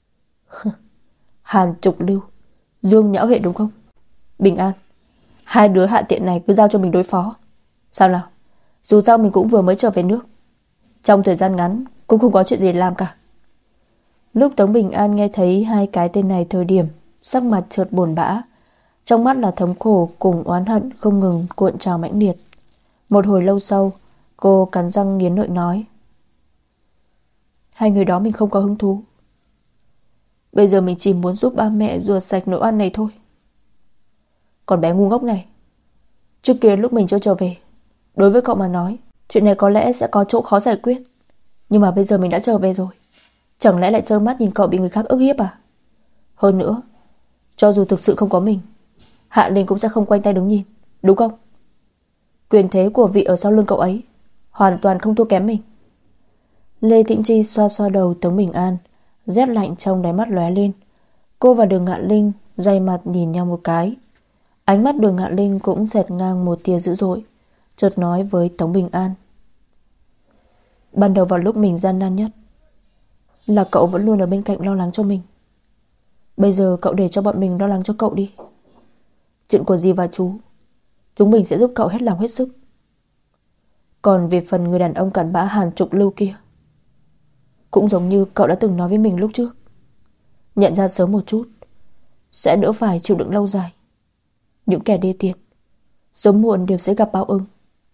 [SPEAKER 1] Hàn Trục Lưu, Dương Nhão Hệ đúng không? Bình An, hai đứa hạ tiện này cứ giao cho mình đối phó. Sao nào? Dù sao mình cũng vừa mới trở về nước, trong thời gian ngắn cũng không có chuyện gì để làm cả. Lúc Tống Bình An nghe thấy hai cái tên này thời điểm, sắc mặt chợt buồn bã, trong mắt là thống khổ cùng oán hận không ngừng cuộn trào mãnh liệt. Một hồi lâu sau, cô cắn răng nghiến lợi nói: hai người đó mình không có hứng thú. Bây giờ mình chỉ muốn giúp ba mẹ rửa sạch nỗi oan này thôi. Còn bé ngu ngốc này, trước kia lúc mình chưa trở về, đối với cậu mà nói, chuyện này có lẽ sẽ có chỗ khó giải quyết. Nhưng mà bây giờ mình đã trở về rồi, chẳng lẽ lại trơ mắt nhìn cậu bị người khác ức hiếp à? Hơn nữa, cho dù thực sự không có mình, Hạ Linh cũng sẽ không quanh tay đứng nhìn, đúng không? Quyền thế của vị ở sau lưng cậu ấy hoàn toàn không thua kém mình. Lê Tĩnh Chi xoa xoa đầu Tống Bình An, rét lạnh trong đáy mắt lóe lên. Cô và Đường Ngạn Linh day mặt nhìn nhau một cái. Ánh mắt Đường Ngạn Linh cũng xẹt ngang một tia dữ dội, chợt nói với Tống Bình An: ban đầu vào lúc mình gian nan nhất là cậu vẫn luôn ở bên cạnh lo lắng cho mình. Bây giờ cậu để cho bọn mình lo lắng cho cậu đi. Chuyện của dì và chú, chúng mình sẽ giúp cậu hết lòng hết sức. Còn về phần người đàn ông cặn bã Hàn Trục Lưu kia, cũng giống như cậu đã từng nói với mình lúc trước, nhận ra sớm một chút sẽ đỡ phải chịu đựng lâu dài. Những kẻ đê tiện sớm muộn đều sẽ gặp báo ứng.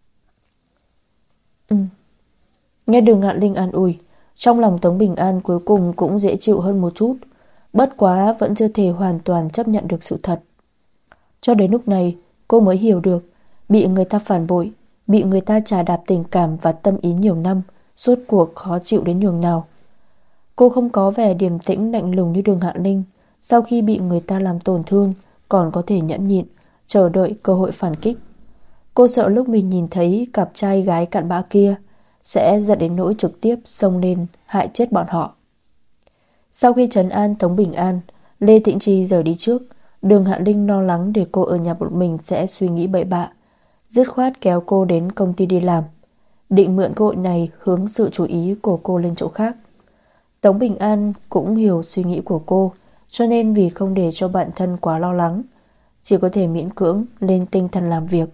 [SPEAKER 1] Ừ. Nghe Đường Ngạn Linh an ủi, trong lòng Tống Bình An cuối cùng cũng dễ chịu hơn một chút. Bất quá vẫn chưa thể hoàn toàn chấp nhận được sự thật. Cho đến lúc này cô mới hiểu được, bị người ta phản bội, bị người ta chà đạp tình cảm và tâm ý nhiều năm, rốt cuộc khó chịu đến nhường nào. Cô không có vẻ điềm tĩnh lạnh lùng như Đường Ngạn Linh, sau khi bị người ta làm tổn thương còn có thể nhẫn nhịn, chờ đợi cơ hội phản kích. Cô sợ lúc mình nhìn thấy cặp trai gái cặn bã kia sẽ dẫn đến nỗi trực tiếp xông lên hại chết bọn họ. Sau khi trấn an Tống Bình An, Lê Tĩnh Chi rời đi trước. Đường Hạ Linh lo lắng để cô ở nhà một mình sẽ suy nghĩ bậy bạ, dứt khoát kéo cô đến công ty đi làm, định mượn cơ hội này hướng sự chú ý của cô lên chỗ khác. Tống Bình An cũng hiểu suy nghĩ của cô, cho nên vì không để cho bản thân quá lo lắng, chỉ có thể miễn cưỡng lên tinh thần làm việc.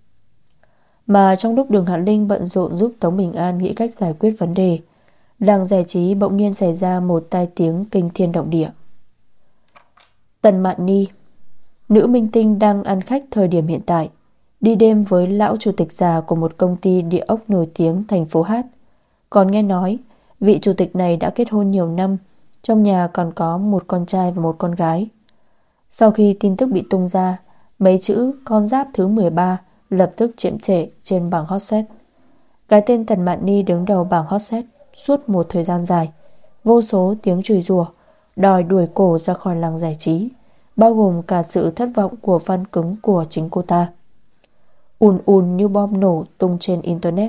[SPEAKER 1] Mà trong lúc Đường Hạ Linh bận rộn giúp Tống Bình An nghĩ cách giải quyết vấn đề, làng giải trí bỗng nhiên xảy ra một tai tiếng kinh thiên động địa. Tần Mạn Ni, nữ minh tinh đang ăn khách thời điểm hiện tại, đi đêm với lão chủ tịch già của một công ty địa ốc nổi tiếng thành phố Hát. Còn nghe nói vị chủ tịch này đã kết hôn nhiều năm, trong nhà còn có một con trai và một con gái. Sau khi tin tức bị tung ra, mấy chữ con giáp thứ mười ba lập tức chiếm trệ trên bảng hot search. Cái tên Tần Mạn Ni đứng đầu bảng hot search suốt một thời gian dài, vô số tiếng chửi rủa đòi đuổi cổ ra khỏi làng giải trí, bao gồm cả sự thất vọng của fan cứng của chính cô ta. Ùn ùn như bom nổ tung trên internet.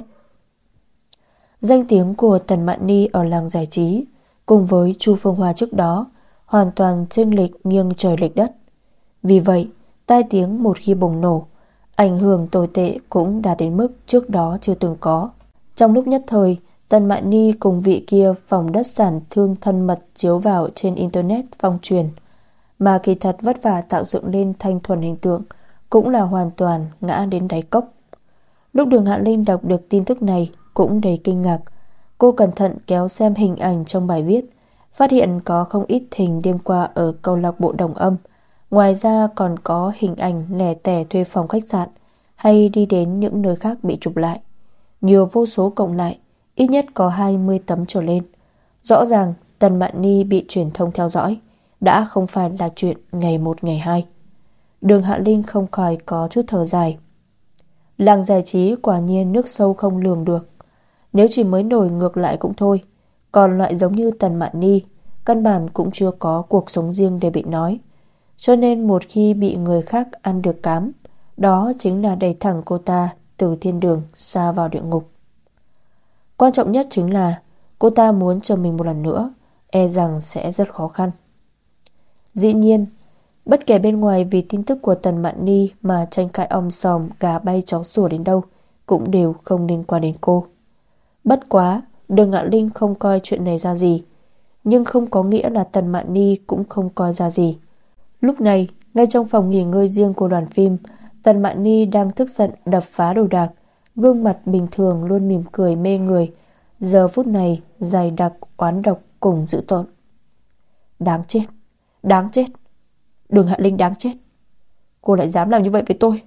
[SPEAKER 1] Danh tiếng của Tần Mạn Ni ở làng giải trí cùng với Chu Phương Hoa trước đó hoàn toàn chênh lệch nghiêng trời lệch đất. Vì vậy, tai tiếng một khi bùng nổ, ảnh hưởng tồi tệ cũng đạt đến mức trước đó chưa từng có. Trong lúc nhất thời, Tần Mạn Ni cùng vị kia phòng đất sản thương thân mật chiếu vào trên internet phong truyền, mà kỳ thật vất vả tạo dựng lên thanh thuần hình tượng cũng là hoàn toàn ngã đến đáy cốc. Lúc Đường Hạ Linh đọc được tin tức này cũng đầy kinh ngạc. Cô cẩn thận kéo xem hình ảnh trong bài viết, phát hiện có không ít hình đêm qua ở câu lạc bộ Đồng Âm. Ngoài ra còn có hình ảnh lẻ tẻ thuê phòng khách sạn hay đi đến những nơi khác bị chụp lại. Nhiều vô số cộng lại, ít nhất có hai mươi tấm trở lên. Rõ ràng Tần Mạn Ni bị truyền thông theo dõi đã không phải là chuyện ngày một ngày hai. Đường Hạ Linh không khỏi có chút thở dài. Làng giải trí quả nhiên nước sâu không lường được. Nếu chỉ mới nổi ngược lại cũng thôi, còn loại giống như Tần Mạn Ni căn bản cũng chưa có cuộc sống riêng để bị nói. Cho nên một khi bị người khác ăn được cám, đó chính là đẩy thẳng cô ta từ thiên đường xa vào địa ngục. Quan trọng nhất chính là cô ta muốn chờ mình một lần nữa, e rằng sẽ rất khó khăn. Dĩ nhiên, bất kể bên ngoài vì tin tức của Tần Mạn Ni mà tranh cãi om sòm, gà bay chó sủa đến đâu cũng đều không liên quan đến cô. Bất quá, Đường Ngạn Linh không coi chuyện này ra gì, nhưng không có nghĩa là Tần Mạn Ni cũng không coi ra gì. Lúc này, ngay trong phòng nghỉ ngơi riêng của đoàn phim, Tần Mạn Ni đang tức giận đập phá đồ đạc, gương mặt bình thường luôn mỉm cười mê người, giờ phút này dày đặc oán độc cùng dữ tợn. Đáng chết, đáng chết, Đường Hạ Linh đáng chết. Cô lại dám làm như vậy với tôi.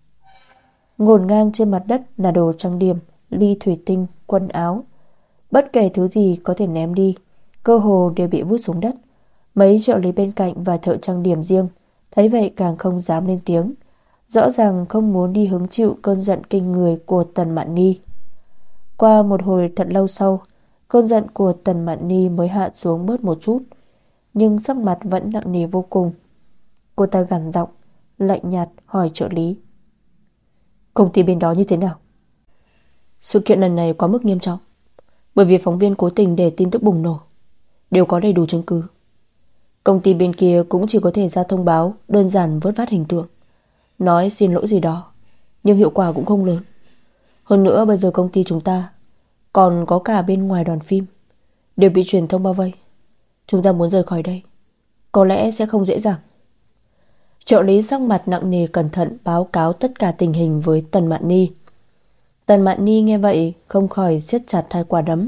[SPEAKER 1] Ngổn ngang trên mặt đất là đồ trang điểm, ly thủy tinh, quần áo. Bất kể thứ gì có thể ném đi, cơ hồ đều bị vứt xuống đất. Mấy trợ lý bên cạnh và thợ trang điểm riêng thấy vậy càng không dám lên tiếng, rõ ràng không muốn đi hứng chịu cơn giận kinh người của Tần Mạn Ni. Qua một hồi thật lâu sau, cơn giận của Tần Mạn Ni mới hạ xuống bớt một chút, nhưng sắc mặt vẫn nặng nề vô cùng. Cô ta gằn giọng, lạnh nhạt hỏi trợ lý: công ty bên đó như thế nào? Sự kiện lần này quá mức nghiêm trọng, bởi vì phóng viên cố tình để tin tức bùng nổ, đều có đầy đủ chứng cứ. Công ty bên kia cũng chỉ có thể ra thông báo đơn giản vớt vát hình tượng, nói xin lỗi gì đó, nhưng hiệu quả cũng không lớn. Hơn nữa bây giờ công ty chúng ta còn có cả bên ngoài đoàn phim đều bị truyền thông bao vây. Chúng ta muốn rời khỏi đây có lẽ sẽ không dễ dàng. Trợ lý sắc mặt nặng nề cẩn thận báo cáo tất cả tình hình với Tần Mạn Ni. Tần Mạn Ni nghe vậy không khỏi siết chặt hai quả đấm.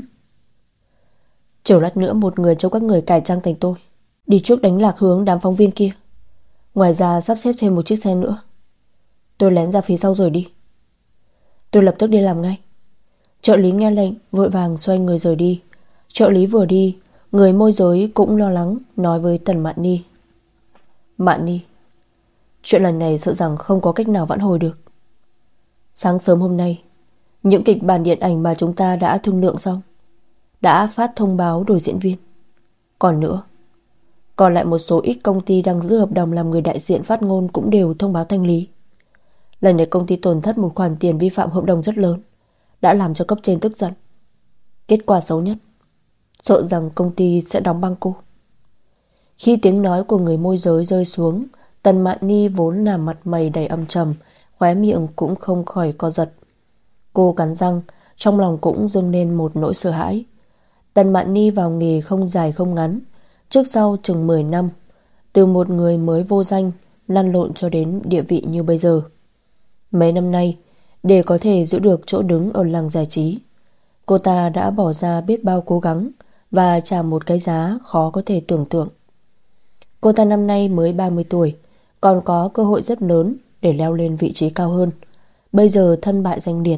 [SPEAKER 1] Chờ lát nữa một người trong các người cải trang thành tôi, đi trước đánh lạc hướng đám phóng viên kia. Ngoài ra sắp xếp thêm một chiếc xe nữa. Tôi lén ra phía sau rồi đi. Tôi lập tức đi làm ngay. Trợ lý nghe lệnh vội vàng xoay người rời đi. Trợ lý vừa đi, người môi giới cũng lo lắng nói với Tần Mạn Ni: Mạn Ni, chuyện lần này sợ rằng không có cách nào vãn hồi được. Sáng sớm hôm nay, những kịch bản điện ảnh mà chúng ta đã thương lượng xong đã phát thông báo đổi diễn viên. Còn nữa, còn lại một số ít công ty đang giữ hợp đồng làm người đại diện phát ngôn cũng đều thông báo thanh lý. Lần này công ty tổn thất một khoản tiền vi phạm hợp đồng rất lớn, đã làm cho cấp trên tức giận. Kết quả xấu nhất, sợ rằng công ty sẽ đóng băng cô. Khi tiếng nói của người môi giới rơi xuống, Tần Mạn Ni vốn là mặt mày đầy âm trầm, khóe miệng cũng không khỏi co giật. Cô cắn răng, trong lòng cũng dâng lên một nỗi sợ hãi. Tần Mạn Ni vào nghề không dài không ngắn, trước sau chừng mười năm, từ một người mới vô danh lăn lộn cho đến địa vị như bây giờ. Mấy năm nay, để có thể giữ được chỗ đứng ở làng giải trí, cô ta đã bỏ ra biết bao cố gắng và trả một cái giá khó có thể tưởng tượng. Cô ta năm nay mới ba mươi tuổi, còn có cơ hội rất lớn để leo lên vị trí cao hơn. Bây giờ thân bại danh liệt,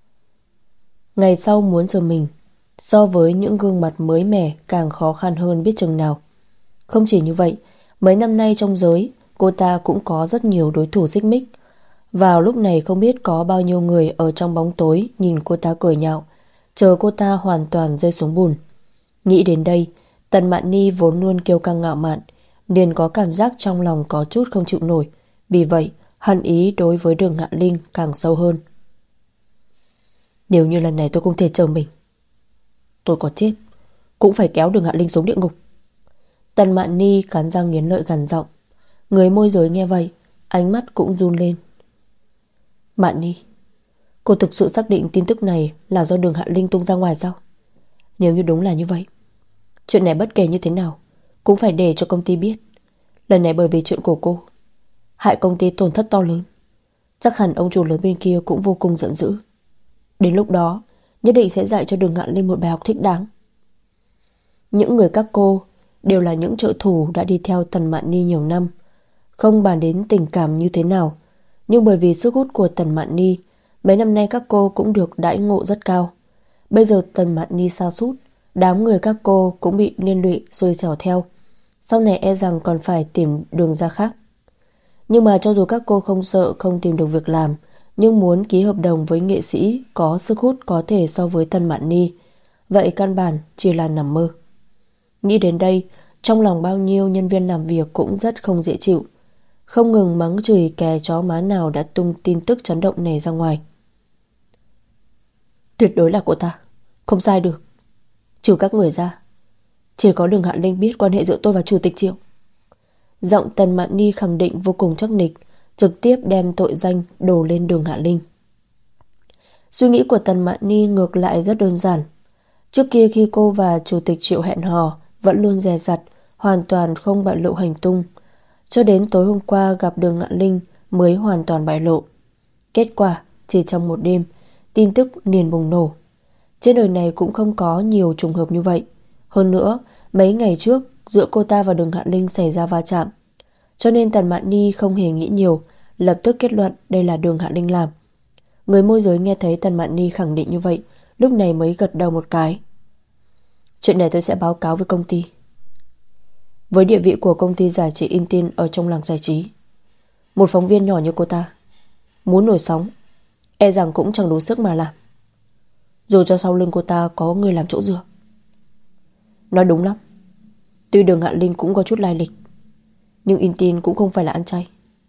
[SPEAKER 1] ngày sau muốn giơ mình so với những gương mặt mới mẻ càng khó khăn hơn biết chừng nào. Không chỉ như vậy, mấy năm nay trong giới cô ta cũng có rất nhiều đối thủ xích mích. Vào lúc này không biết có bao nhiêu người ở trong bóng tối nhìn cô ta cười nhạo, chờ cô ta hoàn toàn rơi xuống bùn. Nghĩ đến đây, Tần Mạn Ni vốn luôn kiêu căng ngạo mạn, liền có cảm giác trong lòng có chút không chịu nổi. Vì vậy, hận ý đối với Đường Hạ Linh càng sâu hơn. Nếu như lần này tôi không thể chờ mình, tôi có chết cũng phải kéo Đường Hạ Linh xuống địa ngục. Tần Mạn Ni cắn răng nghiến lợi gằn giọng. Người môi giới nghe vậy, ánh mắt cũng run lên. Mạn Ni, cô thực sự xác định tin tức này là do Đường Hạ Linh tung ra ngoài sao? Nếu như đúng là như vậy, chuyện này bất kể như thế nào cũng phải để cho công ty biết. Lần này bởi vì chuyện của cô, hại công ty tổn thất to lớn, chắc hẳn ông chủ lớn bên kia cũng vô cùng giận dữ. Đến lúc đó nhất định sẽ dạy cho Đường Hạ Linh một bài học thích đáng. Những người các cô đều là những trợ thủ đã đi theo Tần Mạn Ni nhiều năm. Không bàn đến tình cảm như thế nào, nhưng bởi vì sức hút của Tần Mạn Ni, mấy năm nay các cô cũng được đãi ngộ rất cao. Bây giờ Tần Mạn Ni sa sút, đám người các cô cũng bị liên lụy xui xẻo theo. Sau này e rằng còn phải tìm đường ra khác. Nhưng mà cho dù các cô không sợ không tìm được việc làm, nhưng muốn ký hợp đồng với nghệ sĩ có sức hút có thể so với Tần Mạn Ni, vậy căn bản chỉ là nằm mơ. Nghĩ đến đây, trong lòng bao nhiêu nhân viên làm việc cũng rất không dễ chịu, không ngừng mắng chửi kẻ chó má nào đã tung tin tức chấn động này ra ngoài. Tuyệt đối là cô ta, Không sai được. Trừ các người ra, chỉ có Đường Hạ Linh biết quan hệ giữa tôi và Chủ tịch Triệu. Giọng Tần Mạn Ni khẳng định vô cùng chắc nịch, trực tiếp đem tội danh đổ lên Đường Hạ Linh. Suy nghĩ của Tần Mạn Ni ngược lại rất đơn giản. Trước kia khi cô và Chủ tịch Triệu hẹn hò, vẫn luôn dè dặt, hoàn toàn không bại lộ hành tung. Cho đến tối hôm qua gặp Đường Hạ Linh mới hoàn toàn bại lộ. Kết quả, chỉ trong một đêm, tin tức liền bùng nổ. Trên đời này cũng không có nhiều trùng hợp như vậy. Hơn nữa, mấy ngày trước giữa cô ta và Đường Hạ Linh xảy ra va chạm. Cho nên Tần Mạn Ni không hề nghĩ nhiều, lập tức kết luận đây là Đường Hạ Linh làm. Người môi giới nghe thấy Tần Mạn Ni khẳng định như vậy, lúc này mới gật đầu một cái. Chuyện này tôi sẽ báo cáo với công ty. Với địa vị của công ty giải trí Intin ở trong làng giải trí, một phóng viên nhỏ như cô ta muốn nổi sóng e rằng cũng chẳng đủ sức mà làm, dù cho sau lưng cô ta có người làm chỗ dựa. Nói đúng lắm. Tuy Đường Hạ Linh cũng có chút lai lịch, nhưng Intin cũng không phải là ăn chay.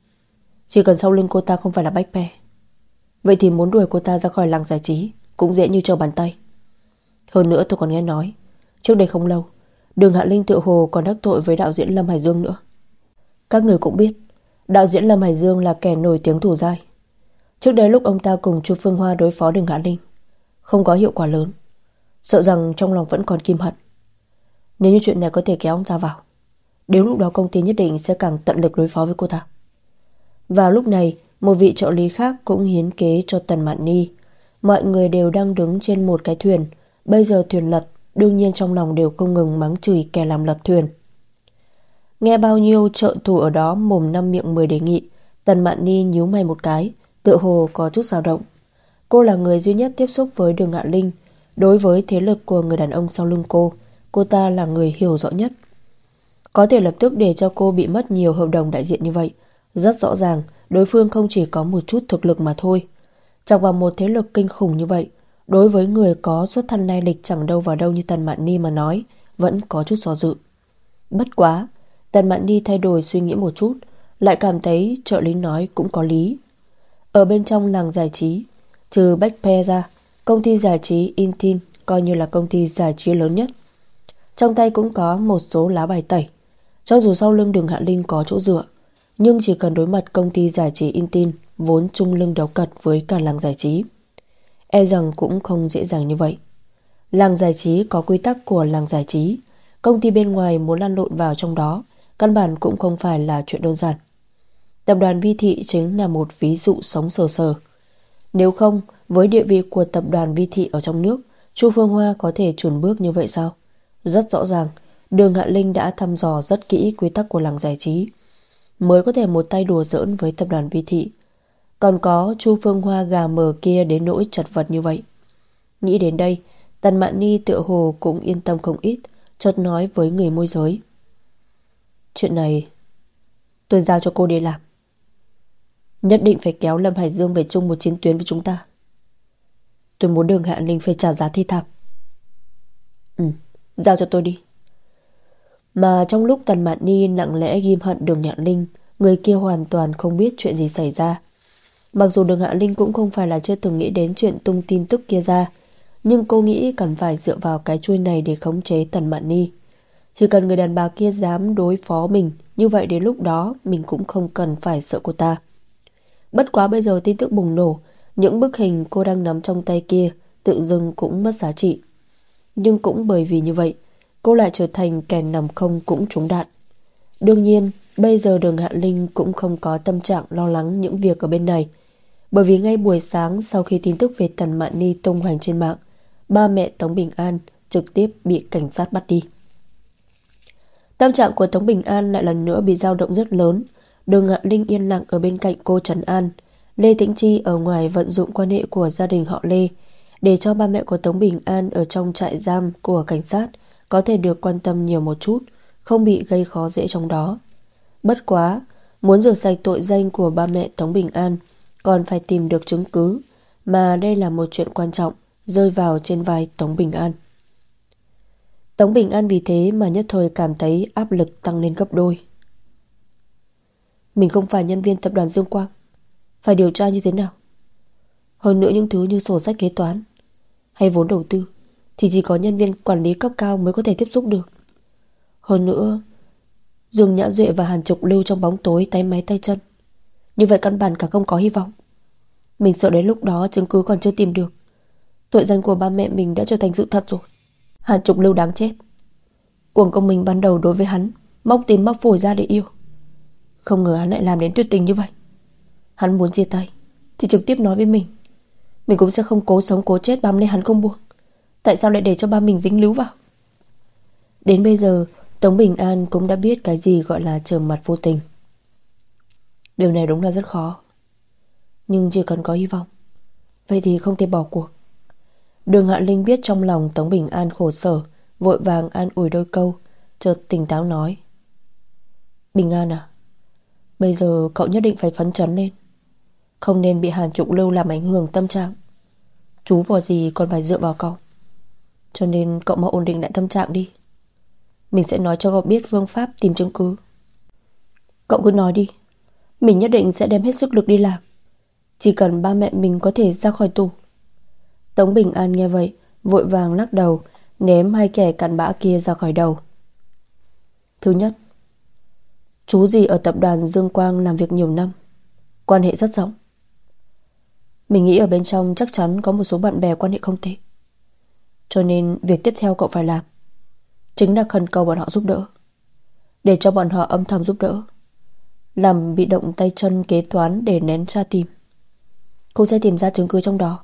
[SPEAKER 1] Chỉ cần sau lưng cô ta không phải là bách pe, vậy thì muốn đuổi cô ta ra khỏi làng giải trí cũng dễ như trở bàn tay. Hơn nữa tôi còn nghe nói trước đây không lâu Đường Hạ Linh tựa hồ còn đắc tội với đạo diễn Lâm Hải Dương nữa. Các người cũng biết đạo diễn Lâm Hải Dương là kẻ nổi tiếng thủ dai. Trước đây lúc ông ta cùng Chu Phương Hoa đối phó Đường Hạ Linh không có hiệu quả lớn, sợ rằng trong lòng vẫn còn kim hận. Nếu như chuyện này có thể kéo ông ta vào, đến lúc đó công ty nhất định sẽ càng tận lực đối phó với cô ta. Vào lúc này, một vị trợ lý khác cũng hiến kế cho Tần Mạn Ni. Mọi người đều đang đứng trên một cái thuyền. Bây giờ thuyền lật, đương nhiên trong lòng đều không ngừng mắng chửi kẻ làm lật thuyền. Nghe bao nhiêu trợ thủ ở đó mồm năm miệng mười đề nghị, Tần Mạn Ni nhíu mày một cái, tựa hồ có chút dao động. Cô là người duy nhất tiếp xúc với Đường Hạ Linh. Đối với thế lực của người đàn ông sau lưng cô, cô ta là người hiểu rõ nhất. Có thể lập tức để cho cô bị mất nhiều hợp đồng đại diện như vậy, rất rõ ràng đối phương không chỉ có một chút thực lực mà thôi. Trong vào một thế lực kinh khủng như vậy, đối với người có xuất thân lai lịch chẳng đâu vào đâu như Tần Mạn Ni mà nói, vẫn có chút do dự. Bất quá, Tần Mạn Ni thay đổi suy nghĩ một chút, lại cảm thấy trợ lý nói cũng có lý. Ở bên trong làng giải trí, trừ Bách Pe ra, công ty giải trí Intin coi như là công ty giải trí lớn nhất. Trong tay cũng có một số lá bài tẩy. Cho dù sau lưng Đường Hạ Linh có chỗ dựa, nhưng chỉ cần đối mặt công ty giải trí Intin vốn chung lưng đấu cật với cả làng giải trí, e rằng cũng không dễ dàng như vậy. Làng giải trí có quy tắc của làng giải trí, công ty bên ngoài muốn lăn lộn vào trong đó căn bản cũng không phải là chuyện đơn giản. Tập đoàn Vi Thị chính là một ví dụ sống sờ sờ. Nếu không, với địa vị của tập đoàn Vi Thị ở trong nước, Chu Phương Hoa có thể chùn bước như vậy sao? Rất rõ ràng, Đường Hạ Linh đã thăm dò rất kỹ quy tắc của làng giải trí, mới có thể một tay đùa giỡn với tập đoàn Vi Thị. Còn có Chu Phương Hoa gà mờ kia đến nỗi chật vật như vậy. Nghĩ đến đây, Tần Mạn Ni tựa hồ cũng yên tâm không ít, chợt nói với người môi giới. Chuyện này tôi giao cho cô đi làm. Nhất định phải kéo Lâm Hải Dương về chung một chiến tuyến với chúng ta. Tôi muốn Đường Hạ Linh phải trả giá thi thảm. Ừ, giao cho tôi đi. Mà trong lúc Tần Mạn Ni nặng lẽ ghim hận Đường Hạ Linh, người kia hoàn toàn không biết chuyện gì xảy ra. Mặc dù Đường Hạ Linh cũng không phải là chưa từng nghĩ đến chuyện tung tin tức kia ra, nhưng cô nghĩ cần phải dựa vào cái chuôi này để khống chế Tần Mạn Ni. Chỉ cần người đàn bà kia dám đối phó mình, như vậy đến lúc đó mình cũng không cần phải sợ cô ta. Bất quá bây giờ tin tức bùng nổ, những bức hình cô đang nắm trong tay kia tự dưng cũng mất giá trị. Nhưng cũng bởi vì như vậy, cô lại trở thành kẻ nằm không cũng trúng đạn. Đương nhiên, bây giờ Đường Hạ Linh cũng không có tâm trạng lo lắng những việc ở bên này. Bởi vì ngay buổi sáng sau khi tin tức về Tần Mạn Ni tung hoành trên mạng, ba mẹ Tống Bình An trực tiếp bị cảnh sát bắt đi. Tâm trạng của Tống Bình An lại lần nữa bị dao động rất lớn. Đường Hạ Linh yên lặng ở bên cạnh cô trấn an. Lê Tĩnh Chi ở ngoài vận dụng quan hệ của gia đình họ Lê để cho ba mẹ của Tống Bình An ở trong trại giam của cảnh sát có thể được quan tâm nhiều một chút, không bị gây khó dễ trong đó. Bất quá, muốn rửa sạch tội danh của ba mẹ Tống Bình An còn phải tìm được chứng cứ, mà đây là một chuyện quan trọng rơi vào trên vai Tống Bình An. Tống Bình An vì thế mà nhất thời cảm thấy áp lực tăng lên gấp đôi. Mình không phải nhân viên tập đoàn Dương Quang, phải điều tra như thế nào? Hơn nữa những thứ như sổ sách kế toán hay vốn đầu tư thì chỉ có nhân viên quản lý cấp cao mới có thể tiếp xúc được. Hơn nữa, Dương Nhã Duệ và Hàn Trục Lưu trong bóng tối tay máy tay chân, như vậy căn bản cả không có hy vọng. Mình sợ đến lúc đó chứng cứ còn chưa tìm được, tội danh của ba mẹ mình đã trở thành sự thật rồi. Hàn Trục Lưu đáng chết. Uổng công mình ban đầu đối với hắn, móc tim móc phổi ra để yêu. Không ngờ hắn lại làm đến tuyệt tình như vậy. Hắn muốn chia tay thì trực tiếp nói với mình. Mình cũng sẽ không cố sống cố chết bám lấy hắn không buông. Tại sao lại để cho ba mình dính líu vào? Đến bây giờ Tống Bình An cũng đã biết cái gì gọi là trờ mặt vô tình. Điều này đúng là rất khó, nhưng chỉ cần có hy vọng, vậy thì không thể bỏ cuộc. Đường Hạ Linh biết trong lòng Tống Bình An khổ sở, vội vàng an ủi đôi câu, chợt tỉnh táo nói: Bình An à, bây giờ cậu nhất định phải phấn chấn lên, không nên bị Hàn Trục Lưu làm ảnh hưởng tâm trạng. Chú vào gì còn phải dựa vào cậu, cho nên cậu mau ổn định lại tâm trạng đi. Mình sẽ nói cho cậu biết phương pháp tìm chứng cứ. Cậu cứ nói đi, mình nhất định sẽ đem hết sức lực đi làm, chỉ cần ba mẹ mình có thể ra khỏi tù. Tống Bình An nghe vậy vội vàng lắc đầu, ném hai kẻ cặn bã kia ra khỏi đầu. Thứ nhất, chú gì ở tập đoàn Dương Quang làm việc nhiều năm, quan hệ rất rộng. Mình nghĩ ở bên trong chắc chắn có một số bạn bè quan hệ không tệ, cho nên việc tiếp theo cậu phải làm chính là khẩn cầu bọn họ giúp đỡ, để cho bọn họ âm thầm giúp đỡ, làm bị động tay chân kế toán để nén tra tìm. Cô sẽ tìm ra chứng cứ trong đó.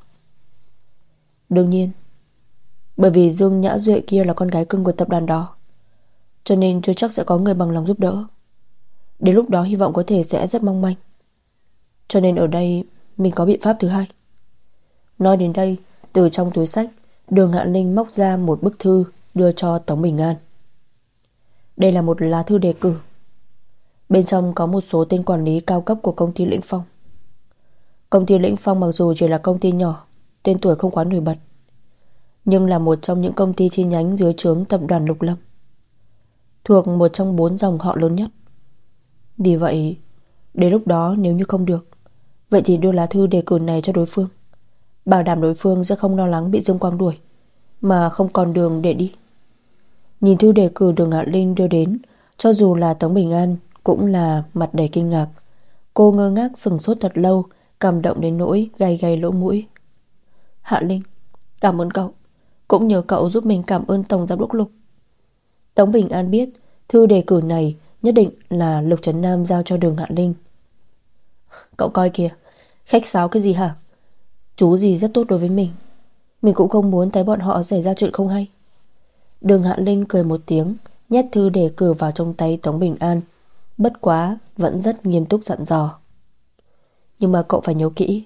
[SPEAKER 1] Đương nhiên, bởi vì Dương Nhã Duệ kia là con gái cưng của tập đoàn đó, cho nên chưa chắc sẽ có người bằng lòng giúp đỡ. Đến lúc đó hy vọng có thể sẽ rất mong manh. Cho nên ở đây mình có biện pháp thứ hai. Nói đến đây, từ trong túi xách, Đường Hạ Linh móc ra một bức thư đưa cho Tống Bình An. Đây là một lá thư đề cử, bên trong có một số tên quản lý cao cấp của công ty Lĩnh Phong. Công ty Lĩnh Phong mặc dù chỉ là công ty nhỏ, tên tuổi không quá nổi bật, nhưng là một trong những công ty chi nhánh dưới trướng tập đoàn Lục Lâm, thuộc một trong bốn dòng họ lớn nhất. Vì vậy, đến lúc đó nếu như không được, vậy thì đưa lá thư đề cử này cho đối phương, bảo đảm đối phương sẽ không lo lắng bị Dương Quang đuổi, mà không còn đường để đi. Nhìn thư đề cử Đường Hạ Linh đưa đến, cho dù là Tống Bình An cũng là mặt đầy kinh ngạc. Cô ngơ ngác sững sốt thật lâu, cảm động đến nỗi gay gay lỗ mũi. Hạ Linh, cảm ơn cậu, cũng nhờ cậu giúp mình cảm ơn Tổng Giám đốc Lục. Tống Bình An biết thư đề cử này nhất định là Lục Trấn Nam giao cho Đường Hạ Linh. Cậu coi kìa, khách sáo cái gì hả? Chú gì rất tốt đối với mình, mình cũng không muốn thấy bọn họ xảy ra chuyện không hay. Đường Hạ Linh cười một tiếng, nhét thư đề cử vào trong tay Tống Bình An, bất quá vẫn rất nghiêm túc dặn dò. Nhưng mà cậu phải nhớ kỹ,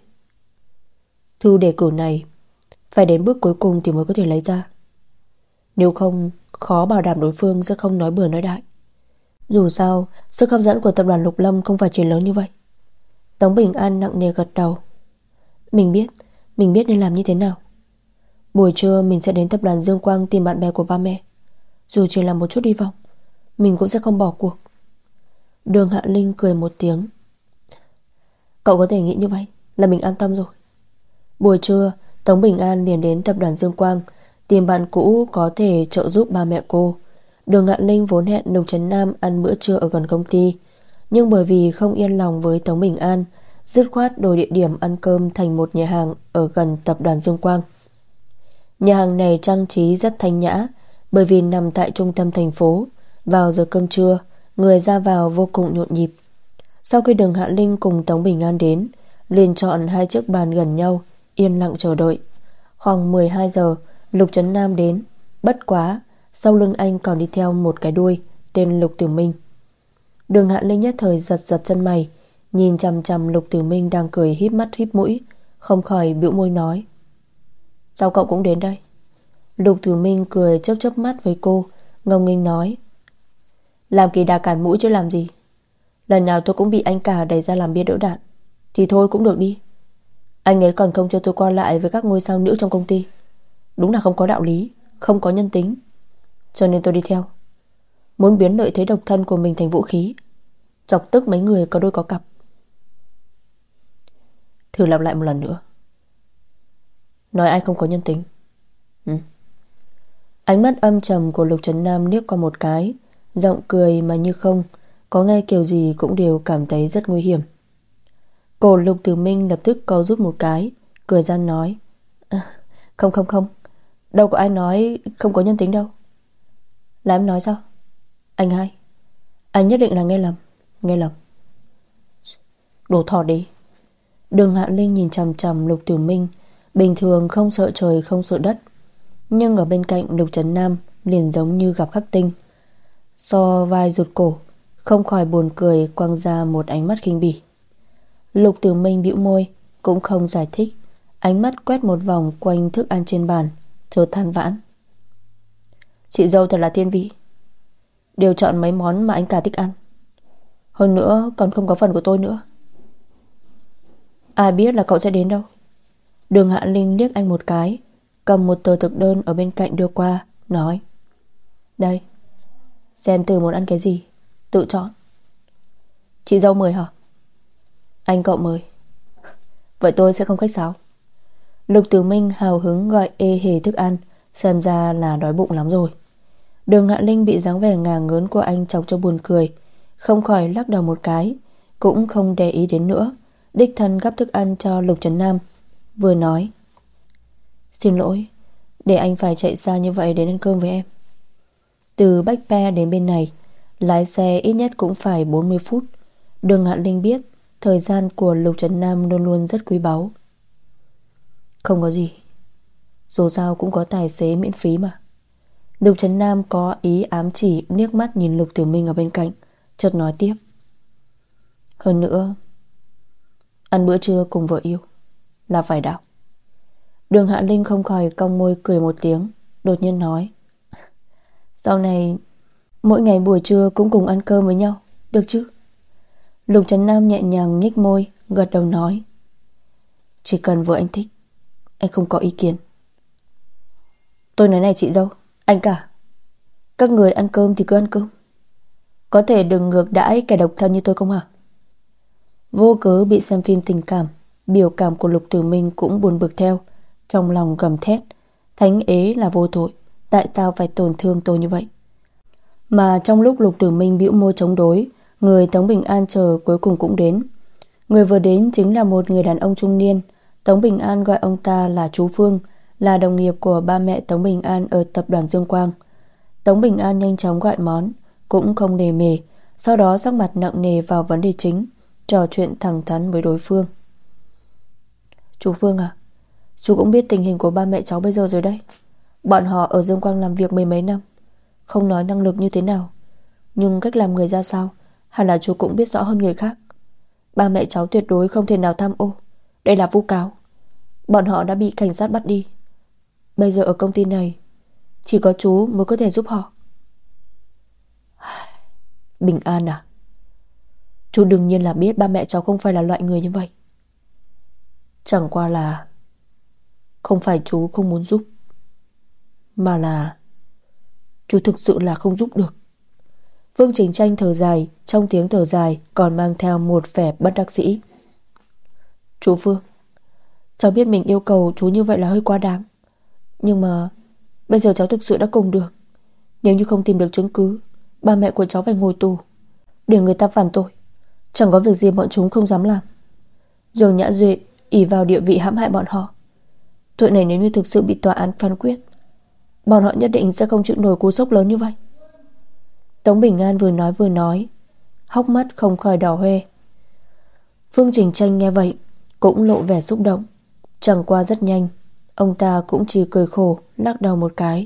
[SPEAKER 1] thư đề cử này phải đến bước cuối cùng thì mới có thể lấy ra. Nếu không, khó bảo đảm đối phương sẽ không nói bừa nói đại. Dù sao, sức hấp dẫn của tập đoàn Lục Lâm không phải chỉ lớn như vậy. Tống Bình An nặng nề gật đầu. Mình biết, mình biết nên làm như thế nào. Buổi trưa mình sẽ đến tập đoàn Dương Quang tìm bạn bè của ba mẹ. Dù chỉ là một chút hy vọng, mình cũng sẽ không bỏ cuộc. Đường Hạ Linh cười một tiếng. Cậu có thể nghĩ như vậy là mình an tâm rồi. Buổi trưa, Tống Bình An liền đến tập đoàn Dương Quang tìm bạn cũ có thể trợ giúp ba mẹ cô. Đường Hạ Linh vốn hẹn Lục Trấn Nam ăn bữa trưa ở gần công ty, nhưng bởi vì không yên lòng với Tống Bình An, dứt khoát đổi địa điểm ăn cơm thành một nhà hàng ở gần tập đoàn Dương Quang. Nhà hàng này trang trí rất thanh nhã, bởi vì nằm tại trung tâm thành phố. Vào giờ cơm trưa, người ra vào vô cùng nhộn nhịp. Sau khi Đường Hạ Linh cùng Tống Bình An đến, liền chọn hai chiếc bàn gần nhau, yên lặng chờ đợi. Khoảng mười hai giờ, Lục Trấn Nam đến. Bất quá, sau lưng anh còn đi theo một cái đuôi tên Lục Tử Minh. Đường Hạ Linh nhất thời giật giật chân mày, nhìn chằm chằm Lục Tử Minh đang cười híp mắt híp mũi, không khỏi bĩu môi nói: Sao cậu cũng đến đây? Lục Tử Minh cười chớp chớp mắt với cô, ngông nghênh nói: Làm kỳ đà cản mũi chứ làm gì. Lần nào tôi cũng bị anh cả đẩy ra làm bia đỡ đạn, thì thôi cũng được đi. Anh ấy còn không cho tôi qua lại với các ngôi sao nữ trong công ty. Đúng là không có đạo lý, không có nhân tính. Cho nên tôi đi theo, muốn biến lợi thế độc thân của mình thành vũ khí, chọc tức mấy người có đôi có cặp. Thử lặp lại một lần nữa. Nói ai không có nhân tính? Ừ. Ánh mắt âm trầm của Lục Trấn Nam liếc qua một cái, giọng cười mà như không, có nghe kiểu gì cũng đều cảm thấy rất nguy hiểm. Cổ Lục Tử Minh lập tức co rút một cái, cười gian nói: à, Không không không, đâu có ai nói không có nhân tính đâu. Là em nói sao? Anh hai, anh nhất định là nghe lầm. Nghe lầm. Đồ thỏ đi. Đường Hạ Linh nhìn chằm chằm Lục Tử Minh, bình thường không sợ trời không sợ đất, nhưng ở bên cạnh Lục Trấn Nam liền giống như gặp khắc tinh. So vai rụt cổ, không khỏi buồn cười, quăng ra một ánh mắt khinh bỉ. Lục Tử Minh bĩu môi, cũng không giải thích, ánh mắt quét một vòng quanh thức ăn trên bàn, chợt than vãn: Chị dâu thật là thiên vị, đều chọn mấy món mà anh cả thích ăn, hơn nữa còn không có phần của tôi nữa. Ai biết là cậu sẽ đến đâu. Đường Hạ Linh liếc anh một cái, cầm một tờ thực đơn ở bên cạnh đưa qua, nói: Đây, xem từ muốn ăn cái gì, tự chọn. Chị dâu mời hả? Anh cậu mời. Vậy tôi sẽ không khách sáo. Lục Tử Minh hào hứng gọi ê hề thức ăn, xem ra là đói bụng lắm rồi. Đường Hạ Linh bị dáng vẻ ngả ngớn của anh chọc cho buồn cười, không khỏi lắc đầu một cái, cũng không để ý đến nữa, đích thân gắp thức ăn cho Lục Trấn Nam, vừa nói: Xin lỗi, để anh phải chạy xa như vậy đến ăn cơm với em. Từ Bách Pe đến bên này, lái xe ít nhất cũng phải bốn mươi phút. Đường Hạ Linh biết thời gian của Lục Trấn Nam luôn luôn rất quý báu. Không có gì, dù sao cũng có tài xế miễn phí mà. Lục Trấn Nam có ý ám chỉ, liếc mắt nhìn Lục Tử Minh ở bên cạnh, chợt nói tiếp: Hơn nữa, ăn bữa trưa cùng vợ yêu là phải đạo. Đường Hạ Linh không khỏi cong môi cười một tiếng, đột nhiên nói: Sau này mỗi ngày buổi trưa cũng cùng ăn cơm với nhau, được chứ? Lục Trấn Nam nhẹ nhàng nhếch môi, gật đầu nói: Chỉ cần vợ anh thích, anh không có ý kiến. Tôi nói này chị dâu, anh cả, các người ăn cơm thì cứ ăn cơm, có thể đừng ngược đãi kẻ độc thân như tôi không hả? Vô cớ bị xem phim tình cảm, biểu cảm của Lục Tử Minh cũng buồn bực theo, trong lòng gầm thét: Thánh ế là vô tội, tại sao phải tổn thương tôi như vậy? Mà trong lúc Lục Tử Minh bĩu môi chống đối, người Tống Bình An chờ cuối cùng cũng đến. Người vừa đến chính là một người đàn ông trung niên. Tống Bình An gọi ông ta là chú Phương, là đồng nghiệp của ba mẹ Tống Bình An ở tập đoàn Dương Quang. Tống Bình An nhanh chóng gọi món, cũng không nề mề, sau đó sắc mặt nặng nề vào vấn đề chính, trò chuyện thẳng thắn với đối phương. Chú Phương à, chú cũng biết tình hình của ba mẹ cháu bây giờ rồi đấy. Bọn họ ở Dương Quang làm việc mười mấy năm, không nói năng lực như thế nào, nhưng cách làm người ra sao hẳn là chú cũng biết rõ hơn người khác. Ba mẹ cháu tuyệt đối không thể nào tham ô, đây là vu cáo. Bọn họ đã bị cảnh sát bắt đi. Bây giờ ở công ty này chỉ có chú mới có thể giúp họ. Bình An à, chú đương nhiên là biết ba mẹ cháu không phải là loại người như vậy. Chẳng qua là không phải chú không muốn giúp, mà là chú thực sự là không giúp được. Vương Trình Tranh thở dài, trong tiếng thở dài còn mang theo một vẻ bất đắc dĩ. Chú Phương, cháu biết mình yêu cầu chú như vậy là hơi quá đáng, nhưng mà bây giờ cháu thực sự đã cùng được. Nếu như không tìm được chứng cứ, ba mẹ của cháu phải ngồi tù, để người ta phản tội. Chẳng có việc gì bọn chúng không dám làm. Dương Nhã Duệ ỷ vào địa vị hãm hại bọn họ. Tội này nếu như thực sự bị tòa án phán quyết, bọn họ nhất định sẽ không chịu nổi cú sốc lớn như vậy. Tống Bình An vừa nói vừa nói, hốc mắt không khỏi đỏ hoe. Phương Trình Tranh nghe vậy cũng lộ vẻ xúc động. Chẳng qua rất nhanh, ông ta cũng chỉ cười khổ, lắc đầu một cái.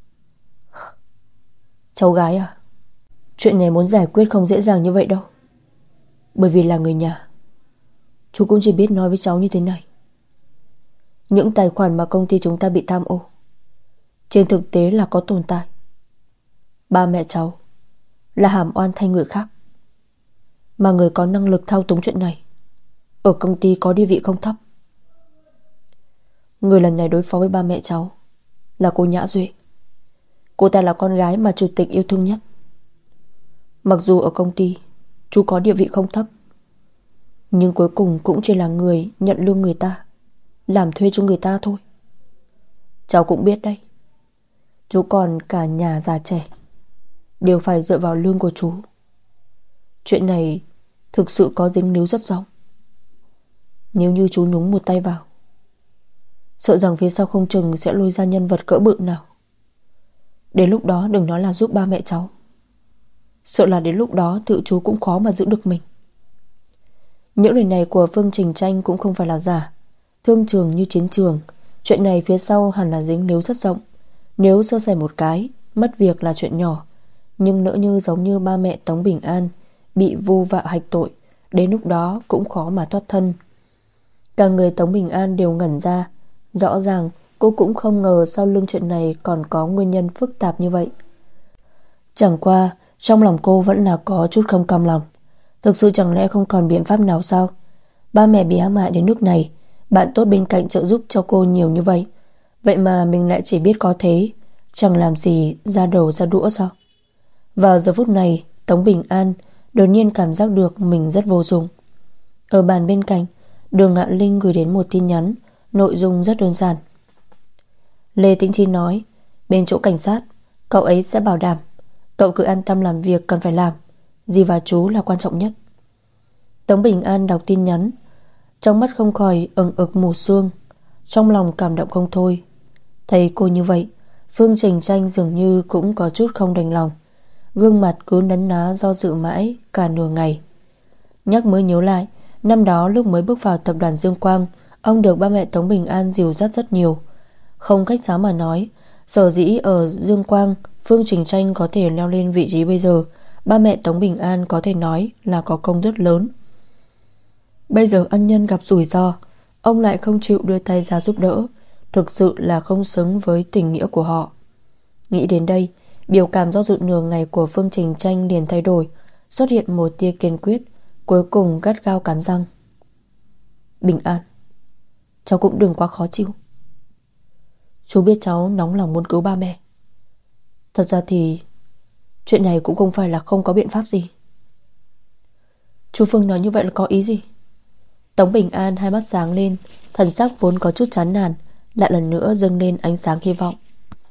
[SPEAKER 1] Cháu gái à, chuyện này muốn giải quyết không dễ dàng như vậy đâu. Bởi vì là người nhà, chú cũng chỉ biết nói với cháu như thế này. Những tài khoản mà công ty chúng ta bị tham ô, trên thực tế là có tồn tại. Ba mẹ cháu là hàm oan thay người khác, mà người có năng lực thao túng chuyện này ở công ty có địa vị không thấp. Người lần này đối phó với ba mẹ cháu là cô Nhã Duệ. Cô ta là con gái mà chủ tịch yêu thương nhất. Mặc dù ở công ty chú có địa vị không thấp, nhưng cuối cùng cũng chỉ là người nhận lương người ta, làm thuê cho người ta thôi. Cháu cũng biết đấy, Chú còn cả nhà già trẻ đều phải dựa vào lương của chú. Chuyện này thực sự có dính líu rất rộng. Nếu như chú nhúng một tay vào, sợ rằng phía sau không chừng sẽ lôi ra nhân vật cỡ bự nào. Đến lúc đó đừng nói là giúp ba mẹ cháu, sợ là đến lúc đó tự chú cũng khó mà giữ được mình. Những lời này của Phương Trình Tranh cũng không phải là giả. Thương trường như chiến trường, chuyện này phía sau hẳn là dính líu rất rộng. Nếu sơ sẩy một cái, mất việc là chuyện nhỏ, nhưng nỡ như giống như ba mẹ Tống Bình An bị vu vạ hạch tội, đến lúc đó cũng khó mà thoát thân. Cả người Tống Bình An đều ngẩn ra. Rõ ràng cô cũng không ngờ sau lưng chuyện này còn có nguyên nhân phức tạp như vậy. Chẳng qua trong lòng cô vẫn là có chút không cam lòng. Thực sự chẳng lẽ không còn biện pháp nào sao? Ba mẹ bị hãm hại đến nước này, bạn tốt bên cạnh trợ giúp cho cô nhiều như vậy, vậy mà mình lại chỉ biết có thế, chẳng làm gì ra đầu ra đũa sao? Vào giờ phút này, Tống Bình An đột nhiên cảm giác được mình rất vô dụng. Ở bàn bên cạnh, Đường Ngạn Linh gửi đến một tin nhắn, nội dung rất đơn giản. Lê Tĩnh Chi nói, bên chỗ cảnh sát, cậu ấy sẽ bảo đảm, cậu cứ an tâm làm việc cần phải làm, dì và chú là quan trọng nhất. Tống Bình An đọc tin nhắn, trong mắt không khỏi ửng ực mù sương, trong lòng cảm động không thôi. Thấy cô như vậy, Phương Trình Tranh dường như cũng có chút không đành lòng, gương mặt cứ nấn ná do dự mãi cả nửa ngày. Nhắc mới nhớ lại, năm đó lúc mới bước vào tập đoàn Dương Quang, ông được ba mẹ Tống Bình An dìu dắt rất nhiều. Không cách giá mà nói, sở dĩ ở Dương Quang Phương Trình Tranh có thể leo lên vị trí bây giờ, ba mẹ Tống Bình An có thể nói là có công rất lớn. Bây giờ ân nhân gặp rủi ro, ông lại không chịu đưa tay ra giúp đỡ, thực sự là không xứng với tình nghĩa của họ. Nghĩ đến đây, biểu cảm do dự nửa ngày của Phương Trình Tranh liền thay đổi, xuất hiện một tia kiên quyết, cuối cùng gắt gao cắn răng. Bình An, cháu cũng đừng quá khó chịu. Chú biết cháu nóng lòng muốn cứu ba mẹ. Thật ra thì chuyện này cũng không phải là không có biện pháp gì. Chú Phương nói như vậy là có ý gì? Tống Bình An hai mắt sáng lên, thần sắc vốn có chút chán nản lại lần nữa dâng lên ánh sáng hy vọng.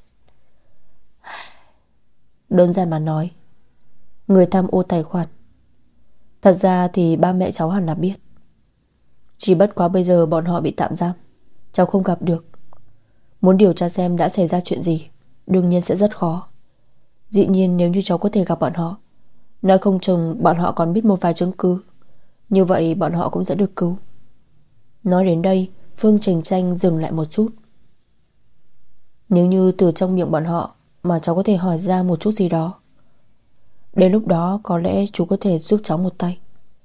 [SPEAKER 1] Đơn giản mà nói, người tham ô tài khoản, thật ra thì ba mẹ cháu hẳn là biết. Chỉ bất quá bây giờ bọn họ bị tạm giam, cháu không gặp được. Muốn điều tra xem đã xảy ra chuyện gì, đương nhiên sẽ rất khó. Dĩ nhiên nếu như cháu có thể gặp bọn họ, nói không chừng bọn họ còn biết một vài chứng cứ, như vậy bọn họ cũng sẽ được cứu. Nói đến đây, Phương Trình Tranh dừng lại một chút. Nếu như từ trong miệng bọn họ mà cháu có thể hỏi ra một chút gì đó, đến lúc đó có lẽ chú có thể giúp cháu một tay.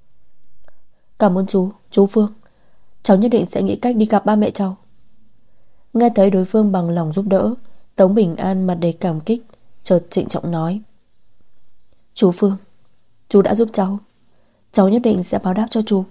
[SPEAKER 1] Cảm ơn chú, chú Phương. Cháu nhất định sẽ nghĩ cách đi gặp ba mẹ cháu. Nghe thấy đối phương bằng lòng giúp đỡ, Tống Bình An mặt đầy cảm kích, chợt trịnh trọng nói. Chú Phương, chú đã giúp cháu, cháu nhất định sẽ báo đáp cho chú.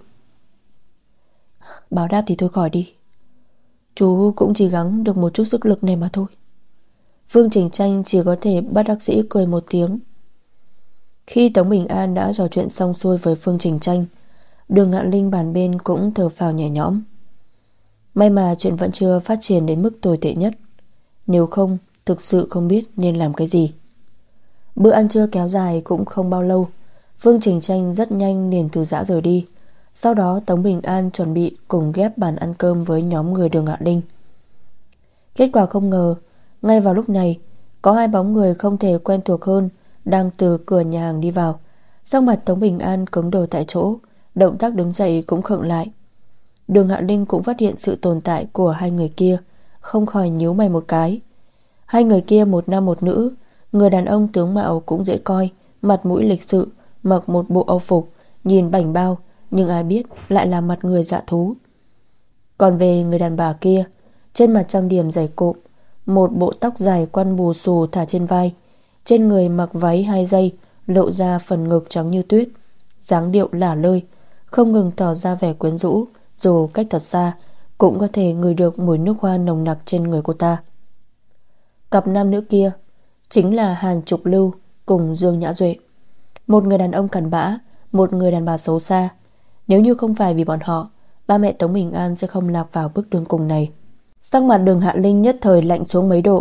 [SPEAKER 1] Báo đáp thì thôi khỏi đi, chú cũng chỉ gắng được một chút sức lực này mà thôi. Phương Trình Tranh chỉ có thể bất đắc dĩ cười một tiếng. Khi Tống Bình An đã trò chuyện xong xuôi với Phương Trình Tranh, Đường Ngạn Linh bàn bên cũng thở phào nhẹ nhõm. May mà chuyện vẫn chưa phát triển đến mức tồi tệ nhất, nếu không thực sự không biết nên làm cái gì. Bữa ăn trưa kéo dài cũng không bao lâu, Phương Trình Tranh rất nhanh liền từ giã rời đi. Sau đó Tống Bình An chuẩn bị cùng ghép bàn ăn cơm với nhóm người Đường Ngạn Linh. Kết quả không ngờ, ngay vào lúc này, có hai bóng người không thể quen thuộc hơn đang từ cửa nhà hàng đi vào. Sắc mặt Tống Bình An cứng đờ tại chỗ, động tác đứng dậy cũng khựng lại. Đường Ngạn Linh cũng phát hiện sự tồn tại của hai người kia, không khỏi nhíu mày một cái. Hai người kia một nam một nữ, người đàn ông tướng mạo cũng dễ coi, mặt mũi lịch sự, mặc một bộ âu phục, nhìn bảnh bao, nhưng ai biết lại là mặt người dạ thú. Còn về người đàn bà kia, trên mặt trang điểm dày cộm, một bộ tóc dài quăn bù xù thả trên vai, trên người mặc váy hai dây, lộ ra phần ngực trắng như tuyết, dáng điệu lả lơi, không ngừng tỏ ra vẻ quyến rũ, dù cách thật xa cũng có thể ngửi được mùi nước hoa nồng nặc trên người cô ta. Cặp nam nữ kia chính là Hàn Trục Lưu cùng Dương Nhã Duệ, một người đàn ông cặn bã, một người đàn bà xấu xa. Nếu như không phải vì bọn họ, ba mẹ Tống Bình An sẽ không lạc vào bước đường cùng này. Sắc mặt Đường Hạ Linh nhất thời lạnh xuống mấy độ,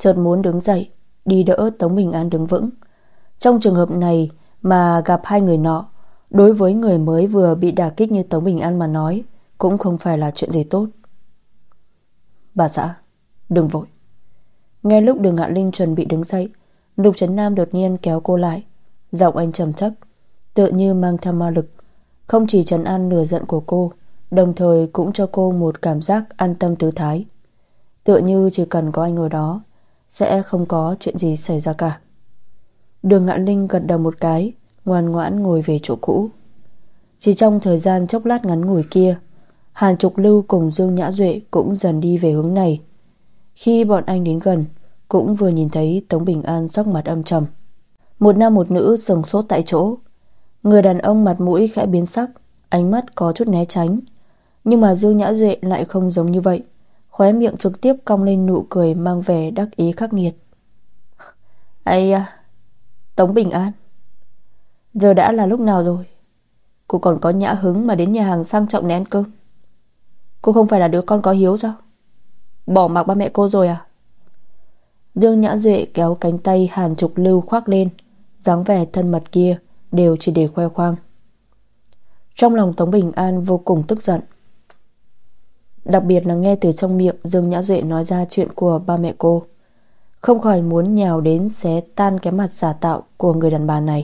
[SPEAKER 1] chợt muốn đứng dậy đi đỡ Tống Bình An đứng vững. Trong trường hợp này mà gặp hai người nọ, đối với người mới vừa bị đả kích như Tống Bình An mà nói cũng không phải là chuyện gì tốt. Bà xã, đừng vội. Nghe lúc Đường Hạ Linh chuẩn bị đứng dậy, Lục Trấn Nam đột nhiên kéo cô lại. Giọng anh trầm thấp, tựa như mang theo ma lực, không chỉ trấn an lửa giận của cô, đồng thời cũng cho cô một cảm giác an tâm tứ thái. Tựa như chỉ cần có anh ở đó sẽ không có chuyện gì xảy ra cả. Đường Hạ Linh gật đầu một cái, ngoan ngoãn ngồi về chỗ cũ. Chỉ trong thời gian chốc lát ngắn ngủi kia, Hàn Trục Lưu cùng Dương Nhã Duệ cũng dần đi về hướng này. Khi bọn anh đến gần, cũng vừa nhìn thấy Tống Bình An sắc mặt âm trầm. Một nam một nữ sừng sốt tại chỗ. Người đàn ông mặt mũi khẽ biến sắc, ánh mắt có chút né tránh. Nhưng mà Dương Nhã Duệ lại không giống như vậy, khóe miệng trực tiếp cong lên nụ cười mang vẻ đắc ý khắc nghiệt. Ây à, Tống Bình An, giờ đã là lúc nào rồi? Cô còn có nhã hứng mà đến nhà hàng sang trọng này ăn cơm? Cô không phải là đứa con có hiếu sao? Bỏ mặc ba mẹ cô rồi à? Dương Nhã Duệ kéo cánh tay Hàn Trục Lưu khoác lên, dáng vẻ thân mật kia đều chỉ để khoe khoang. Trong lòng Tống Bình An vô cùng tức giận, đặc biệt là nghe từ trong miệng Dương Nhã Duệ nói ra chuyện của ba mẹ cô, không khỏi muốn nhào đến xé tan cái mặt giả tạo của người đàn bà này.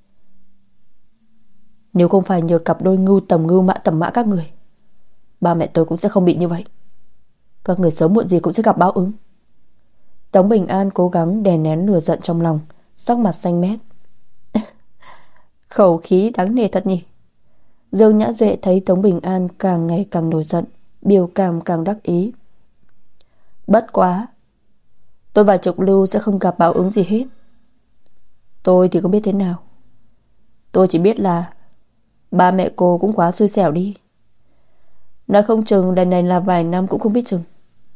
[SPEAKER 1] Nếu không phải nhờ cặp đôi ngưu tầm ngưu mã tầm mã các người, ba mẹ tôi cũng sẽ không bị như vậy. Các người sớm muộn gì cũng sẽ gặp báo ứng. Tống Bình An cố gắng đè nén lửa giận trong lòng, sắc mặt xanh mét. Khẩu khí đáng nể thật nhỉ. Dương Nhã Duệ thấy Tống Bình An càng ngày càng nổi giận, biểu cảm càng đắc ý. Bất quá, tôi và Trục Lưu sẽ không gặp báo ứng gì hết. Tôi thì không biết thế nào. Tôi chỉ biết là ba mẹ cô cũng quá xui xẻo đi. Nói không chừng lần này là vài năm cũng không biết chừng.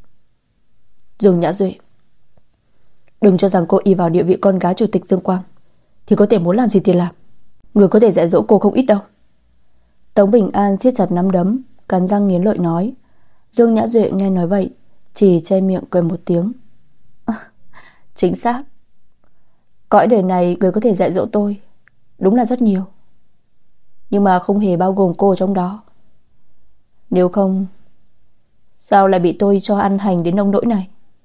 [SPEAKER 1] Dương Nhã Duệ, đừng cho rằng cô y vào địa vị con gái chủ tịch Dương Quang thì có thể muốn làm gì thì làm. Người có thể dạy dỗ cô không ít đâu. Tống Bình An siết chặt nắm đấm, cắn răng nghiến lợi nói. Dương Nhã Duệ nghe nói vậy, chỉ che miệng cười một tiếng. À, chính xác. Cõi đời này người có thể dạy dỗ tôi đúng là rất nhiều, nhưng mà không hề bao gồm cô ở trong đó. Nếu không, sao lại bị tôi cho ăn hành đến nông nỗi này?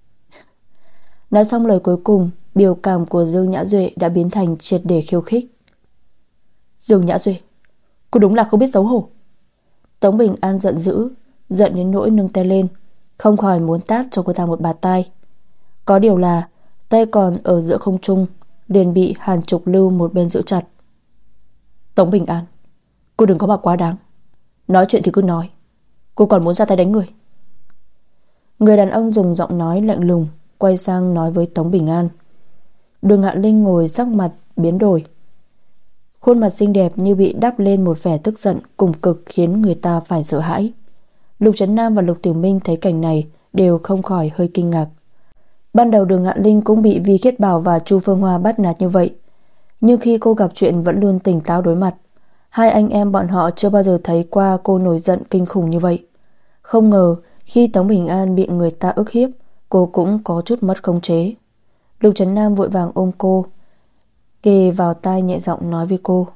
[SPEAKER 1] Nói xong lời cuối cùng, biểu cảm của Dương Nhã Duệ đã biến thành triệt để khiêu khích. Dương Nhã Duệ, cô đúng là không biết xấu hổ. Tống Bình An giận dữ, giận đến nỗi nâng tay lên, không khỏi muốn tát cho cô ta một bạt tai. Có điều là tay còn ở giữa không trung, liền bị Hàn Trục Lưu một bên giữ chặt. Tống Bình An, cô đừng có mà quá đáng. Nói chuyện thì cứ nói, cô còn muốn ra tay đánh người? Người đàn ông dùng giọng nói lạnh lùng quay sang nói với Tống Bình An. Đường Hạ Linh ngồi sắc mặt biến đổi, khuôn mặt xinh đẹp như bị đắp lên một vẻ tức giận cùng cực khiến người ta phải sợ hãi. Lục Trấn Nam và Lục Tiểu Minh thấy cảnh này đều không khỏi hơi kinh ngạc. Ban đầu Đường Hạ Linh cũng bị Vi Khiết Bảo và Chu Phương Hoa bắt nạt như vậy, nhưng khi cô gặp chuyện vẫn luôn tỉnh táo đối mặt. Hai anh em bọn họ chưa bao giờ thấy qua cô nổi giận kinh khủng như vậy. Không ngờ khi Tống Bình An bị người ta ức hiếp, cô cũng có chút mất khống chế. Lục Trấn Nam vội vàng ôm cô, kề vào tai nhẹ giọng nói với cô.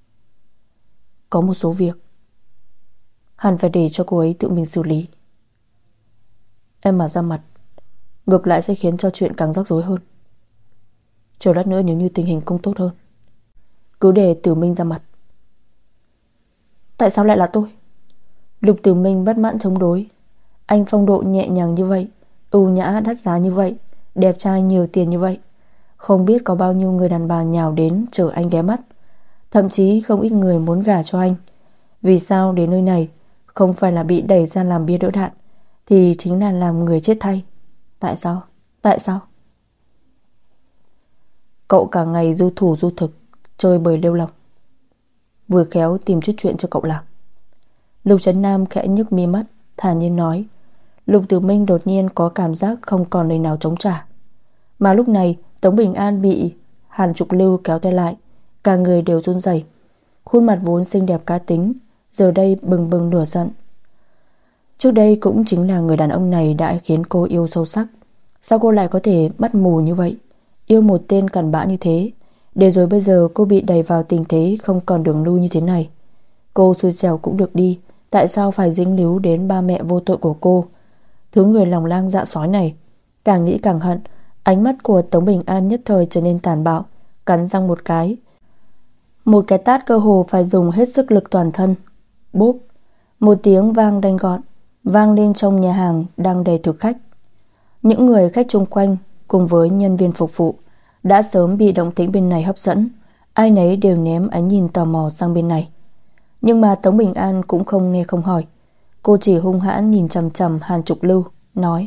[SPEAKER 1] Có một số việc hẳn phải để cho cô ấy tự mình xử lý. Em mà ra mặt, ngược lại sẽ khiến cho chuyện càng rắc rối hơn. Chờ lát nữa nếu như tình hình không tốt hơn, cứ để Tiểu Minh ra mặt. Tại sao lại là tôi? Lục Tiểu Minh bất mãn chống đối. Anh phong độ nhẹ nhàng như vậy, ưu nhã đắt giá như vậy, đẹp trai nhiều tiền như vậy, không biết có bao nhiêu người đàn bà nhào đến chở anh ghé mắt. Thậm chí không ít người muốn gả cho anh. Vì sao đến nơi này không phải là bị đẩy ra làm bia đỡ đạn, thì chính là làm người chết thay? Tại sao? Tại sao? Cậu cả ngày du thủ du thực, chơi bời lêu lỏng, vừa khéo tìm chút chuyện cho cậu làm. Lục Trấn Nam khẽ nhức mi mắt, thản nhiên nói. Lục Tiểu Minh đột nhiên có cảm giác không còn lời nào chống trả. Mà lúc này Tống Bình An bị Hàn Trục Lưu kéo tay lại, cả người đều run rẩy, khuôn mặt vốn xinh đẹp cá tính giờ đây bừng bừng lửa giận. Trước đây cũng chính là người đàn ông này đã khiến cô yêu sâu sắc. Sao cô lại có thể mắt mù như vậy, yêu một tên cặn bã như thế, để rồi bây giờ cô bị đẩy vào tình thế không còn đường lui như thế này. Cô xui xẻo cũng được đi, tại sao phải dính líu đến ba mẹ vô tội của cô? Thứ người lòng lang dạ sói này. Càng nghĩ càng hận. Ánh mắt của Tống Bình An nhất thời trở nên tàn bạo, cắn răng một cái. Một cái tát cơ hồ phải dùng hết sức lực toàn thân. Bốp, một tiếng vang đanh gọn vang lên trong nhà hàng đang đầy thực khách. Những người khách chung quanh cùng với nhân viên phục vụ đã sớm bị động tĩnh bên này hấp dẫn, ai nấy đều ném ánh nhìn tò mò sang bên này. Nhưng mà Tống Bình An cũng không nghe không hỏi. Cô chỉ hung hãn nhìn chằm chằm Hàn Trục Lưu, nói: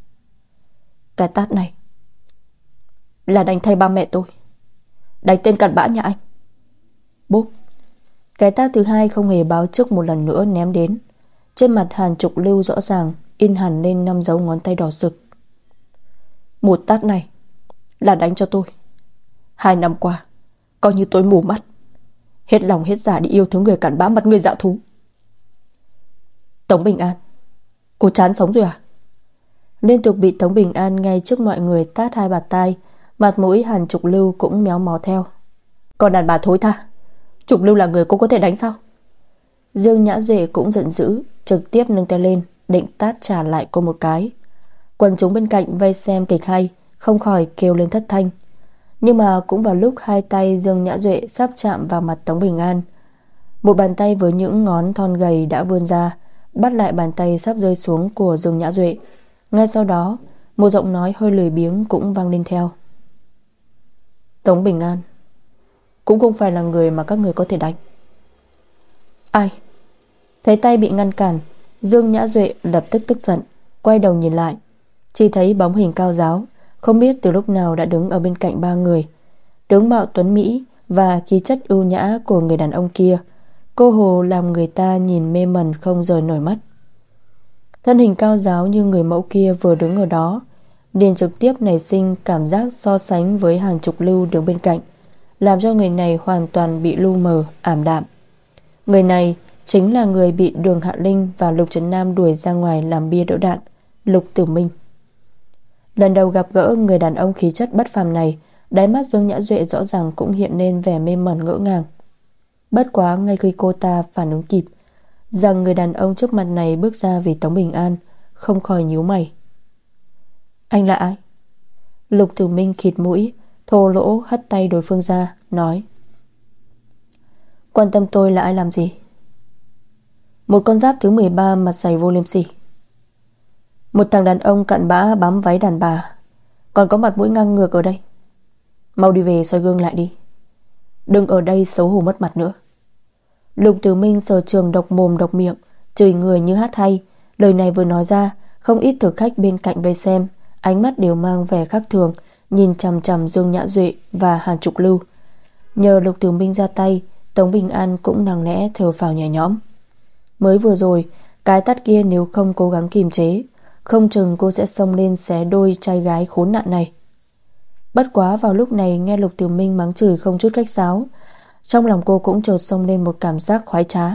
[SPEAKER 1] cái tát này là đánh thay ba mẹ tôi, đánh tên cặn bã nhà anh. Bốp, cái tát thứ hai không hề báo trước một lần nữa ném đến. Trên mặt Hàn Trục Lưu rõ ràng in hẳn lên năm dấu ngón tay đỏ rực. Một tát này là đánh cho tôi. Hai năm qua coi như tôi mù mắt, hết lòng hết dạ đi yêu thứ người cặn bã mặt người dạ thú. Tống Bình An, cô chán sống rồi à? Liên tục bị Tống Bình An ngay trước mọi người tát hai bạt tai, mặt mũi Hàn Trục Lưu cũng méo mó theo. Còn đàn bà thối tha, Trục Lưu là người cô có thể đánh sao? Dương Nhã Duệ cũng giận dữ, trực tiếp nâng tay lên định tát trả lại cô một cái. Quần chúng bên cạnh vây xem kịch hay không khỏi kêu lên thất thanh. Nhưng mà cũng vào lúc hai tay Dương Nhã Duệ sắp chạm vào mặt Tống Bình An, một bàn tay với những ngón thon gầy đã vươn ra, bắt lại bàn tay sắp rơi xuống của Dương Nhã Duệ. Ngay sau đó, một giọng nói hơi lười biếng cũng vang lên theo. Tống Bình An cũng không phải là người mà các người có thể đánh. Ai? Thấy tay bị ngăn cản, Dương Nhã Duệ lập tức tức giận, quay đầu nhìn lại, chỉ thấy bóng hình cao giáo không biết từ lúc nào đã đứng ở bên cạnh ba người. Tướng mạo tuấn mỹ và khí chất ưu nhã của người đàn ông kia cô hồ làm người ta nhìn mê mẩn không rời nổi mắt. Thân hình cao giáo như người mẫu kia vừa đứng ở đó, liền trực tiếp nảy sinh cảm giác so sánh với Hàn Trục Lưu đứng bên cạnh, làm cho người này hoàn toàn bị lu mờ, ảm đạm. Người này chính là người bị Đường Hạ Linh và Lục Trấn Nam đuổi ra ngoài làm bia đỡ đạn, Lục Tử Minh. Lần đầu gặp gỡ người đàn ông khí chất bất phàm này, đáy mắt Dương Nhã Duệ rõ ràng cũng hiện lên vẻ mê mẩn ngỡ ngàng. Bất quá ngay khi cô ta phản ứng kịp rằng người đàn ông trước mặt này bước ra vì Tống Bình An, không khỏi nhíu mày. Anh là ai? Lục Tử Minh khịt mũi, thô lỗ hất tay đối phương ra, nói: quan tâm tôi là ai làm gì? Một con giáp thứ mười ba mặt dày vô liêm sỉ, một thằng đàn ông cặn bã bám váy đàn bà, còn có mặt mũi ngang ngược ở đây. Mau đi về soi gương lại đi, đừng ở đây xấu hổ mất mặt nữa. Lục Tử Minh sở trường độc mồm độc miệng, chửi người như hát hay. Lời này vừa nói ra, không ít thực khách bên cạnh vây xem ánh mắt đều mang vẻ khác thường, nhìn chằm chằm Dương Nhã Duệ và Hàn Trục Lưu. Nhờ Lục Tử Minh ra tay, Tống Bình An cũng lặng lẽ thở phào nhẹ nhõm. Mới vừa rồi, cái tát kia nếu không cố gắng kiềm chế, không chừng cô sẽ xông lên xé đôi trai gái khốn nạn này. Bất quá vào lúc này nghe Lục Tử Minh mắng chửi không chút khách sáo, trong lòng cô cũng chợt xông lên một cảm giác khoái trá.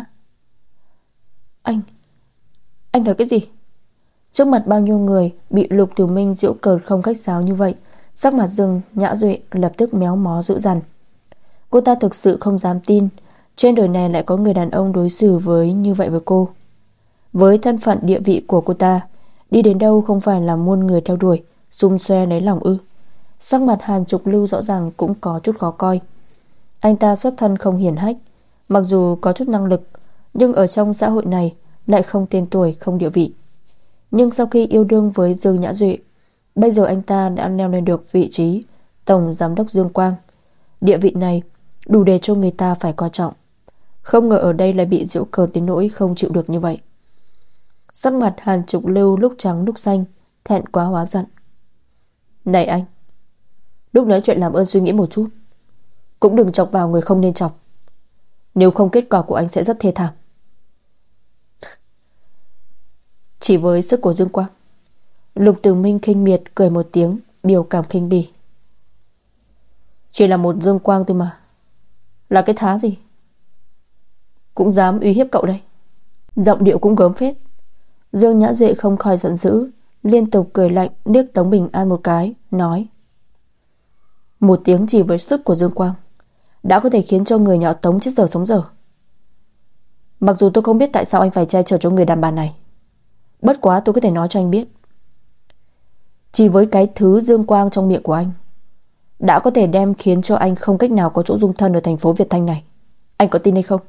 [SPEAKER 1] Anh Anh nói cái gì? Trước mặt bao nhiêu người bị Lục Tử Minh giễu cợt không khách sáo như vậy, sắc mặt Dương Nhã Duệ lập tức méo mó dữ dằn. Cô ta thực sự không dám tin trên đời này lại có người đàn ông đối xử với như vậy với cô. Với thân phận địa vị của cô ta, đi đến đâu không phải là muôn người theo đuổi, xung xoe lấy lòng ư? Sắc mặt Hàn Trục Lưu rõ ràng cũng có chút khó coi. Anh ta xuất thân không hiển hách, mặc dù có chút năng lực, nhưng ở trong xã hội này lại không tên tuổi, không địa vị. Nhưng sau khi yêu đương với Dương Nhã Duệ, bây giờ anh ta đã leo lên được vị trí Tổng Giám đốc Dương Quang. Địa vị này đủ để cho người ta phải coi trọng. Không ngờ ở đây lại bị giễu cợt đến nỗi không chịu được như vậy. Sắc mặt Hàn Trục Lưu lúc trắng lúc xanh, thẹn quá hóa giận. Này anh, lúc nói chuyện làm ơn suy nghĩ một chút, cũng đừng chọc vào người không nên chọc, nếu không kết quả của anh sẽ rất thê thảm. Chỉ với sức của Dương Quang. Lục Tử Minh khinh miệt cười một tiếng, biểu cảm khinh bỉ. Chỉ là một Dương Quang thôi mà, là cái thá gì, cũng dám uy hiếp cậu đây. Giọng điệu cũng gớm phết. Dương Nhã Duệ không khỏi giận dữ, liên tục cười lạnh liếc Tống Bình An một cái, nói: Một tiếng chỉ với sức của Dương Quang đã có thể khiến cho người nhà Tống chết dở sống dở. Mặc dù tôi không biết tại sao anh phải che chở cho người đàn bà này, bất quá tôi có thể nói cho anh biết, chỉ với cái thứ Dương Quang trong miệng của anh đã có thể đem khiến cho anh không cách nào có chỗ dung thân ở thành phố Việt Thanh này. Anh có tin hay không?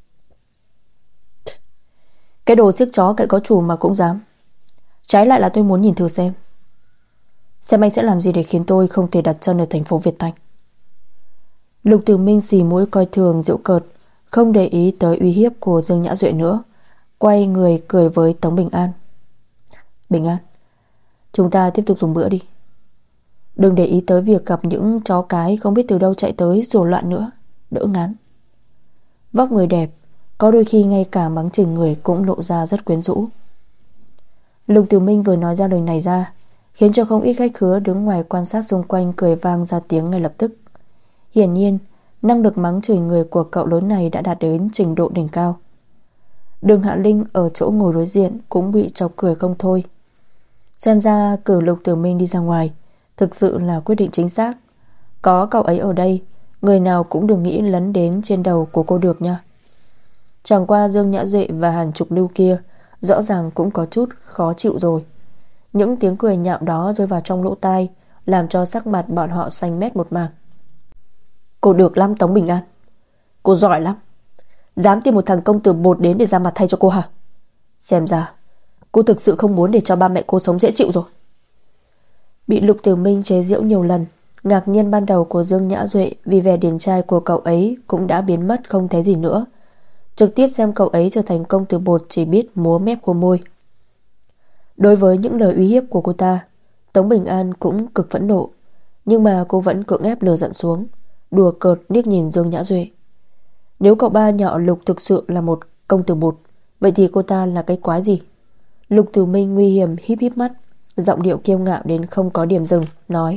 [SPEAKER 1] Cái đồ siếc chó cậy có chủ mà cũng dám. Trái lại là tôi muốn nhìn thử xem Xem anh sẽ làm gì để khiến tôi không thể đặt chân ở thành phố Việt Thanh. Lục Tử Minh xì mũi coi thường giễu cợt, không để ý tới uy hiếp của Dương Nhã Duệ nữa, quay người cười với Tống Bình An. Bình An, chúng ta tiếp tục dùng bữa đi. Đừng để ý tới việc gặp những chó cái không biết từ đâu chạy tới rồ loạn nữa, đỡ ngán. Vóc người đẹp, có đôi khi ngay cả mắng chửi người cũng lộ ra rất quyến rũ. Lục Tử Minh vừa nói ra lời này ra, khiến cho không ít khách khứa đứng ngoài quan sát xung quanh cười vang ra tiếng ngay lập tức. Hiển nhiên, năng lực mắng chửi người của cậu lớn này đã đạt đến trình độ đỉnh cao. Đường Hạ Linh ở chỗ ngồi đối diện cũng bị chọc cười không thôi. Xem ra cử Lục Tử Minh đi ra ngoài thực sự là quyết định chính xác. Có cậu ấy ở đây, người nào cũng đừng nghĩ lấn đến trên đầu của cô được nha. Chẳng qua Dương Nhã Duệ và Hàn Trục Lưu kia rõ ràng cũng có chút khó chịu rồi. Những tiếng cười nhạo đó rơi vào trong lỗ tai, làm cho sắc mặt bọn họ xanh mét một mảng. Cô được lắm Tống Bình An, cô giỏi lắm. Dám tìm một thằng công tử bột đến để ra mặt thay cho cô hả? Xem ra cô thực sự không muốn để cho ba mẹ cô sống dễ chịu rồi. Bị Lục Tử Minh chế giễu nhiều lần, ngạc nhiên ban đầu của Dương Nhã Duệ vì vẻ điển trai của cậu ấy cũng đã biến mất không thấy gì nữa. Trực tiếp xem cậu ấy trở thành công tử bột chỉ biết múa mép khô môi. Đối với những lời uy hiếp của cô ta, Tống Bình An cũng cực phẫn nộ, nhưng mà cô vẫn cưỡng ép lửa giận xuống, đùa cợt liếc nhìn Dương Nhã Duệ. Nếu cậu ba nhỏ Lục thực sự là một công tử bột, vậy thì cô ta là cái quái gì? Lục Tử Minh nguy hiểm híp híp mắt, giọng điệu kiêu ngạo đến không có điểm dừng, nói: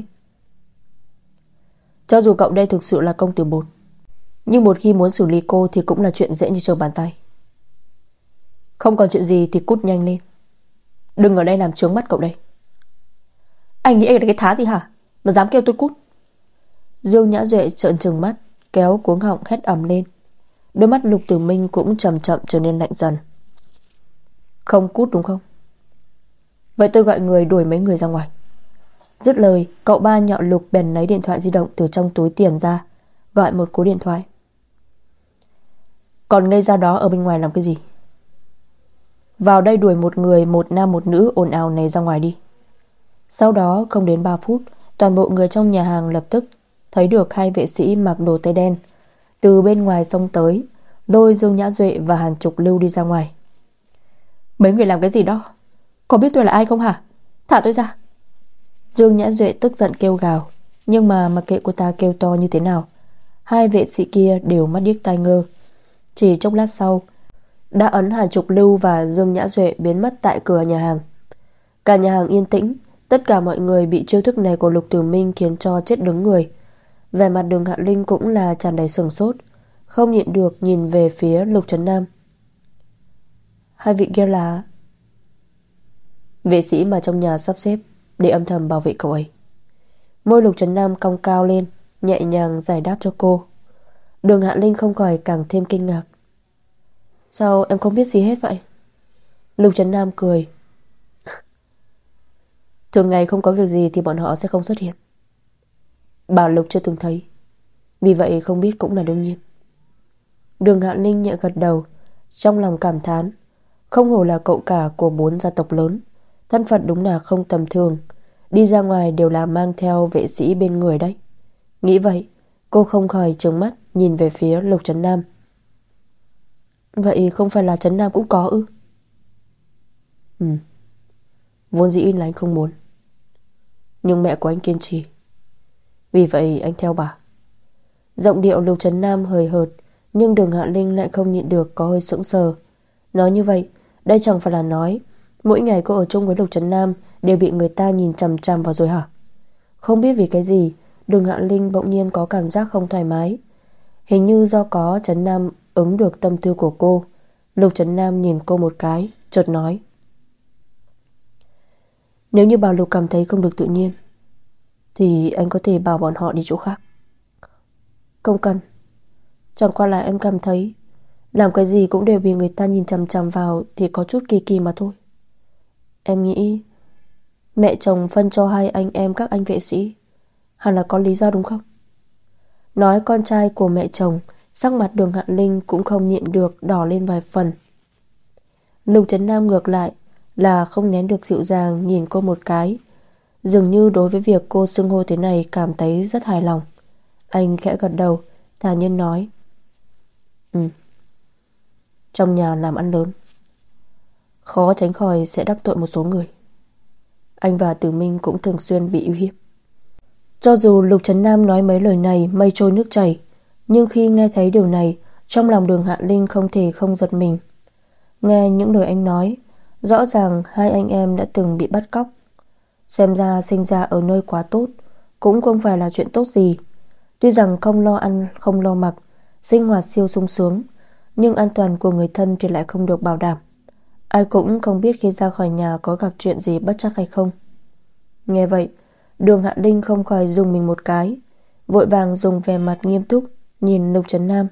[SPEAKER 1] Cho dù cậu đây thực sự là công tử bột, nhưng một khi muốn xử lý cô thì cũng là chuyện dễ như trở bàn tay. Không còn chuyện gì thì cút nhanh lên, đừng ở đây làm chướng mắt cậu đây. Anh nghĩ anh là cái thá gì hả, mà dám kêu tôi cút? Dương Nhã Duệ trợn trừng mắt, kéo cuống họng hét ầm lên. Đôi mắt Lục Tử Minh cũng chậm chậm trở nên lạnh dần. Không cút đúng không? Vậy tôi gọi người đuổi mấy người ra ngoài. Dứt lời, cậu ba nhọ Lục bèn lấy điện thoại di động từ trong túi tiền ra, gọi một cú điện thoại. Còn ngây ra đó ở bên ngoài làm cái gì? Vào đây đuổi một người, một nam một nữ ồn ào này ra ngoài đi. Sau đó không đến ba phút, toàn bộ người trong nhà hàng lập tức thấy được hai vệ sĩ mặc đồ tây đen từ bên ngoài xông tới, lôi Dương Nhã Duệ và Hàn Trục Lưu đi ra ngoài. Mấy người làm cái gì đó? Có biết tôi là ai không hả? Thả tôi ra! Dương Nhã Duệ tức giận kêu gào, nhưng mà mặc kệ cô ta kêu to như thế nào, hai vệ sĩ kia đều mắt điếc tai ngơ. Chỉ trong lát sau, đã ấn Hàn Trục Lưu và Dương Nhã Duệ biến mất tại cửa nhà hàng. Cả nhà hàng yên tĩnh, tất cả mọi người bị chiêu thức này của Lục Tử Minh khiến cho chết đứng người. Vẻ mặt Đường Hạ Linh cũng là tràn đầy sửng sốt, không nhịn được nhìn về phía Lục Trấn Nam. Hai vị kia là... Vệ sĩ mà trong nhà sắp xếp để âm thầm bảo vệ cậu ấy. Môi Lục Trấn Nam cong cao lên, nhẹ nhàng giải đáp cho cô. Đường Hạ Linh không khỏi càng thêm kinh ngạc. Sao em không biết gì hết vậy? Lục Trấn Nam cười. Thường ngày không có việc gì thì bọn họ sẽ không xuất hiện. Bảo Lục chưa từng thấy, vì vậy không biết cũng là đương nhiên. Đường Hạ Linh nhẹ gật đầu, trong lòng cảm thán. Không hổ là cậu cả của bốn gia tộc lớn, thân phận đúng là không tầm thường. Đi ra ngoài đều là mang theo vệ sĩ bên người đấy. Nghĩ vậy, cô không khỏi trừng mắt nhìn về phía Lục Trấn Nam. Vậy không phải là Trấn Nam cũng có ư? Ừ, vốn dĩ là anh không muốn, nhưng mẹ của anh kiên trì, vì vậy anh theo bà. Giọng điệu Lục Trấn Nam hời hợt, nhưng Đường Hạ Linh lại không nhịn được có hơi sững sờ. Nói như vậy, đây chẳng phải là nói mỗi ngày cô ở chung với Lục Trấn Nam đều bị người ta nhìn chằm chằm vào rồi hả? Không biết vì cái gì, Đường Hạ Linh bỗng nhiên có cảm giác không thoải mái. Hình như do có Trấn Nam ứng được tâm tư của cô. Lục Trấn Nam nhìn cô một cái, chợt nói: Nếu như Bảo Lục cảm thấy không được tự nhiên thì anh có thể bảo bọn họ đi chỗ khác. Không cần. Chẳng qua là em cảm thấy làm cái gì cũng đều bị người ta nhìn chằm chằm vào thì có chút kỳ kỳ mà thôi. Em nghĩ mẹ chồng phân cho hai anh em các anh vệ sĩ hẳn là có lý do đúng không? Nói con trai của mẹ chồng, sắc mặt Đường Hạ Linh cũng không nhịn được đỏ lên vài phần. Lục Trấn Nam ngược lại là không nén được dịu dàng nhìn cô một cái, dường như đối với việc cô xưng hô thế này cảm thấy rất hài lòng. Anh khẽ gật đầu, thản nhiên nói: Ừ, trong nhà làm ăn lớn, khó tránh khỏi sẽ đắc tội một số người. Anh và Tử Minh cũng thường xuyên bị uy hiếp. Cho dù Lục Trấn Nam nói mấy lời này mây trôi nước chảy, nhưng khi nghe thấy điều này, trong lòng Đường Hạ Linh không thể không giật mình. Nghe những lời anh nói, rõ ràng hai anh em đã từng bị bắt cóc. Xem ra sinh ra ở nơi quá tốt cũng không phải là chuyện tốt gì. Tuy rằng không lo ăn không lo mặc, sinh hoạt siêu sung sướng, nhưng an toàn của người thân thì lại không được bảo đảm. Ai cũng không biết khi ra khỏi nhà có gặp chuyện gì bất trắc hay không. Nghe vậy, Đường Hạ Linh không khỏi dùng mình một cái, vội vàng dùng vẻ mặt nghiêm túc nhìn Lục Trấn Nam.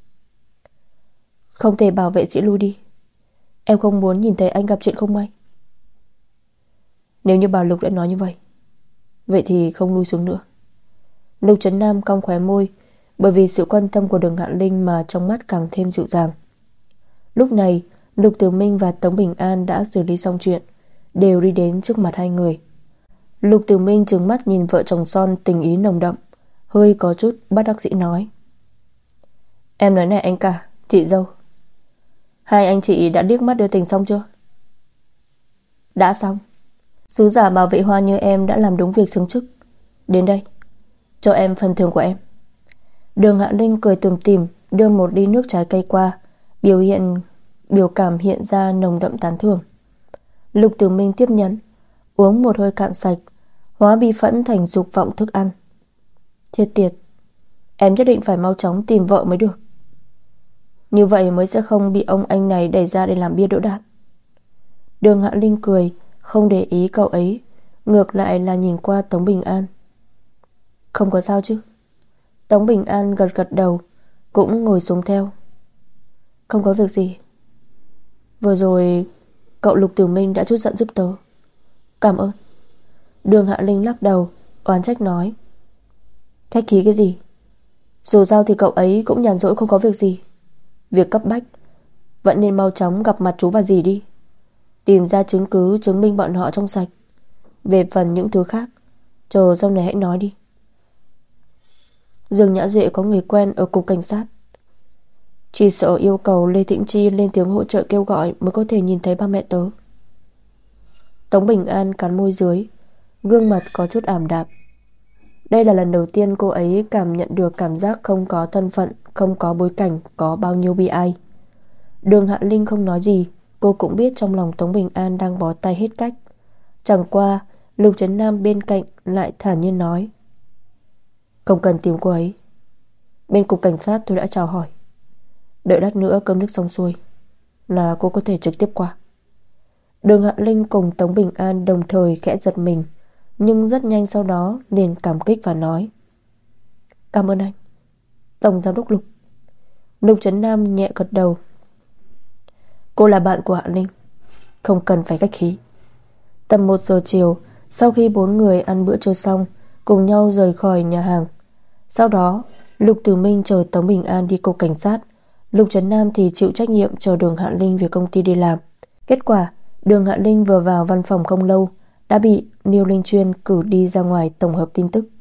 [SPEAKER 1] Không thể bảo vệ sĩ lui đi. Em không muốn nhìn thấy anh gặp chuyện không may. Nếu như Bảo Lục đã nói như vậy, vậy thì không lui xuống nữa. Lục Trấn Nam cong khóe môi, bởi vì sự quan tâm của Đường Hạ Linh mà trong mắt càng thêm dịu dàng. Lúc này, Lục Tử Minh và Tống Bình An đã xử lý xong chuyện, đều đi đến trước mặt hai người. Lục Tử Minh trừng mắt nhìn vợ chồng son tình ý nồng đậm, hơi có chút bất đắc dĩ nói: Em nói này anh cả, chị dâu, hai anh chị đã liếc mắt đưa tình xong chưa? Đã xong. Sứ giả bảo vệ hoa như em đã làm đúng việc xứng chức. Đến đây, cho em phần thưởng của em. Đường Hạ Linh cười tủm tỉm đưa một ly nước trái cây qua, biểu hiện biểu cảm hiện ra nồng đậm tán thưởng. Lục Tử Minh tiếp nhận, uống một hơi cạn sạch, hóa bi phẫn thành dục vọng thức ăn. Thiệt tiệt, em nhất định phải mau chóng tìm vợ mới được. Như vậy mới sẽ không bị ông anh này đẩy ra để làm bia đỡ đạn. Đường Hạ Linh cười, không để ý cậu ấy, ngược lại là nhìn qua Tống Bình An. Không có sao chứ? Tống Bình An gật gật đầu, cũng ngồi xuống theo. Không có việc gì. Vừa rồi cậu Lục Tử Minh đã chút giận giúp tớ. Cảm ơn. Đường Hạ Linh lắc đầu, oán trách nói: Khách khí cái gì? Dù sao thì cậu ấy cũng nhàn rỗi không có việc gì. Việc cấp bách vẫn nên mau chóng gặp mặt chú và dì đi, tìm ra chứng cứ chứng minh bọn họ trong sạch. Về phần những thứ khác, chờ sau này hãy nói đi. Dương Nhã Duệ có người quen ở cục cảnh sát, chỉ sợ yêu cầu Lê Thịnh Chi lên tiếng hỗ trợ kêu gọi mới có thể nhìn thấy ba mẹ tớ. Tống Bình An cắn môi dưới, gương mặt có chút ảm đạm. Đây là lần đầu tiên cô ấy cảm nhận được cảm giác không có thân phận, không có bối cảnh có bao nhiêu bi ai. Đường Hạ Linh không nói gì, cô cũng biết trong lòng Tống Bình An đang bó tay hết cách. Chẳng qua Lục Trấn Nam bên cạnh lại thản nhiên nói: Không cần tìm cô ấy, bên cục cảnh sát tôi đã chào hỏi. Đợi lát nữa cơm nước xong xuôi là cô có thể trực tiếp qua. Đường Hạ Linh cùng Tống Bình An đồng thời khẽ giật mình, nhưng rất nhanh sau đó liền cảm kích và nói: Cảm ơn anh, Tổng Giám đốc Lục. Lục Trấn Nam nhẹ gật đầu. Cô là bạn của Hạ Linh, không cần phải khách khí. Tầm một giờ chiều, sau khi bốn người ăn bữa trưa xong, cùng nhau rời khỏi nhà hàng. Sau đó Lục Tử Minh chờ Tống Bình An đi cục cảnh sát, Lục Trấn Nam thì chịu trách nhiệm chờ Đường Hạ Linh về công ty đi làm. Kết quả Đường Hạ Linh vừa vào văn phòng không lâu đã bị Niêu Linh Chuyên cử đi ra ngoài tổng hợp tin tức.